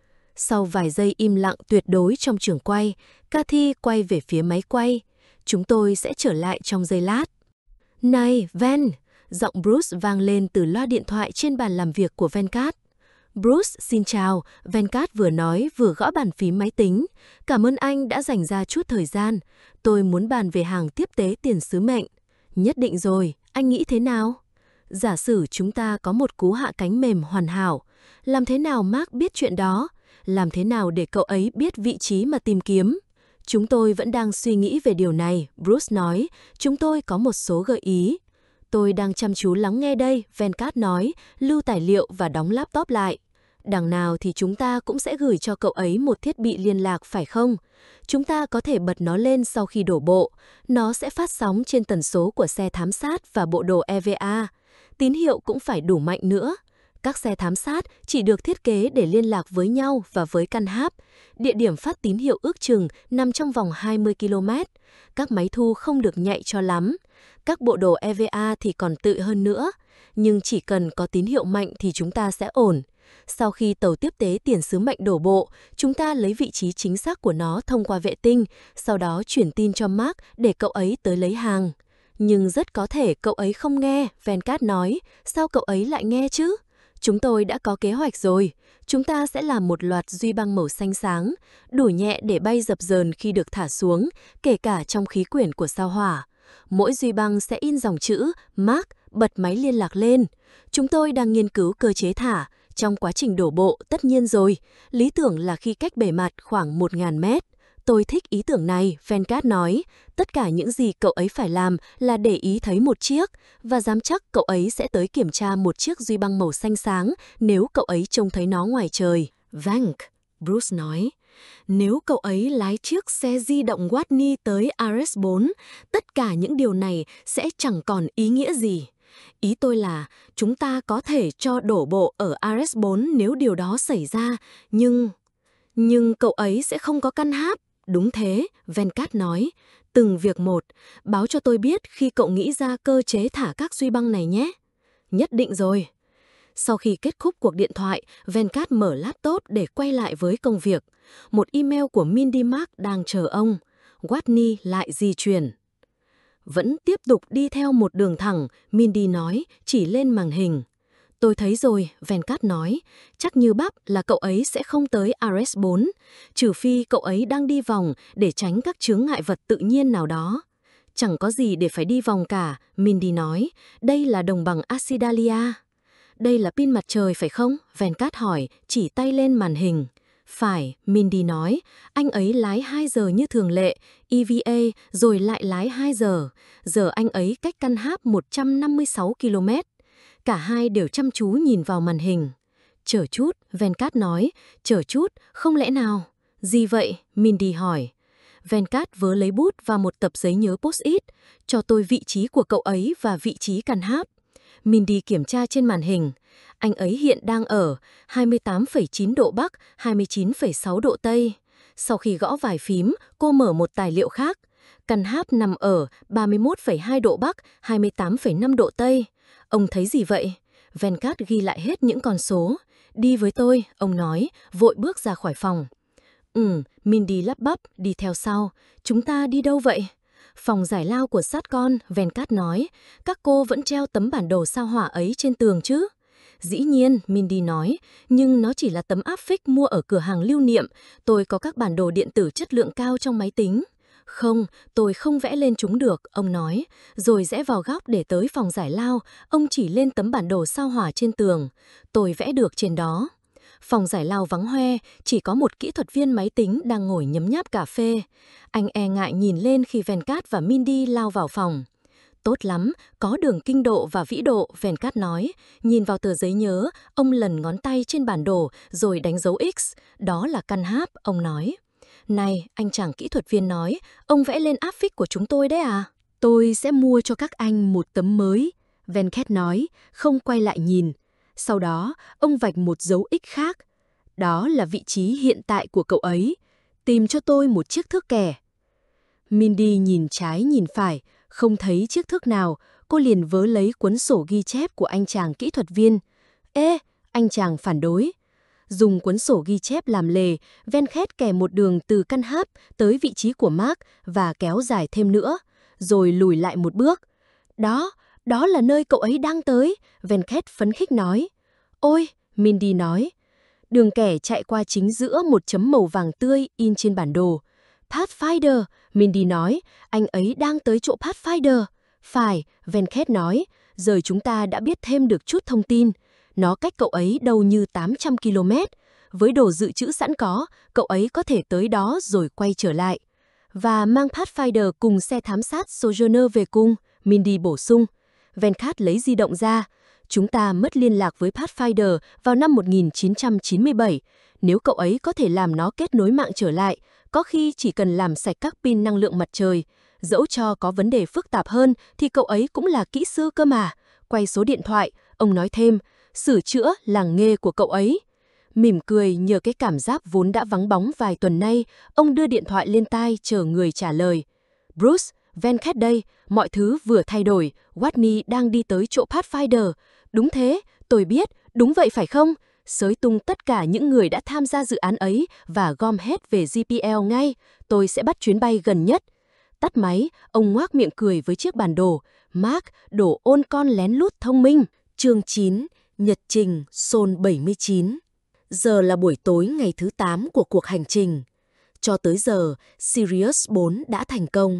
Sau vài giây im lặng tuyệt đối trong trường quay, Cathy quay về phía máy quay. Chúng tôi sẽ trở lại trong giây lát. Này, Van! Giọng Bruce vang lên từ loa điện thoại trên bàn làm việc của Venkat. Bruce, xin chào, Venkat vừa nói vừa gõ bàn phím máy tính. Cảm ơn anh đã dành ra chút thời gian. Tôi muốn bàn về hàng tiếp tế tiền sứ mệnh. Nhất định rồi, anh nghĩ thế nào? Giả sử chúng ta có một cú hạ cánh mềm hoàn hảo. Làm thế nào Mark biết chuyện đó? Làm thế nào để cậu ấy biết vị trí mà tìm kiếm? Chúng tôi vẫn đang suy nghĩ về điều này, Bruce nói. Chúng tôi có một số gợi ý. Tôi đang chăm chú lắng nghe đây, Venkat nói, lưu tài liệu và đóng laptop lại. Đằng nào thì chúng ta cũng sẽ gửi cho cậu ấy một thiết bị liên lạc phải không? Chúng ta có thể bật nó lên sau khi đổ bộ. Nó sẽ phát sóng trên tần số của xe thám sát và bộ đồ e vê a. Tín hiệu cũng phải đủ mạnh nữa. Các xe thám sát chỉ được thiết kế để liên lạc với nhau và với căn háp. Địa điểm phát tín hiệu ước chừng nằm trong vòng hai mươi ki lô mét. Các máy thu không được nhạy cho lắm. Các bộ đồ e vê a thì còn tự hơn nữa. Nhưng chỉ cần có tín hiệu mạnh thì chúng ta sẽ ổn. Sau khi tàu tiếp tế tiền sứ mệnh đổ bộ, chúng ta lấy vị trí chính xác của nó thông qua vệ tinh, sau đó chuyển tin cho Mark để cậu ấy tới lấy hàng. Nhưng rất có thể cậu ấy không nghe, Venkat nói. Sao cậu ấy lại nghe chứ? Chúng tôi đã có kế hoạch rồi. Chúng ta sẽ làm một loạt duy băng màu xanh sáng, đủ nhẹ để bay dập dờn khi được thả xuống, kể cả trong khí quyển của sao hỏa. Mỗi duy băng sẽ in dòng chữ Mark, bật máy liên lạc lên. Chúng tôi đang nghiên cứu cơ chế thả. Trong quá trình đổ bộ, tất nhiên rồi, lý tưởng là khi cách bề mặt khoảng một nghìn mét. Tôi thích ý tưởng này, Venkat nói. Tất cả những gì cậu ấy phải làm là để ý thấy một chiếc, và dám chắc cậu ấy sẽ tới kiểm tra một chiếc duy băng màu xanh sáng nếu cậu ấy trông thấy nó ngoài trời. Vank, Bruce nói. Nếu cậu ấy lái chiếc xe di động Watney tới R S bốn, tất cả những điều này sẽ chẳng còn ý nghĩa gì. Ý tôi là chúng ta có thể cho đổ bộ ở R S bốn nếu điều đó xảy ra, nhưng... Nhưng cậu ấy sẽ không có căn háp. Đúng thế, Venkat nói. Từng việc một, báo cho tôi biết khi cậu nghĩ ra cơ chế thả các duy băng này nhé. Nhất định rồi. Sau khi kết thúc cuộc điện thoại, Venkat mở laptop để quay lại với công việc. Một email của Mindy Mark đang chờ ông. Watney lại di chuyển. Vẫn tiếp tục đi theo một đường thẳng, Mindy nói, chỉ lên màn hình. Tôi thấy rồi, Venkat nói, chắc như bắp là cậu ấy sẽ không tới R S bốn, trừ phi cậu ấy đang đi vòng để tránh các chướng ngại vật tự nhiên nào đó. Chẳng có gì để phải đi vòng cả, Mindy nói, đây là đồng bằng Acidalia. Đây là pin mặt trời phải không? Venkat hỏi, chỉ tay lên màn hình. Phải, Mindy nói, anh ấy lái hai giờ như thường lệ, E V A rồi lại lái hai giờ. Giờ anh ấy cách căn háp một trăm năm mươi sáu ki lô mét. Cả hai đều chăm chú nhìn vào màn hình. Chờ chút, Venkat nói, chờ chút, không lẽ nào? Gì vậy? Mindy hỏi. Venkat vớ lấy bút và một tập giấy nhớ post-it, cho tôi vị trí của cậu ấy và vị trí căn háp. Mindy kiểm tra trên màn hình. Anh ấy hiện đang ở hai mươi tám phẩy chín độ Bắc, hai mươi chín phẩy sáu độ Tây. Sau khi gõ vài phím, cô mở một tài liệu khác. Căn háp nằm ở ba mươi mốt phẩy hai độ Bắc, hai mươi tám phẩy năm độ Tây. Ông thấy gì vậy? Venkat ghi lại hết những con số. Đi với tôi, ông nói, vội bước ra khỏi phòng. Ừ, Mindy lắp bắp, đi theo sau. Chúng ta đi đâu vậy? Phòng giải lao của Satcom, Venkat nói. Các cô vẫn treo tấm bản đồ sao hỏa ấy trên tường chứ? Dĩ nhiên, Mindy nói, nhưng nó chỉ là tấm áp phích mua ở cửa hàng lưu niệm. Tôi có các bản đồ điện tử chất lượng cao trong máy tính. Không, tôi không vẽ lên chúng được, ông nói. Rồi rẽ vào góc để tới phòng giải lao, ông chỉ lên tấm bản đồ sao hỏa trên tường. Tôi vẽ được trên đó. Phòng giải lao vắng hoe, chỉ có một kỹ thuật viên máy tính đang ngồi nhấm nháp cà phê. Anh e ngại nhìn lên khi Venkat và Mindy lao vào phòng. Tốt lắm, có đường kinh độ và vĩ độ, Venkat nói. Nhìn vào tờ giấy nhớ, ông lần ngón tay trên bản đồ rồi đánh dấu X. Đó là căn háp, ông nói. Này, anh chàng kỹ thuật viên nói, ông vẽ lên áp phích của chúng tôi đấy à? Tôi sẽ mua cho các anh một tấm mới, Venkat nói, không quay lại nhìn. Sau đó, ông vạch một dấu X khác. Đó là vị trí hiện tại của cậu ấy. Tìm cho tôi một chiếc thước kẻ. Mindy nhìn trái nhìn phải, không thấy chiếc thước nào, cô liền vớ lấy cuốn sổ ghi chép của anh chàng kỹ thuật viên. Ê, anh chàng phản đối. Dùng cuốn sổ ghi chép làm lề, Venkat kẻ một đường từ căn háp tới vị trí của Mark và kéo dài thêm nữa, rồi lùi lại một bước. Đó, đó là nơi cậu ấy đang tới, Venkat phấn khích nói. Ôi, Mindy nói. Đường kẻ chạy qua chính giữa một chấm màu vàng tươi in trên bản đồ. Pathfinder, Mindy nói, anh ấy đang tới chỗ Pathfinder. Phải, Venkat nói, giờ chúng ta đã biết thêm được chút thông tin. Nó cách cậu ấy đâu như tám trăm ki lô mét. Với đồ dự trữ sẵn có, cậu ấy có thể tới đó rồi quay trở lại. Và mang Pathfinder cùng xe thám sát Sojourner về cung, Mindy bổ sung. Venkat lấy di động ra. Chúng ta mất liên lạc với Pathfinder vào năm một nghìn chín trăm chín mươi bảy. Nếu cậu ấy có thể làm nó kết nối mạng trở lại, có khi chỉ cần làm sạch các pin năng lượng mặt trời. Dẫu cho có vấn đề phức tạp hơn thì cậu ấy cũng là kỹ sư cơ mà. Quay số điện thoại, ông nói thêm, sửa chữa là nghề của cậu ấy. Mỉm cười nhờ cái cảm giác vốn đã vắng bóng vài tuần nay, ông đưa điện thoại lên tai chờ người trả lời. Bruce, Venkat đây, mọi thứ vừa thay đổi, Watney đang đi tới chỗ Pathfinder. Đúng thế, tôi biết, đúng vậy phải không? Xới tung tất cả những người đã tham gia dự án ấy và gom hết về G P L ngay, tôi sẽ bắt chuyến bay gần nhất. Tắt máy, ông ngoác miệng cười với chiếc bản đồ. Mark, đồ ôn con lén lút thông minh. Chương chín. Nhật trình Sol bảy mươi chín. Giờ là buổi tối ngày thứ tám của cuộc hành trình. Cho tới giờ, Sirius bốn đã thành công.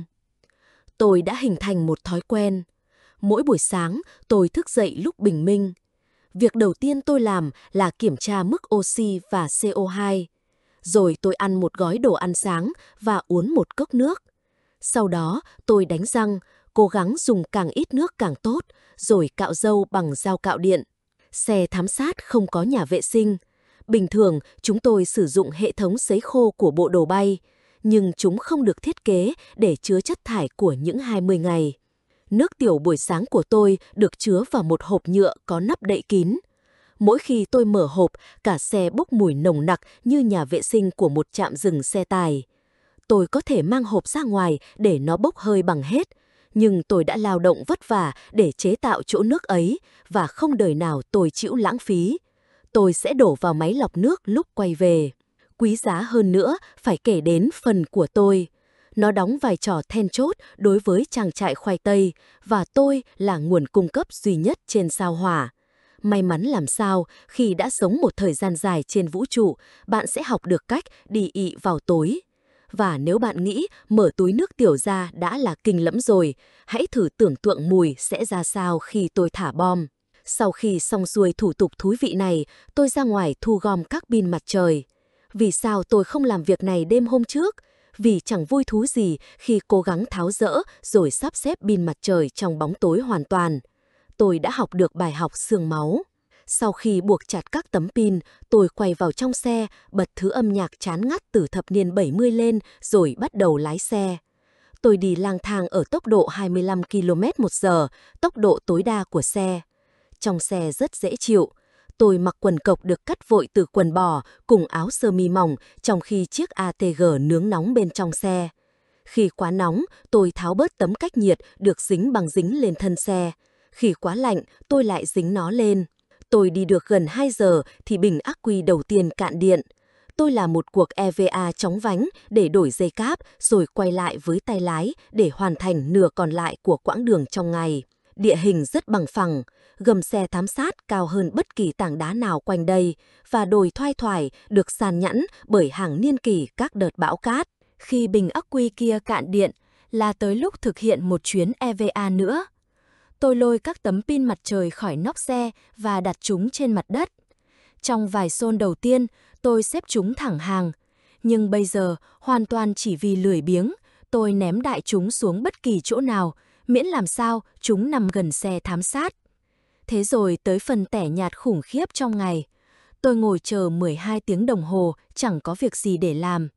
Tôi đã hình thành một thói quen. Mỗi buổi sáng, tôi thức dậy lúc bình minh. Việc đầu tiên tôi làm là kiểm tra mức oxy và xê o hai. Rồi tôi ăn một gói đồ ăn sáng và uống một cốc nước. Sau đó, tôi đánh răng, cố gắng dùng càng ít nước càng tốt, rồi cạo râu bằng dao cạo điện. Xe thám sát không có nhà vệ sinh. Bình thường, chúng tôi sử dụng hệ thống sấy khô của bộ đồ bay, nhưng chúng không được thiết kế để chứa chất thải của những hai mươi ngày. Nước tiểu buổi sáng của tôi được chứa vào một hộp nhựa có nắp đậy kín. Mỗi khi tôi mở hộp, cả xe bốc mùi nồng nặc như nhà vệ sinh của một trạm dừng xe tải. Tôi có thể mang hộp ra ngoài để nó bốc hơi bằng hết, nhưng tôi đã lao động vất vả để chế tạo chỗ nước ấy và không đời nào tôi chịu lãng phí. Tôi sẽ đổ vào máy lọc nước lúc quay về. Quý giá hơn nữa phải kể đến phần của tôi. Nó đóng vai trò then chốt đối với trang trại khoai tây và tôi là nguồn cung cấp duy nhất trên sao Hỏa. May mắn làm sao, khi đã sống một thời gian dài trên vũ trụ, bạn sẽ học được cách đi ị vào tối. Và nếu bạn nghĩ mở túi nước tiểu ra đã là kinh lẫm rồi, hãy thử tưởng tượng mùi sẽ ra sao khi tôi thả bom. Sau khi xong xuôi thủ tục thú vị này, tôi ra ngoài thu gom các pin mặt trời. Vì sao tôi không làm việc này đêm hôm trước? Vì chẳng vui thú gì khi cố gắng tháo dỡ rồi sắp xếp pin mặt trời trong bóng tối hoàn toàn. Tôi đã học được bài học xương máu. Sau khi buộc chặt các tấm pin, tôi quay vào trong xe, bật thứ âm nhạc chán ngắt từ thập niên bảy mươi lên rồi bắt đầu lái xe. Tôi đi lang thang ở tốc độ hai mươi lăm ki lô mét một giờ, tốc độ tối đa của xe. Trong xe rất dễ chịu. Tôi mặc quần cộc được cắt vội từ quần bò cùng áo sơ mi mỏng trong khi chiếc a tê giê nướng nóng bên trong xe. Khi quá nóng, tôi tháo bớt tấm cách nhiệt được dính bằng dính lên thân xe. Khi quá lạnh, tôi lại dính nó lên. Tôi đi được gần hai giờ thì bình ắc quy đầu tiên cạn điện. Tôi làm một cuộc e vê a chóng vánh để đổi dây cáp rồi quay lại với tay lái để hoàn thành nửa còn lại của quãng đường trong ngày. Địa hình rất bằng phẳng, gầm xe thám sát cao hơn bất kỳ tảng đá nào quanh đây và đồi thoai thoải được sàn nhẵn bởi hàng niên kỷ các đợt bão cát. Khi bình ắc quy kia cạn điện là tới lúc thực hiện một chuyến e vê a nữa. Tôi lôi các tấm pin mặt trời khỏi nóc xe và đặt chúng trên mặt đất. Trong vài xôn đầu tiên, tôi xếp chúng thẳng hàng. Nhưng bây giờ, hoàn toàn chỉ vì lười biếng, tôi ném đại chúng xuống bất kỳ chỗ nào, miễn làm sao chúng nằm gần xe thám sát. Thế rồi tới phần tẻ nhạt khủng khiếp trong ngày. Tôi ngồi chờ mười hai tiếng đồng hồ, chẳng có việc gì để làm.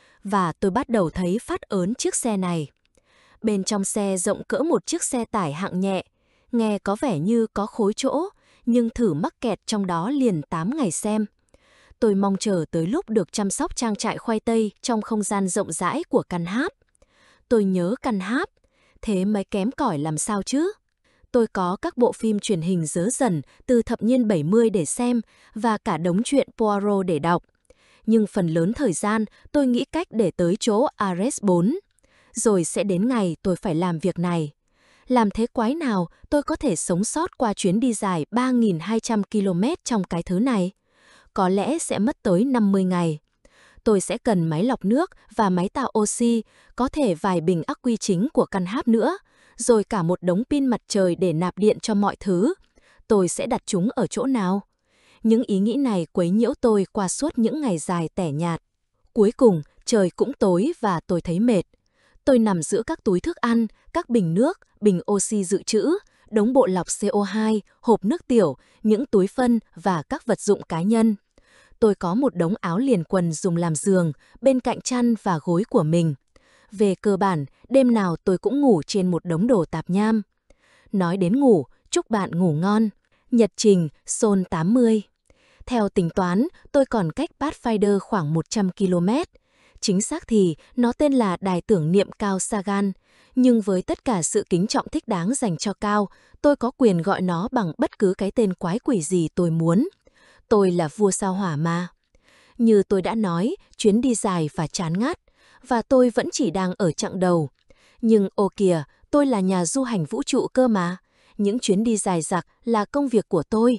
Và tôi bắt đầu thấy phát ớn chiếc xe này. Bên trong xe rộng cỡ một chiếc xe tải hạng nhẹ, nghe có vẻ như có khối chỗ, nhưng thử mắc kẹt trong đó liền tám ngày xem. Tôi mong chờ tới lúc được chăm sóc trang trại khoai tây trong không gian rộng rãi của căn háp. Tôi nhớ căn háp, thế mới kém cỏi làm sao chứ? Tôi có các bộ phim truyền hình dớ dần từ thập niên bảy mươi để xem và cả đống truyện Poirot để đọc. Nhưng phần lớn thời gian tôi nghĩ cách để tới chỗ Ares bốn. Rồi sẽ đến ngày tôi phải làm việc này. Làm thế quái nào tôi có thể sống sót qua chuyến đi dài ba nghìn hai trăm ki lô mét trong cái thứ này? Có lẽ sẽ mất tới năm mươi ngày. Tôi sẽ cần máy lọc nước và máy tạo oxy, có thể vài bình ắc quy chính của căn háp nữa, rồi cả một đống pin mặt trời để nạp điện cho mọi thứ. Tôi sẽ đặt chúng ở chỗ nào? Những ý nghĩ này quấy nhiễu tôi qua suốt những ngày dài tẻ nhạt. Cuối cùng, trời cũng tối và tôi thấy mệt. Tôi nằm giữa các túi thức ăn, các bình nước, bình oxy dự trữ, đống bộ lọc xê o hai, hộp nước tiểu, những túi phân và các vật dụng cá nhân. Tôi có một đống áo liền quần dùng làm giường, bên cạnh chăn và gối của mình. Về cơ bản, đêm nào tôi cũng ngủ trên một đống đồ tạp nham. Nói đến ngủ, chúc bạn ngủ ngon. Nhật trình Sol tám mươi. Theo tính toán, tôi còn cách Pathfinder khoảng một trăm ki lô mét. Chính xác thì nó tên là Đài tưởng niệm Cao Sagan, nhưng với tất cả sự kính trọng thích đáng dành cho Cao, tôi có quyền gọi nó bằng bất cứ cái tên quái quỷ gì tôi muốn. Tôi là vua sao hỏa mà. Như tôi đã nói, chuyến đi dài và chán ngắt, và tôi vẫn chỉ đang ở chặng đầu. Nhưng ô kìa, tôi là nhà du hành vũ trụ cơ mà. Những chuyến đi dài dặc là công việc của tôi.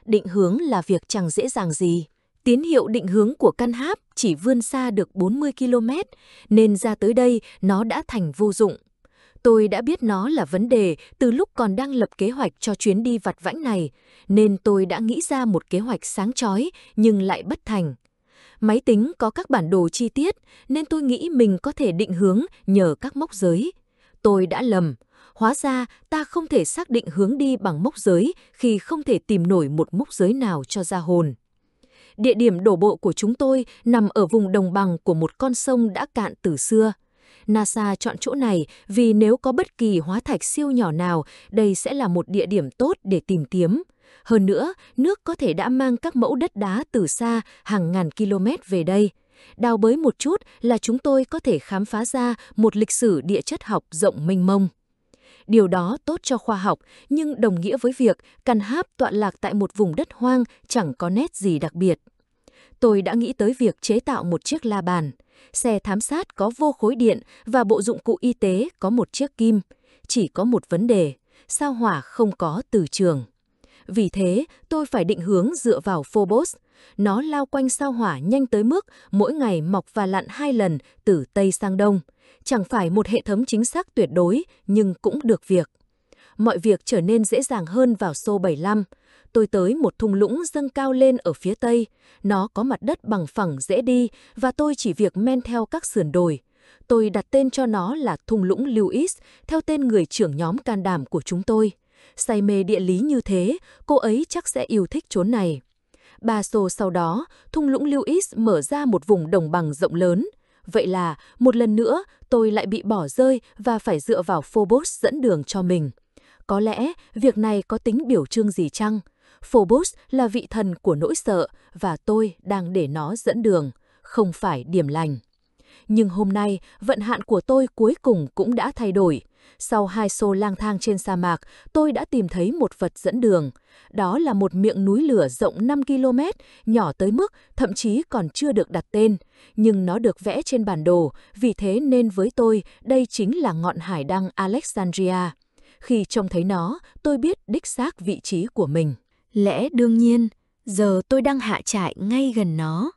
định hướng là việc chẳng dễ dàng gì. Tín hiệu định hướng của căn háp chỉ vươn xa được bốn mươi ki lô mét, nên ra tới đây nó đã thành vô dụng. Tôi đã biết nó là vấn đề từ lúc còn đang lập kế hoạch cho chuyến đi vặt vãnh này, nên tôi đã nghĩ ra một kế hoạch sáng chói nhưng lại bất thành. Máy tính có các bản đồ chi tiết nên tôi nghĩ mình có thể định hướng nhờ các mốc giới. Tôi đã lầm. Hóa ra ta không thể xác định hướng đi bằng mốc giới khi không thể tìm nổi một mốc giới nào cho ra hồn. Địa điểm đổ bộ của chúng tôi nằm ở vùng đồng bằng của một con sông đã cạn từ xưa. NASA chọn chỗ này vì nếu có bất kỳ hóa thạch siêu nhỏ nào, đây sẽ là một địa điểm tốt để tìm kiếm. Hơn nữa, nước có thể đã mang các mẫu đất đá từ xa hàng ngàn km về đây. Đào bới một chút là chúng tôi có thể khám phá ra một lịch sử địa chất học rộng mênh mông. Điều đó tốt cho khoa học, nhưng đồng nghĩa với việc căn háp tọa lạc tại một vùng đất hoang chẳng có nét gì đặc biệt. Tôi đã nghĩ tới việc chế tạo một chiếc la bàn. Xe thám sát có vô khối điện và bộ dụng cụ y tế có một chiếc kim. Chỉ có một vấn đề, sao hỏa không có từ trường. Vì thế, tôi phải định hướng dựa vào Phobos. Nó lao quanh sao hỏa nhanh tới mức mỗi ngày mọc và lặn hai lần từ Tây sang Đông. Chẳng phải một hệ thống chính xác tuyệt đối, nhưng cũng được việc. Mọi việc trở nên dễ dàng hơn vào xô bảy mươi lăm. Tôi tới một thung lũng dâng cao lên ở phía Tây. Nó có mặt đất bằng phẳng dễ đi và tôi chỉ việc men theo các sườn đồi. Tôi đặt tên cho nó là thung lũng Lewis, theo tên người trưởng nhóm can đảm của chúng tôi. Say mê địa lý như thế, cô ấy chắc sẽ yêu thích chốn này. Ba xô sau đó, thung lũng Lewis mở ra một vùng đồng bằng rộng lớn. Vậy là, một lần nữa, tôi lại bị bỏ rơi và phải dựa vào Phobos dẫn đường cho mình. Có lẽ, việc này có tính biểu trưng gì chăng? Phobos là vị thần của nỗi sợ và tôi đang để nó dẫn đường, không phải điểm lành. Nhưng hôm nay, vận hạn của tôi cuối cùng cũng đã thay đổi. Sau hai xô lang thang trên sa mạc, tôi đã tìm thấy một vật dẫn đường. Đó là một miệng núi lửa rộng năm ki lô mét, nhỏ tới mức thậm chí còn chưa được đặt tên. Nhưng nó được vẽ trên bản đồ, vì thế nên với tôi, đây chính là ngọn hải đăng Alexandria. Khi trông thấy nó, tôi biết đích xác vị trí của mình. Lẽ đương nhiên, giờ tôi đang hạ trại ngay gần nó.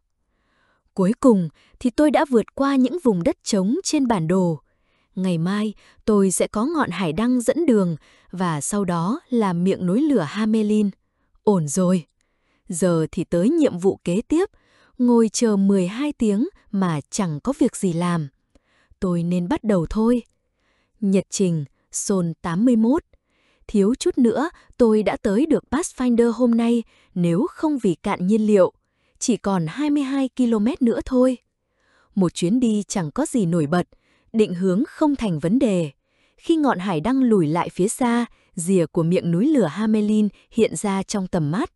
Cuối cùng thì tôi đã vượt qua những vùng đất trống trên bản đồ. Ngày mai tôi sẽ có ngọn hải đăng dẫn đường và sau đó là miệng núi lửa Hamelin. Ổn rồi. Giờ thì tới nhiệm vụ kế tiếp, ngồi chờ mười hai tiếng mà chẳng có việc gì làm. Tôi nên bắt đầu thôi. Nhật trình, Sol tám mươi mốt. Thiếu chút nữa tôi đã tới được Pathfinder hôm nay nếu không vì cạn nhiên liệu. Chỉ còn hai mươi hai ki lô mét nữa thôi. Một chuyến đi chẳng có gì nổi bật, định hướng không thành vấn đề. Khi ngọn hải đăng lùi lại phía xa, rìa của miệng núi lửa Hamelin hiện ra trong tầm mắt.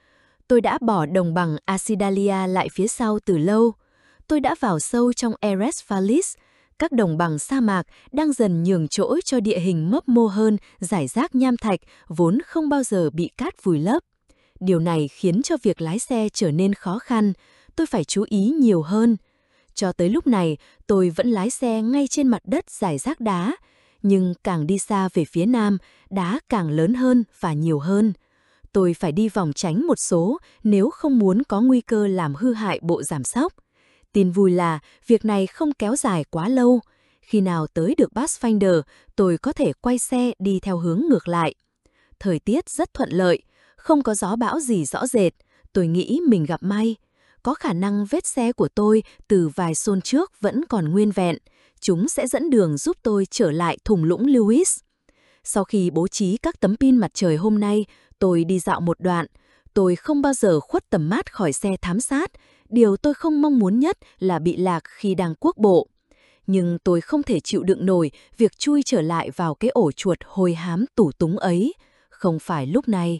Tôi đã bỏ đồng bằng Acidalia lại phía sau từ lâu. Tôi đã vào sâu trong Eres Vallis. Các đồng bằng sa mạc đang dần nhường chỗ cho địa hình mấp mô hơn, rải rác nham thạch vốn không bao giờ bị cát vùi lấp. Điều này khiến cho việc lái xe trở nên khó khăn, tôi phải chú ý nhiều hơn. Cho tới lúc này, tôi vẫn lái xe ngay trên mặt đất rải rác đá, nhưng càng đi xa về phía nam, đá càng lớn hơn và nhiều hơn. Tôi phải đi vòng tránh một số nếu không muốn có nguy cơ làm hư hại bộ giảm xóc. Tin vui là việc này không kéo dài quá lâu. Khi nào tới được Pathfinder, tôi có thể quay xe đi theo hướng ngược lại. Thời tiết rất thuận lợi, không có gió bão gì rõ rệt. Tôi nghĩ mình gặp may. Có khả năng vết xe của tôi từ vài xôn trước vẫn còn nguyên vẹn. Chúng sẽ dẫn đường giúp tôi trở lại thung lũng Lewis. Sau khi bố trí các tấm pin mặt trời hôm nay, tôi đi dạo một đoạn. Tôi không bao giờ khuất tầm mắt khỏi xe thám sát. Điều tôi không mong muốn nhất là bị lạc khi đang cuốc bộ. Nhưng tôi không thể chịu đựng nổi việc chui trở lại vào cái ổ chuột hôi hám tủ túng ấy. Không phải lúc này.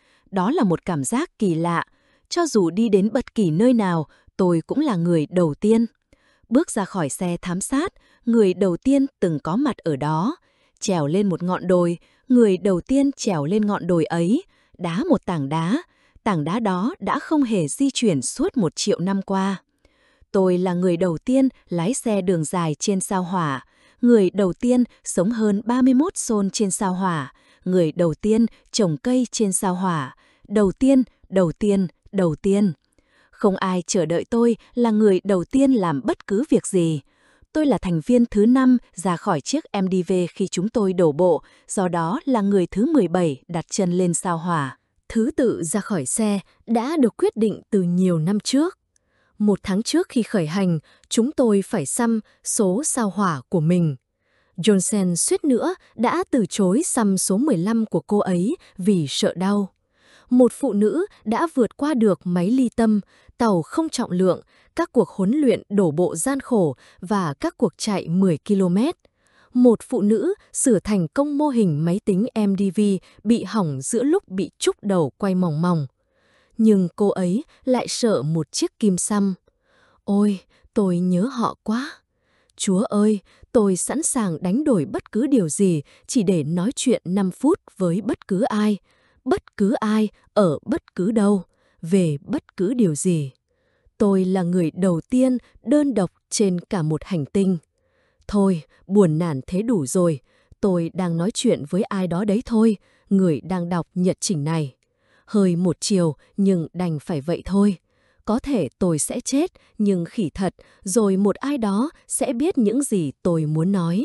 Đó là một cảm giác kỳ lạ. Cho dù đi đến bất kỳ nơi nào, tôi cũng là người đầu tiên. Bước ra khỏi xe thám sát, người đầu tiên từng có mặt ở đó. Trèo lên một ngọn đồi, người đầu tiên trèo lên ngọn đồi ấy, đá một tảng đá. Tảng đá đó đã không hề di chuyển suốt một triệu năm qua. Tôi là người đầu tiên lái xe đường dài trên sao hỏa, người đầu tiên sống hơn ba mươi mốt xôn trên sao hỏa, người đầu tiên trồng cây trên sao hỏa, đầu tiên đầu tiên, đầu tiên. Không ai chờ đợi tôi là người đầu tiên làm bất cứ việc gì. Tôi là thành viên thứ năm ra khỏi chiếc em đê vê khi chúng tôi đổ bộ, do đó là người thứ mười bảy đặt chân lên sao Hỏa. Thứ tự ra khỏi xe đã được quyết định từ nhiều năm trước. Một tháng trước khi khởi hành, chúng tôi phải xăm số sao Hỏa của mình. Johnson suýt nữa đã từ chối xăm số mười lăm của cô ấy vì sợ đau. Một phụ nữ đã vượt qua được máy ly tâm, tàu không trọng lượng, các cuộc huấn luyện đổ bộ gian khổ và các cuộc chạy mười ki lô mét. Một phụ nữ sửa thành công mô hình máy tính em đê vê bị hỏng giữa lúc bị trúc đầu quay mòng mòng. Nhưng cô ấy lại sợ một chiếc kim xăm. Ôi, tôi nhớ họ quá. Chúa ơi, tôi sẵn sàng đánh đổi bất cứ điều gì chỉ để nói chuyện năm phút với bất cứ ai, bất cứ ai, ở bất cứ đâu, về bất cứ điều gì. Tôi là người đầu tiên đơn độc trên cả một hành tinh. Thôi, buồn nản thế đủ rồi, tôi đang nói chuyện với ai đó đấy thôi, người đang đọc nhật trình này. Hơi một chiều nhưng đành phải vậy thôi. Có thể tôi sẽ chết, nhưng khỉ thật, rồi một ai đó sẽ biết những gì tôi muốn nói.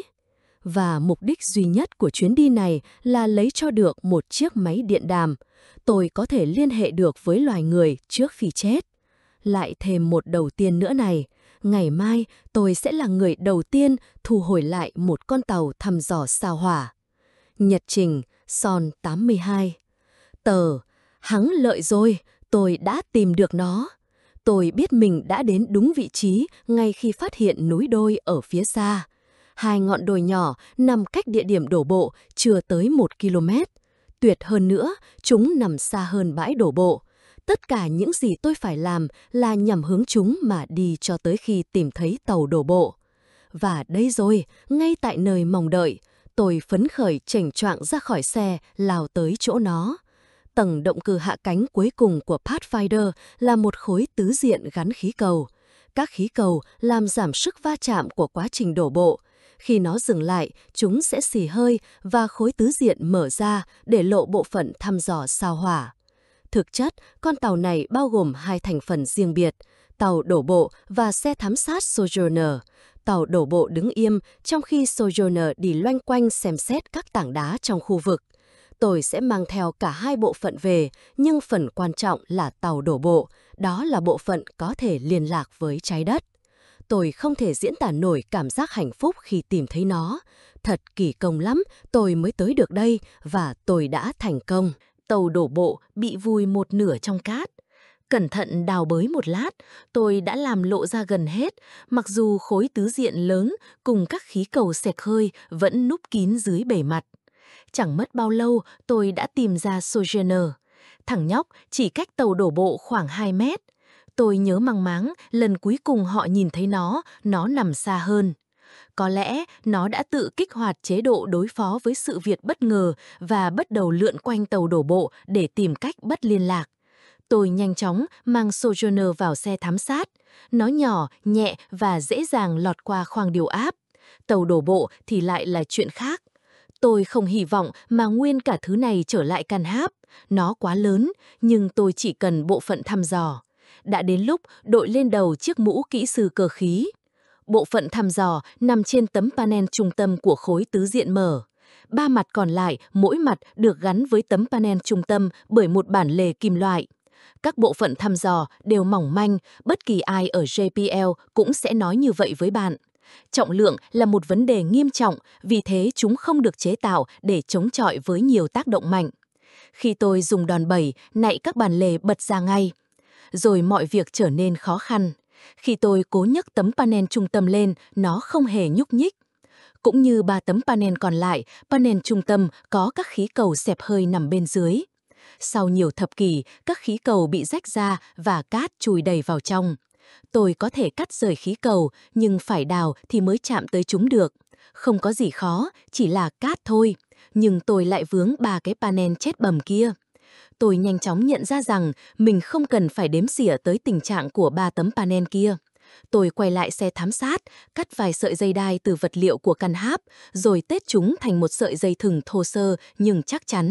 Và mục đích duy nhất của chuyến đi này là lấy cho được một chiếc máy điện đàm. Tôi có thể liên hệ được với loài người trước khi chết. Lại thêm một đầu tiên nữa này. Ngày mai tôi sẽ là người đầu tiên thu hồi lại một con tàu thăm dò sao Hỏa. Nhật trình Son tám mươi hai. Tờ, hắng lợi rồi, tôi đã tìm được nó. Tôi biết mình đã đến đúng vị trí ngay khi phát hiện núi đôi ở phía xa. Hai ngọn đồi nhỏ nằm cách địa điểm đổ bộ chưa tới một ki lô mét. Tuyệt hơn nữa, chúng nằm xa hơn bãi đổ bộ. Tất cả những gì tôi phải làm là nhằm hướng chúng mà đi cho tới khi tìm thấy tàu đổ bộ. Và đây rồi, ngay tại nơi mong đợi, tôi phấn khởi chảnh choạng ra khỏi xe, lao tới chỗ nó. Tầng động cơ hạ cánh cuối cùng của Pathfinder là một khối tứ diện gắn khí cầu. Các khí cầu làm giảm sức va chạm của quá trình đổ bộ. Khi nó dừng lại, chúng sẽ xì hơi và khối tứ diện mở ra để lộ bộ phận thăm dò sao Hỏa. Thực chất, con tàu này bao gồm hai thành phần riêng biệt, tàu đổ bộ và xe thám sát Sojourner. Tàu đổ bộ đứng im trong khi Sojourner đi loanh quanh xem xét các tảng đá trong khu vực. Tôi sẽ mang theo cả hai bộ phận về, nhưng phần quan trọng là tàu đổ bộ, đó là bộ phận có thể liên lạc với trái đất. Tôi không thể diễn tả nổi cảm giác hạnh phúc khi tìm thấy nó. Thật kỳ công lắm, tôi mới tới được đây và tôi đã thành công. Tàu đổ bộ bị vùi một nửa trong cát. Cẩn thận đào bới một lát, tôi đã làm lộ ra gần hết, mặc dù khối tứ diện lớn cùng các khí cầu xẹt hơi vẫn núp kín dưới bề mặt. Chẳng mất bao lâu tôi đã tìm ra Sojourner. Thằng nhóc chỉ cách tàu đổ bộ khoảng hai mét. Tôi nhớ mang máng lần cuối cùng họ nhìn thấy nó, nó nằm xa hơn. Có lẽ nó đã tự kích hoạt chế độ đối phó với sự việc bất ngờ và bắt đầu lượn quanh tàu đổ bộ để tìm cách bắt liên lạc. Tôi nhanh chóng mang Sojourner vào xe thám sát. Nó nhỏ, nhẹ và dễ dàng lọt qua khoang điều áp. Tàu đổ bộ thì lại là chuyện khác. Tôi không hy vọng mà nguyên cả thứ này trở lại Canhab. Nó quá lớn, nhưng tôi chỉ cần bộ phận thăm dò. Đã đến lúc đội lên đầu chiếc mũ kỹ sư cơ khí. Bộ phận thăm dò nằm trên tấm panel trung tâm của khối tứ diện mở. Ba mặt còn lại, mỗi mặt được gắn với tấm panel trung tâm bởi một bản lề kim loại. Các bộ phận thăm dò đều mỏng manh, bất kỳ ai ở J P L cũng sẽ nói như vậy với bạn. Trọng lượng là một vấn đề nghiêm trọng, vì thế chúng không được chế tạo để chống chọi với nhiều tác động mạnh. Khi tôi dùng đòn bẩy, nạy các bàn lề bật ra ngay. Rồi mọi việc trở nên khó khăn. Khi tôi cố nhấc tấm panel trung tâm lên, nó không hề nhúc nhích. Cũng như ba tấm panel còn lại, panel trung tâm có các khí cầu xẹp hơi nằm bên dưới. Sau nhiều thập kỷ, các khí cầu bị rách ra và cát chùi đầy vào trong. Tôi có thể cắt rời khí cầu, nhưng phải đào thì mới chạm tới chúng được. Không có gì khó, chỉ là cát thôi. Nhưng tôi lại vướng ba cái panel chết bầm kia. Tôi nhanh chóng nhận ra rằng mình không cần phải đếm xỉa tới tình trạng của ba tấm panel kia. Tôi quay lại xe thám sát, cắt vài sợi dây đai từ vật liệu của căn háp, rồi tết chúng thành một sợi dây thừng thô sơ nhưng chắc chắn.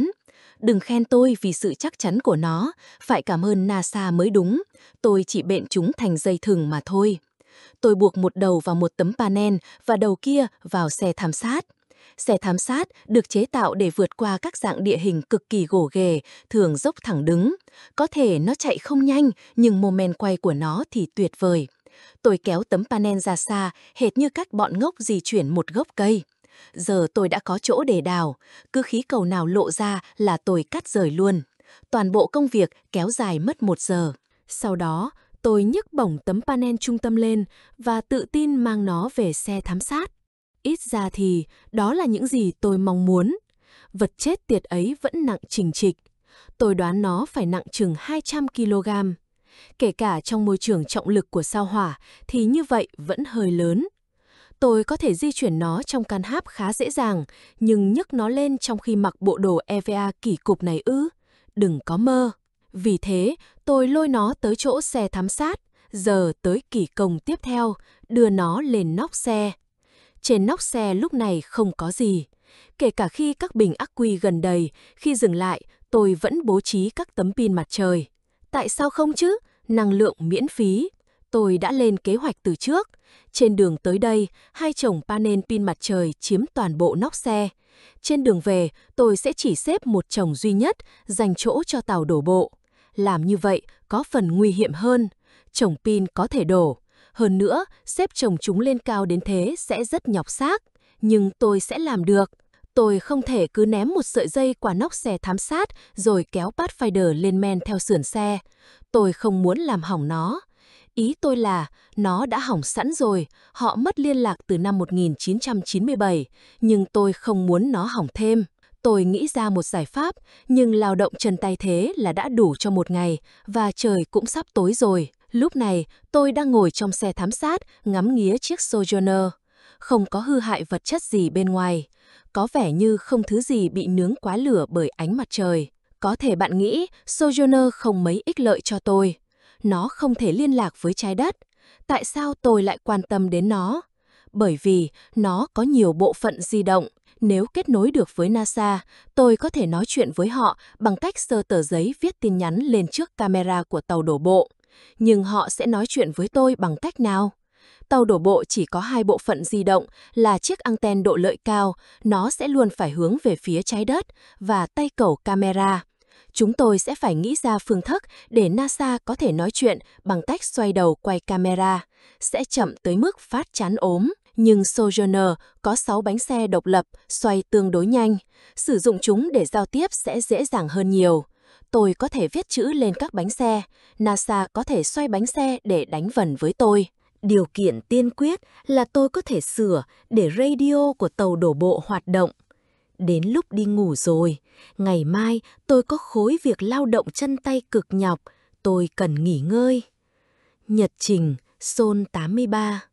Đừng khen tôi vì sự chắc chắn của nó, phải cảm ơn NASA mới đúng. Tôi chỉ bện chúng thành dây thừng mà thôi. Tôi buộc một đầu vào một tấm panel và đầu kia vào xe thám sát. Xe thám sát được chế tạo để vượt qua các dạng địa hình cực kỳ gồ ghề, thường dốc thẳng đứng. Có thể nó chạy không nhanh, nhưng mô men quay của nó thì tuyệt vời. Tôi kéo tấm panel ra xa, hệt như cách bọn ngốc di chuyển một gốc cây. Giờ tôi đã có chỗ để đào, cứ khí cầu nào lộ ra là tôi cắt rời luôn. Toàn bộ công việc kéo dài mất một giờ. Sau đó, tôi nhấc bổng tấm panel trung tâm lên và tự tin mang nó về xe thám sát. Ít ra thì đó là những gì tôi mong muốn. Vật chết tiệt ấy vẫn nặng chình chịch. Tôi đoán nó phải nặng chừng hai trăm ki lô gam. Kể cả trong môi trường trọng lực của sao Hỏa thì như vậy vẫn hơi lớn. Tôi có thể di chuyển nó trong can háp khá dễ dàng, nhưng nhấc nó lên trong khi mặc bộ đồ e vê a kỳ cục này ư? Đừng có mơ. Vì thế, tôi lôi nó tới chỗ xe thám sát, giờ tới kỳ công tiếp theo, đưa nó lên nóc xe. Trên nóc xe lúc này không có gì. Kể cả khi các bình ắc quy gần đầy, khi dừng lại, tôi vẫn bố trí các tấm pin mặt trời. Tại sao không chứ? Năng lượng miễn phí. Tôi đã lên kế hoạch từ trước. Trên đường tới đây, hai chồng panel pin mặt trời chiếm toàn bộ nóc xe. Trên đường về, tôi sẽ chỉ xếp một chồng duy nhất, dành chỗ cho tàu đổ bộ. Làm như vậy có phần nguy hiểm hơn. Chồng pin có thể đổ. Hơn nữa, xếp chồng chúng lên cao đến thế sẽ rất nhọc xác. Nhưng tôi sẽ làm được. Tôi không thể cứ ném một sợi dây qua nóc xe thám sát rồi kéo Pathfinder lên men theo sườn xe. Tôi không muốn làm hỏng nó. Ý tôi là, nó đã hỏng sẵn rồi, họ mất liên lạc từ năm một nghìn chín trăm chín mươi bảy, nhưng tôi không muốn nó hỏng thêm. Tôi nghĩ ra một giải pháp, nhưng lao động chân tay thế là đã đủ cho một ngày, và trời cũng sắp tối rồi. Lúc này, tôi đang ngồi trong xe thám sát, ngắm nghía chiếc Sojourner. Không có hư hại vật chất gì bên ngoài. Có vẻ như không thứ gì bị nướng quá lửa bởi ánh mặt trời. Có thể bạn nghĩ Sojourner không mấy ích lợi cho tôi. Nó không thể liên lạc với trái đất. Tại sao tôi lại quan tâm đến nó? Bởi vì nó có nhiều bộ phận di động. Nếu kết nối được với NASA, tôi có thể nói chuyện với họ bằng cách sơ tờ giấy viết tin nhắn lên trước camera của tàu đổ bộ. Nhưng họ sẽ nói chuyện với tôi bằng cách nào? Tàu đổ bộ chỉ có hai bộ phận di động là chiếc anten độ lợi cao, nó sẽ luôn phải hướng về phía trái đất, và tay cầu camera. Chúng tôi sẽ phải nghĩ ra phương thức để NASA có thể nói chuyện bằng cách xoay đầu quay camera. Sẽ chậm tới mức phát chán ốm. Nhưng Sojourner có sáu bánh xe độc lập, xoay tương đối nhanh. Sử dụng chúng để giao tiếp sẽ dễ dàng hơn nhiều. Tôi có thể viết chữ lên các bánh xe. NASA có thể xoay bánh xe để đánh vần với tôi. Điều kiện tiên quyết là tôi có thể sửa để radio của tàu đổ bộ hoạt động. Đến lúc đi ngủ rồi, ngày mai tôi có khối việc lao động chân tay cực nhọc, tôi cần nghỉ ngơi. Nhật trình, Sol tám mươi ba.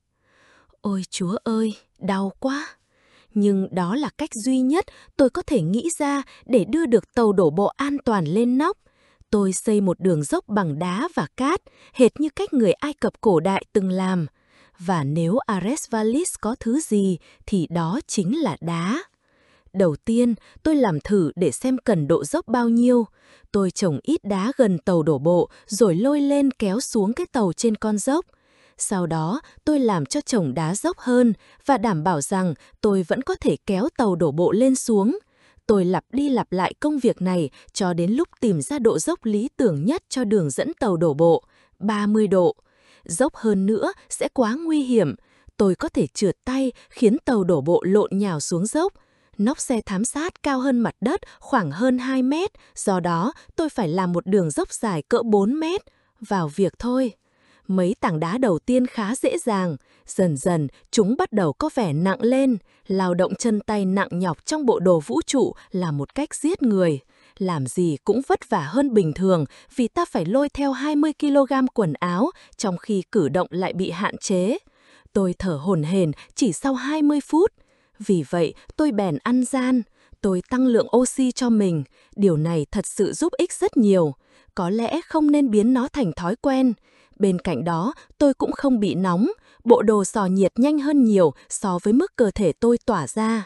Ôi Chúa ơi, đau quá! Nhưng đó là cách duy nhất tôi có thể nghĩ ra để đưa được tàu đổ bộ an toàn lên nóc. Tôi xây một đường dốc bằng đá và cát, hệt như cách người Ai Cập cổ đại từng làm. Và nếu Ares Vallis có thứ gì, thì đó chính là đá. Đầu tiên, tôi làm thử để xem cần độ dốc bao nhiêu. Tôi trồng ít đá gần tàu đổ bộ, rồi lôi lên kéo xuống cái tàu trên con dốc. Sau đó, tôi làm cho chồng đá dốc hơn và đảm bảo rằng tôi vẫn có thể kéo tàu đổ bộ lên xuống. Tôi lặp đi lặp lại công việc này cho đến lúc tìm ra độ dốc lý tưởng nhất cho đường dẫn tàu đổ bộ, ba mươi độ. Dốc hơn nữa sẽ quá nguy hiểm. Tôi có thể trượt tay khiến tàu đổ bộ lộn nhào xuống dốc. Nóc xe thám sát cao hơn mặt đất khoảng hơn hai mét, do đó tôi phải làm một đường dốc dài cỡ bốn mét. Vào việc thôi. Mấy tảng đá đầu tiên khá dễ dàng, dần dần chúng bắt đầu có vẻ nặng lên. Lao động chân tay nặng nhọc trong bộ đồ vũ trụ là một cách giết người. Làm gì cũng vất vả hơn bình thường vì ta phải lôi theo hai mươi ki lô gam quần áo, trong khi cử động lại bị hạn chế. Tôi thở hổn hển chỉ sau hai mươi phút. Vì vậy, tôi bèn ăn gian. Tôi tăng lượng oxy cho mình. Điều này thật sự giúp ích rất nhiều. Có lẽ không nên biến nó thành thói quen. Bên cạnh đó, tôi cũng không bị nóng. Bộ đồ sò nhiệt nhanh hơn nhiều so với mức cơ thể tôi tỏa ra.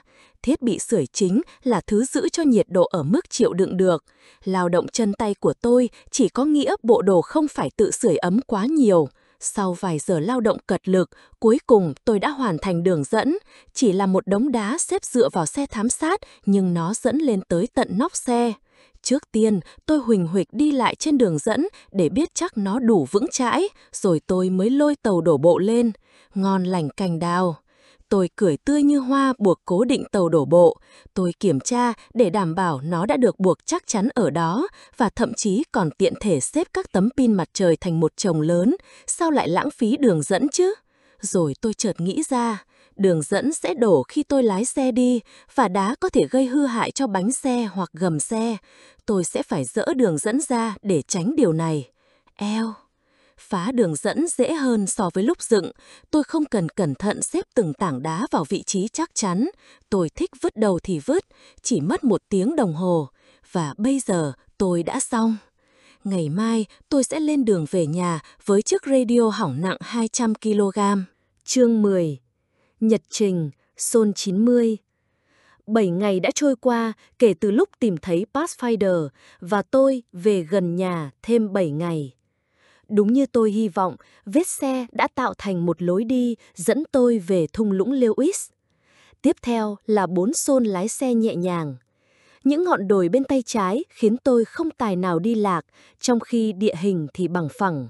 Thiết bị sưởi chính là thứ giữ cho nhiệt độ ở mức chịu đựng được. Lao động chân tay của tôi chỉ có nghĩa bộ đồ không phải tự sưởi ấm quá nhiều. Sau vài giờ lao động cật lực, cuối cùng tôi đã hoàn thành đường dẫn. Chỉ là một đống đá xếp dựa vào xe thám sát, nhưng nó dẫn lên tới tận nóc xe. Trước tiên, tôi huỳnh huỵch đi lại trên đường dẫn để biết chắc nó đủ vững chãi, rồi tôi mới lôi tàu đổ bộ lên. Ngon lành cành đào. Tôi cười tươi như hoa buộc cố định tàu đổ bộ. Tôi kiểm tra để đảm bảo nó đã được buộc chắc chắn ở đó, và thậm chí còn tiện thể xếp các tấm pin mặt trời thành một chồng lớn. Sao lại lãng phí đường dẫn chứ? Rồi tôi chợt nghĩ ra, đường dẫn sẽ đổ khi tôi lái xe đi, và đá có thể gây hư hại cho bánh xe hoặc gầm xe. Tôi sẽ phải dỡ đường dẫn ra để tránh điều này. Eo! Phá đường dẫn dễ hơn so với lúc dựng. Tôi không cần cẩn thận xếp từng tảng đá vào vị trí chắc chắn. Tôi thích vứt đầu thì vứt, chỉ mất một tiếng đồng hồ. Và bây giờ tôi đã xong. Ngày mai tôi sẽ lên đường về nhà với chiếc radio hỏng nặng hai trăm ki lô gam. Chương mười. Nhật trình, Sol chín mươi. Bảy ngày đã trôi qua kể từ lúc tìm thấy Pathfinder, và tôi về gần nhà thêm bảy ngày. Đúng như tôi hy vọng, vết xe đã tạo thành một lối đi dẫn tôi về thung lũng Lewis. Tiếp theo là bốn Sol lái xe nhẹ nhàng. Những ngọn đồi bên tay trái khiến tôi không tài nào đi lạc, trong khi địa hình thì bằng phẳng.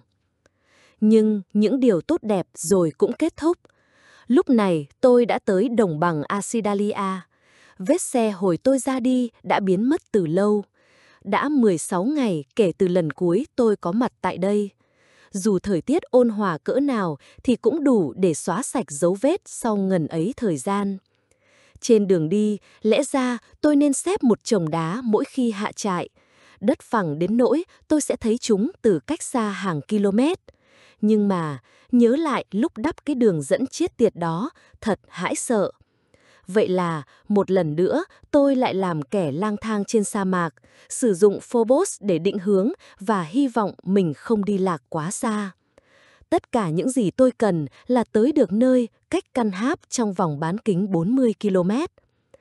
Nhưng những điều tốt đẹp rồi cũng kết thúc. Lúc này tôi đã tới đồng bằng Asidalia. Vết xe hồi tôi ra đi đã biến mất từ lâu. Đã mười sáu ngày kể từ lần cuối tôi có mặt tại đây. Dù thời tiết ôn hòa cỡ nào thì cũng đủ để xóa sạch dấu vết sau ngần ấy thời gian. Trên đường đi, lẽ ra tôi nên xếp một chồng đá mỗi khi hạ trại. Đất phẳng đến nỗi tôi sẽ thấy chúng từ cách xa hàng km. Nhưng mà, nhớ lại lúc đắp cái đường dẫn chiết tiệt đó, thật hãi sợ. Vậy là, một lần nữa, tôi lại làm kẻ lang thang trên sa mạc, sử dụng Phobos để định hướng và hy vọng mình không đi lạc quá xa. Tất cả những gì tôi cần là tới được nơi cách Căn Háp trong vòng bán kính bốn mươi ki lô mét.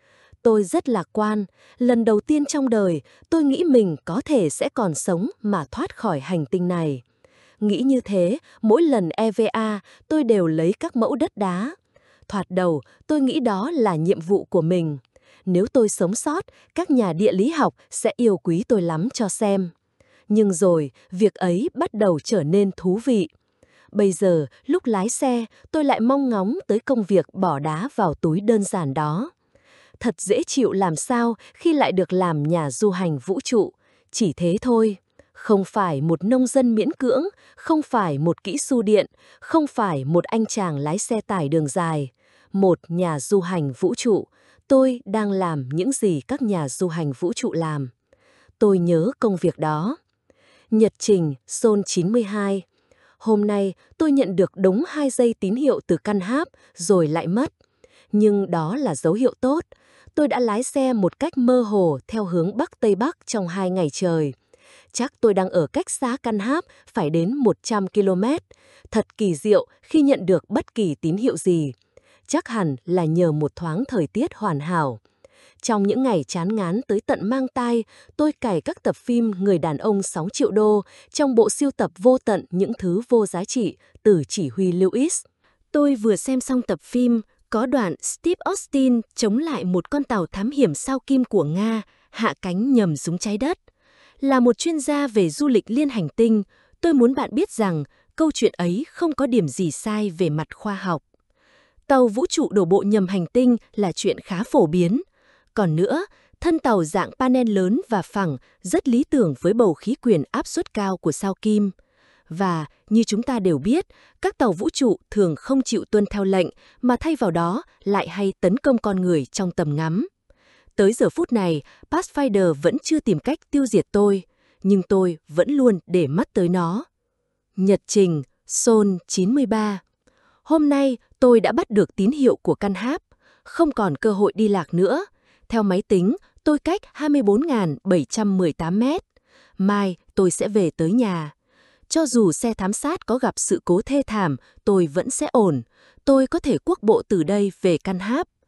Tôi rất lạc quan, lần đầu tiên trong đời tôi nghĩ mình có thể sẽ còn sống mà thoát khỏi hành tinh này. Nghĩ như thế, mỗi lần e vê a tôi đều lấy các mẫu đất đá. Thoạt đầu, tôi nghĩ đó là nhiệm vụ của mình. Nếu tôi sống sót, các nhà địa lý học sẽ yêu quý tôi lắm cho xem. Nhưng rồi, việc ấy bắt đầu trở nên thú vị. Bây giờ, lúc lái xe, tôi lại mong ngóng tới công việc bỏ đá vào túi đơn giản đó. Thật dễ chịu làm sao khi lại được làm nhà du hành vũ trụ. Chỉ thế thôi. Không phải một nông dân miễn cưỡng, không phải một kỹ sư điện, không phải một anh chàng lái xe tải đường dài. Một nhà du hành vũ trụ. Tôi đang làm những gì các nhà du hành vũ trụ làm. Tôi nhớ công việc đó. Nhật trình Sol chín mươi hai. Hôm nay tôi nhận được đúng hai giây tín hiệu từ Căn Háp rồi lại mất. Nhưng đó là dấu hiệu tốt. Tôi đã lái xe một cách mơ hồ theo hướng Bắc-Tây Bắc trong hai ngày trời. Chắc tôi đang ở cách xa Căn Háp phải đến một trăm ki lô mét. Thật kỳ diệu khi nhận được bất kỳ tín hiệu gì. Chắc hẳn là nhờ một thoáng thời tiết hoàn hảo. Trong những ngày chán ngán tới tận mang tai, tôi cày các tập phim Người đàn ông sáu triệu đô trong bộ sưu tập vô tận những thứ vô giá trị từ chỉ huy Lewis. Tôi vừa xem xong tập phim, có đoạn Steve Austin chống lại một con tàu thám hiểm sao kim của Nga, hạ cánh nhầm xuống trái đất. Là một chuyên gia về du lịch liên hành tinh, tôi muốn bạn biết rằng câu chuyện ấy không có điểm gì sai về mặt khoa học. Tàu vũ trụ đổ bộ nhầm hành tinh là chuyện khá phổ biến. Còn nữa, thân tàu dạng panel lớn và phẳng rất lý tưởng với bầu khí quyển áp suất cao của sao Kim. Và, như chúng ta đều biết, các tàu vũ trụ thường không chịu tuân theo lệnh mà thay vào đó lại hay tấn công con người trong tầm ngắm. Tới giờ phút này, Pathfinder vẫn chưa tìm cách tiêu diệt tôi, nhưng tôi vẫn luôn để mắt tới nó. Nhật trình Sol chín mươi ba. Hôm nay tôi đã bắt được tín hiệu của Căn Háp, không còn cơ hội đi lạc nữa. Theo máy tính, tôi cách hai mươi bốn nghìn bảy trăm mười tám mét. Mai tôi sẽ về tới nhà. Cho dù xe thám sát có gặp sự cố thê thảm, tôi vẫn sẽ ổn. Tôi có thể quốc bộ từ đây về Căn Háp.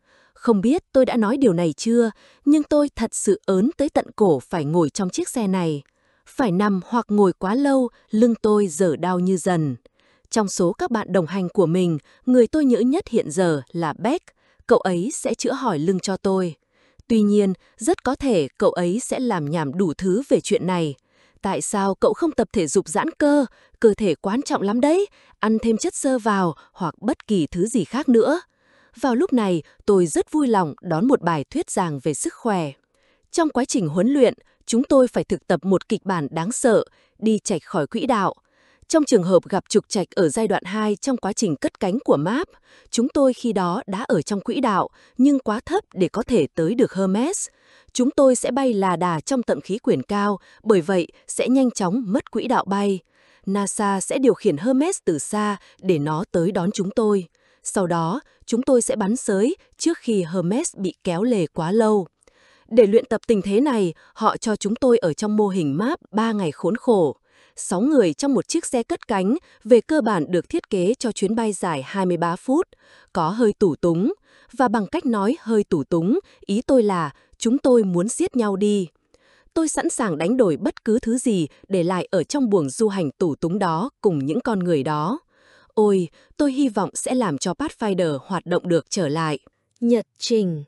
Không biết tôi đã nói điều này chưa, nhưng tôi thật sự ớn tới tận cổ phải ngồi trong chiếc xe này. Phải nằm hoặc ngồi quá lâu, lưng tôi giờ đau như dần. Trong số các bạn đồng hành của mình, người tôi nhớ nhất hiện giờ là Beck. Cậu ấy sẽ chữa hỏi lưng cho tôi. Tuy nhiên, rất có thể cậu ấy sẽ làm nhảm đủ thứ về chuyện này. Tại sao cậu không tập thể dục giãn cơ? Cơ thể quan trọng lắm đấy, ăn thêm chất xơ vào hoặc bất kỳ thứ gì khác nữa. Vào lúc này, tôi rất vui lòng đón một bài thuyết giảng về sức khỏe. Trong quá trình huấn luyện, chúng tôi phải thực tập một kịch bản đáng sợ, đi chệch khỏi quỹ đạo. Trong trường hợp gặp trục trặc ở giai đoạn hai trong quá trình cất cánh của Map, chúng tôi khi đó đã ở trong quỹ đạo, nhưng quá thấp để có thể tới được Hermes. Chúng tôi sẽ bay là đà trong tận khí quyển cao, bởi vậy sẽ nhanh chóng mất quỹ đạo bay. NASA sẽ điều khiển Hermes từ xa để nó tới đón chúng tôi. Sau đó, chúng tôi sẽ bắn xới trước khi Hermes bị kéo lề quá lâu. Để luyện tập tình thế này, họ cho chúng tôi ở trong mô hình Map ba ngày khốn khổ. Sáu người trong một chiếc xe cất cánh, về cơ bản được thiết kế cho chuyến bay dài hai mươi ba phút, có hơi tủ túng. Và bằng cách nói hơi tủ túng, ý tôi là chúng tôi muốn siết nhau đi. Tôi sẵn sàng đánh đổi bất cứ thứ gì để lại ở trong buồng du hành tủ túng đó cùng những con người đó. Ôi, tôi hy vọng sẽ làm cho Pathfinder hoạt động được trở lại. Nhật trình.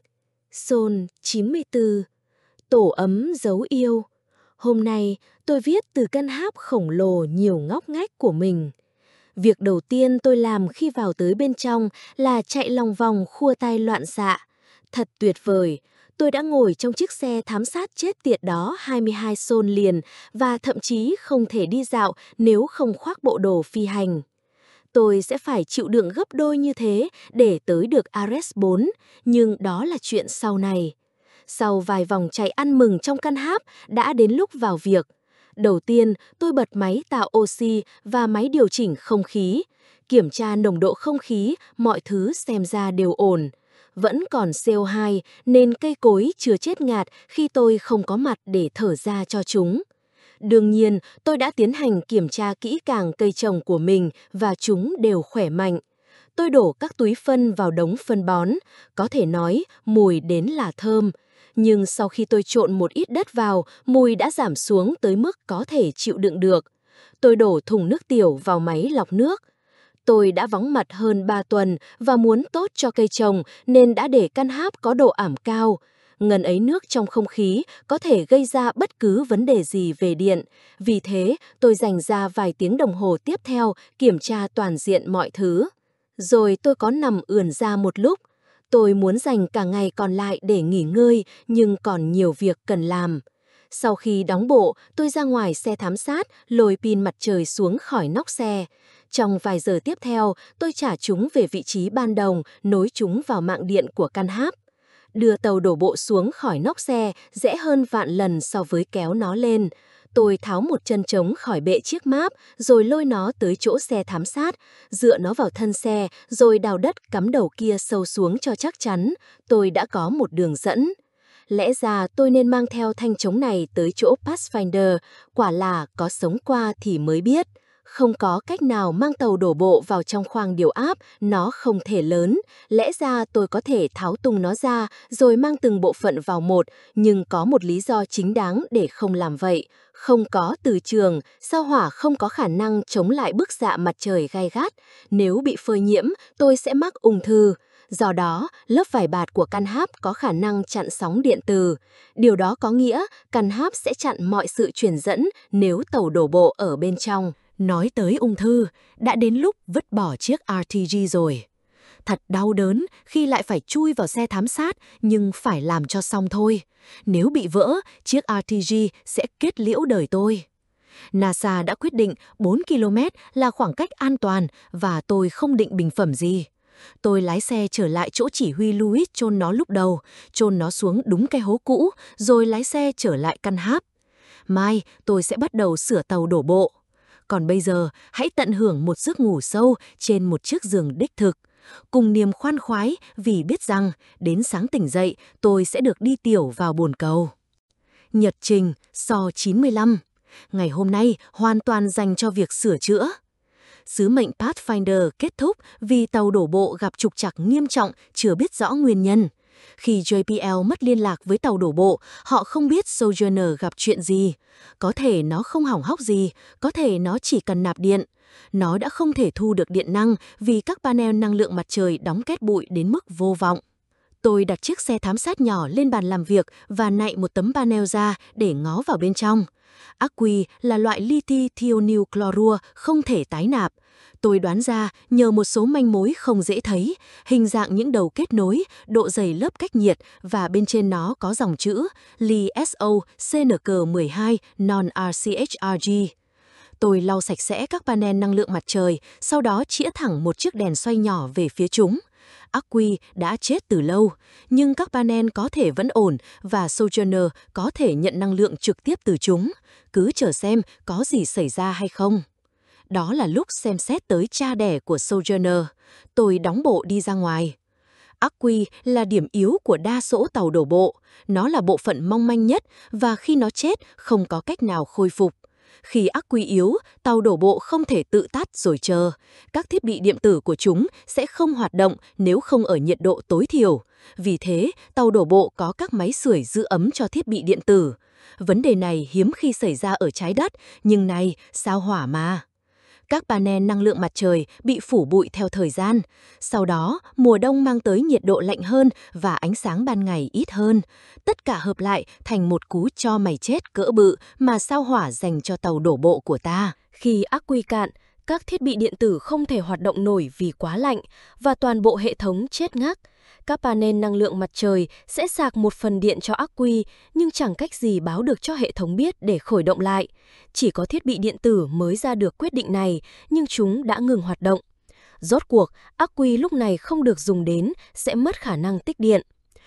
Sol chín mươi tư. Tổ ấm dấu yêu. Hôm nay, tôi viết từ căn háp khổng lồ nhiều ngóc ngách của mình. Việc đầu tiên tôi làm khi vào tới bên trong là chạy lòng vòng khua tay loạn xạ. Thật tuyệt vời, tôi đã ngồi trong chiếc xe thám sát chết tiệt đó hai mươi hai Sol liền và thậm chí không thể đi dạo nếu không khoác bộ đồ phi hành. Tôi sẽ phải chịu đựng gấp đôi như thế để tới được Ares bốn, nhưng đó là chuyện sau này. Sau vài vòng chạy ăn mừng trong căn háp, đã đến lúc vào việc. Đầu tiên, tôi bật máy tạo oxy và máy điều chỉnh không khí. Kiểm tra nồng độ không khí, mọi thứ xem ra đều ổn. Vẫn còn xê o hai nên cây cối chưa chết ngạt khi tôi không có mặt để thở ra cho chúng. Đương nhiên, tôi đã tiến hành kiểm tra kỹ càng cây trồng của mình và chúng đều khỏe mạnh. Tôi đổ các túi phân vào đống phân bón, có thể nói mùi đến là thơm. Nhưng sau khi tôi trộn một ít đất vào, mùi đã giảm xuống tới mức có thể chịu đựng được. Tôi đổ thùng nước tiểu vào máy lọc nước. Tôi đã vắng mặt hơn ba tuần và muốn tốt cho cây trồng nên đã để căn háp có độ ẩm cao. Ngần ấy nước trong không khí có thể gây ra bất cứ vấn đề gì về điện. Vì thế, tôi dành ra vài tiếng đồng hồ tiếp theo kiểm tra toàn diện mọi thứ. Rồi tôi có nằm ườn ra một lúc. Tôi muốn dành cả ngày còn lại để nghỉ ngơi, nhưng còn nhiều việc cần làm. Sau khi đóng bộ, tôi ra ngoài xe thám sát, lôi pin mặt trời xuống khỏi nóc xe. Trong vài giờ tiếp theo, tôi trả chúng về vị trí ban đầu, nối chúng vào mạng điện của căn háp. Đưa tàu đổ bộ xuống khỏi nóc xe dễ hơn vạn lần so với kéo nó lên. Tôi tháo một chân trống khỏi bệ chiếc máp, rồi lôi nó tới chỗ xe thám sát, dựa nó vào thân xe, rồi đào đất cắm đầu kia sâu xuống cho chắc chắn. Tôi đã có một đường dẫn. Lẽ ra tôi nên mang theo thanh trống này tới chỗ Pathfinder, quả là có sống qua thì mới biết. Không có cách nào mang tàu đổ bộ vào trong khoang điều áp, nó không thể lớn. Lẽ ra tôi có thể tháo tung nó ra rồi mang từng bộ phận vào một, nhưng có một lý do chính đáng để không làm vậy. Không có từ trường, sao hỏa không có khả năng chống lại bức xạ mặt trời gay gắt. Nếu bị phơi nhiễm, tôi sẽ mắc ung thư. Do đó, lớp vải bạt của căn háp có khả năng chặn sóng điện từ. Điều đó có nghĩa căn háp sẽ chặn mọi sự truyền dẫn nếu tàu đổ bộ ở bên trong. Nói tới ung thư, đã đến lúc vứt bỏ chiếc rờ tê giê rồi. Thật đau đớn khi lại phải chui vào xe thám sát, nhưng phải làm cho xong thôi. Nếu bị vỡ, chiếc rờ tê giê sẽ kết liễu đời tôi. NASA đã quyết định bốn ki lô mét là khoảng cách an toàn và tôi không định bình phẩm gì. Tôi lái xe trở lại chỗ chỉ huy Louis chôn nó lúc đầu, chôn nó xuống đúng cái hố cũ, rồi lái xe trở lại căn háp. Mai tôi sẽ bắt đầu sửa tàu đổ bộ. Còn bây giờ, hãy tận hưởng một giấc ngủ sâu trên một chiếc giường đích thực. Cùng niềm khoan khoái vì biết rằng đến sáng tỉnh dậy tôi sẽ được đi tiểu vào bồn cầu. Nhật trình So chín mươi lăm. Ngày hôm nay hoàn toàn dành cho việc sửa chữa. Sứ mệnh Pathfinder kết thúc vì tàu đổ bộ gặp trục trặc nghiêm trọng chưa biết rõ nguyên nhân. Khi gi pê lờ mất liên lạc với tàu đổ bộ, họ không biết Sojourner gặp chuyện gì. Có thể nó không hỏng hóc gì, có thể nó chỉ cần nạp điện. Nó đã không thể thu được điện năng vì các panel năng lượng mặt trời đóng két bụi đến mức vô vọng. Tôi đặt chiếc xe thám sát nhỏ lên bàn làm việc và nạy một tấm panel ra để ngó vào bên trong. Ắc quy là loại lithium chlorua không thể tái nạp. Tôi đoán ra nhờ một số manh mối không dễ thấy, hình dạng những đầu kết nối, độ dày lớp cách nhiệt và bên trên nó có dòng chữ Li S O C N C mười hai non-R C H R G. Tôi lau sạch sẽ các panel năng lượng mặt trời, sau đó chĩa thẳng một chiếc đèn xoay nhỏ về phía chúng. Ắc quy đã chết từ lâu, nhưng các panel có thể vẫn ổn và Sojourner có thể nhận năng lượng trực tiếp từ chúng. Cứ chờ xem có gì xảy ra hay không. Đó là lúc xem xét tới cha đẻ của Sojourner. Tôi đóng bộ đi ra ngoài. Ắc quy là điểm yếu của đa số tàu đổ bộ. Nó là bộ phận mong manh nhất và khi nó chết không có cách nào khôi phục. Khi ắc quy yếu, tàu đổ bộ không thể tự tắt rồi chờ. Các thiết bị điện tử của chúng sẽ không hoạt động nếu không ở nhiệt độ tối thiểu. Vì thế, tàu đổ bộ có các máy sưởi giữ ấm cho thiết bị điện tử. Vấn đề này hiếm khi xảy ra ở trái đất, nhưng này, sao hỏa mà. Các panel năng lượng mặt trời bị phủ bụi theo thời gian. Sau đó, mùa đông mang tới nhiệt độ lạnh hơn và ánh sáng ban ngày ít hơn. Tất cả hợp lại thành một cú cho mày chết cỡ bự mà sao hỏa dành cho tàu đổ bộ của ta. Khi ắc quy cạn, các thiết bị điện tử không thể hoạt động nổi vì quá lạnh và toàn bộ hệ thống chết ngắc. Các panel năng lượng mặt trời sẽ sạc một phần điện cho ắc quy, nhưng chẳng cách gì báo được cho hệ thống biết để khởi động lại. Chỉ có thiết bị điện tử mới ra được quyết định này, nhưng chúng đã ngừng hoạt động. Rốt cuộc, ắc quy lúc này không được dùng đến, sẽ mất khả năng tích điện.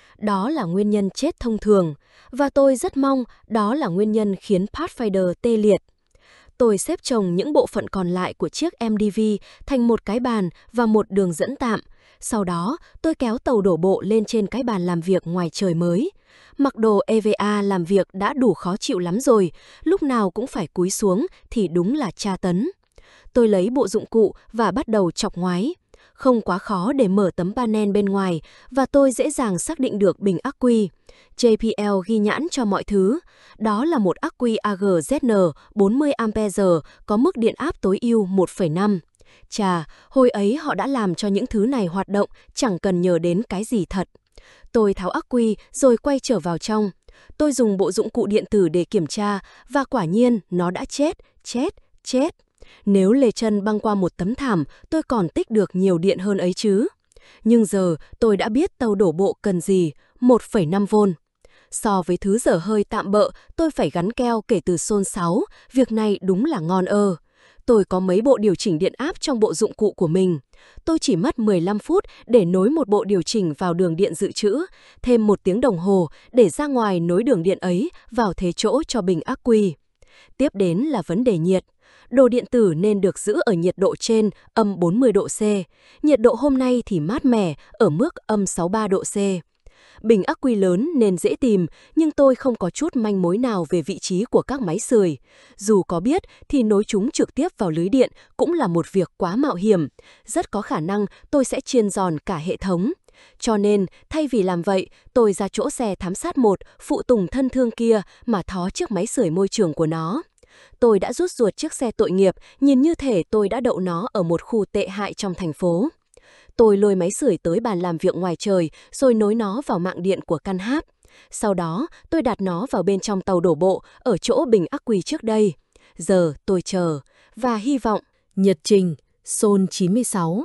Đó là nguyên nhân chết thông thường, và tôi rất mong đó là nguyên nhân khiến Pathfinder tê liệt. Tôi xếp chồng những bộ phận còn lại của chiếc M D V thành một cái bàn và một đường dẫn tạm. Sau đó, tôi kéo tàu đổ bộ lên trên cái bàn làm việc ngoài trời mới. Mặc đồ E V A làm việc đã đủ khó chịu lắm rồi, lúc nào cũng phải cúi xuống thì đúng là tra tấn. Tôi lấy bộ dụng cụ và bắt đầu chọc ngoáy. Không quá khó để mở tấm panel bên ngoài và tôi dễ dàng xác định được bình ắc quy. gi pê lờ ghi nhãn cho mọi thứ. Đó là một ắc quy A G Z N bốn mươi am pe giờ có mức điện áp tối ưu một phẩy năm. Chà, hồi ấy họ đã làm cho những thứ này hoạt động, chẳng cần nhờ đến cái gì thật. Tôi tháo ắc quy rồi quay trở vào trong. Tôi dùng bộ dụng cụ điện tử để kiểm tra và quả nhiên nó đã chết, chết, chết. Nếu lê chân băng qua một tấm thảm, tôi còn tích được nhiều điện hơn ấy chứ. Nhưng giờ tôi đã biết tàu đổ bộ cần gì, một phẩy năm vôn. So với thứ dở hơi tạm bợ, tôi phải gắn keo kể từ Sol sáu, việc này đúng là ngon ơ. Tôi có mấy bộ điều chỉnh điện áp trong bộ dụng cụ của mình. Tôi chỉ mất mười lăm phút để nối một bộ điều chỉnh vào đường điện dự trữ, thêm một tiếng đồng hồ để ra ngoài nối đường điện ấy vào thế chỗ cho bình ắc quy. Tiếp đến là vấn đề nhiệt. Đồ điện tử nên được giữ ở nhiệt độ trên âm bốn mươi độ C. Nhiệt độ hôm nay thì mát mẻ ở mức âm sáu mươi ba độ C. Bình ắc quy lớn nên dễ tìm, nhưng tôi không có chút manh mối nào về vị trí của các máy sưởi. Dù có biết thì nối chúng trực tiếp vào lưới điện cũng là một việc quá mạo hiểm. Rất có khả năng tôi sẽ chiên giòn cả hệ thống. Cho nên, thay vì làm vậy, tôi ra chỗ xe thám sát một, phụ tùng thân thương kia mà thó chiếc máy sưởi môi trường của nó. Tôi đã rút ruột chiếc xe tội nghiệp, nhìn như thể tôi đã đậu nó ở một khu tệ hại trong thành phố. Tôi lôi máy sưởi tới bàn làm việc ngoài trời, rồi nối nó vào mạng điện của căn háp. Sau đó, tôi đặt nó vào bên trong tàu đổ bộ, ở chỗ bình ắc quy trước đây. Giờ tôi chờ, và hy vọng. Nhật trình, Sol chín mươi sáu.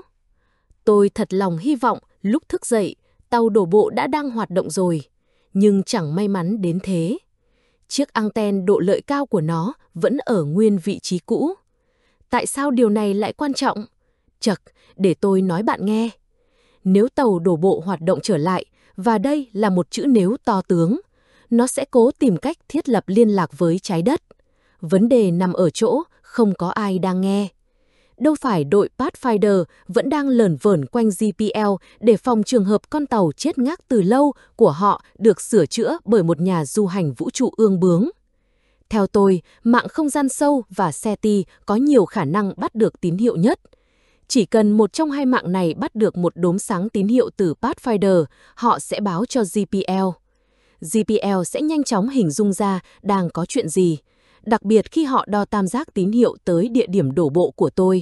Tôi thật lòng hy vọng lúc thức dậy, tàu đổ bộ đã đang hoạt động rồi. Nhưng chẳng may mắn đến thế. Chiếc anten độ lợi cao của nó vẫn ở nguyên vị trí cũ. Tại sao điều này lại quan trọng? Chậc, để tôi nói bạn nghe. Nếu tàu đổ bộ hoạt động trở lại, và đây là một chữ nếu to tướng, nó sẽ cố tìm cách thiết lập liên lạc với trái đất. Vấn đề nằm ở chỗ không có ai đang nghe. Đâu phải đội Pathfinder vẫn đang lởn vởn quanh gi pê lờ để phòng trường hợp con tàu chết ngác từ lâu của họ được sửa chữa bởi một nhà du hành vũ trụ ương bướng. Theo tôi, mạng không gian sâu và SETI có nhiều khả năng bắt được tín hiệu nhất. Chỉ cần một trong hai mạng này bắt được một đốm sáng tín hiệu từ Pathfinder, họ sẽ báo cho giê pê lờ. giê pê lờ sẽ nhanh chóng hình dung ra đang có chuyện gì, đặc biệt khi họ đo tam giác tín hiệu tới địa điểm đổ bộ của tôi.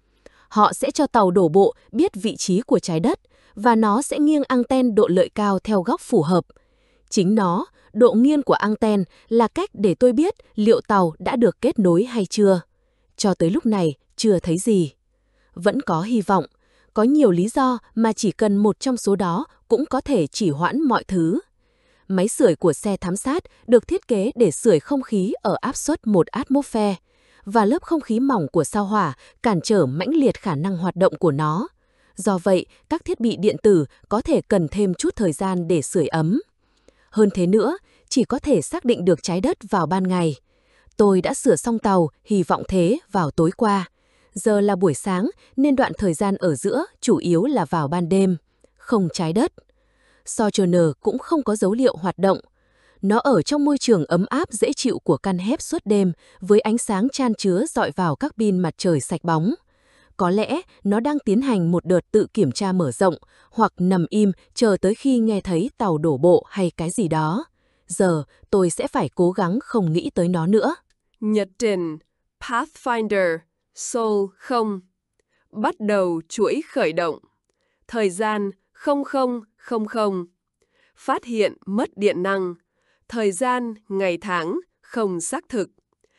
Họ sẽ cho tàu đổ bộ biết vị trí của trái đất, và nó sẽ nghiêng anten độ lợi cao theo góc phù hợp. Chính nó, độ nghiêng của anten, là cách để tôi biết liệu tàu đã được kết nối hay chưa. Cho tới lúc này, chưa thấy gì. Vẫn có hy vọng. Có nhiều lý do mà chỉ cần một trong số đó cũng có thể trì hoãn mọi thứ. Máy sưởi của xe thám sát được thiết kế để sưởi không khí ở áp suất một atmosphere, và lớp không khí mỏng của sao hỏa cản trở mãnh liệt khả năng hoạt động của nó. Do vậy, các thiết bị điện tử có thể cần thêm chút thời gian để sưởi ấm. Hơn thế nữa, chỉ có thể xác định được trái đất vào ban ngày. Tôi đã sửa xong tàu, hy vọng thế, vào tối qua. Giờ là buổi sáng nên đoạn thời gian ở giữa chủ yếu là vào ban đêm. Không trái đất. Sojourner cũng không có dấu liệu hoạt động. Nó ở trong môi trường ấm áp dễ chịu của căn hép suốt đêm, với ánh sáng chan chứa dọi vào các pin mặt trời sạch bóng. Có lẽ nó đang tiến hành một đợt tự kiểm tra mở rộng, hoặc nằm im chờ tới khi nghe thấy tàu đổ bộ hay cái gì đó. Giờ tôi sẽ phải cố gắng không nghĩ tới nó nữa. Nhật trình Pathfinder Sol không. Bắt đầu chuỗi khởi động. Thời gian không không không không. Phát hiện mất điện năng. Thời gian, ngày tháng, không xác thực.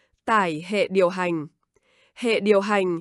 Tải hệ điều hành. Hệ điều hành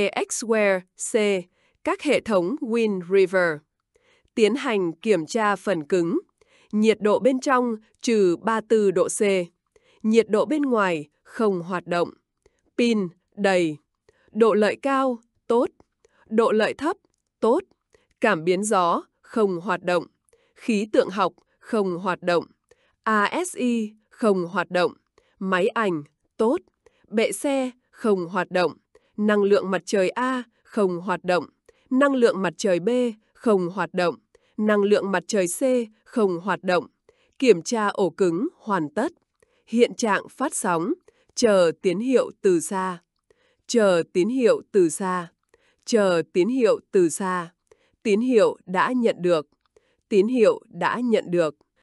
VxWare C, các hệ thống Wind River. Tiến hành kiểm tra phần cứng. Nhiệt độ bên trong trừ ba mươi tư độ C. Nhiệt độ bên ngoài không hoạt động. Pin đầy. Độ lợi cao, tốt. Độ lợi thấp, tốt. Cảm biến gió, không hoạt động. Khí tượng học, không hoạt động. a ét i, không hoạt động. Máy ảnh, tốt. Bệ xe, không hoạt động. Năng lượng mặt trời A, không hoạt động. Năng lượng mặt trời B, không hoạt động. Năng lượng mặt trời C, không hoạt động. Kiểm tra ổ cứng, hoàn tất. Hiện trạng phát sóng. Chờ tín hiệu từ xa. Chờ tín hiệu từ xa. Chờ tín hiệu từ xa. Tín hiệu đã nhận được. Tín hiệu đã nhận được.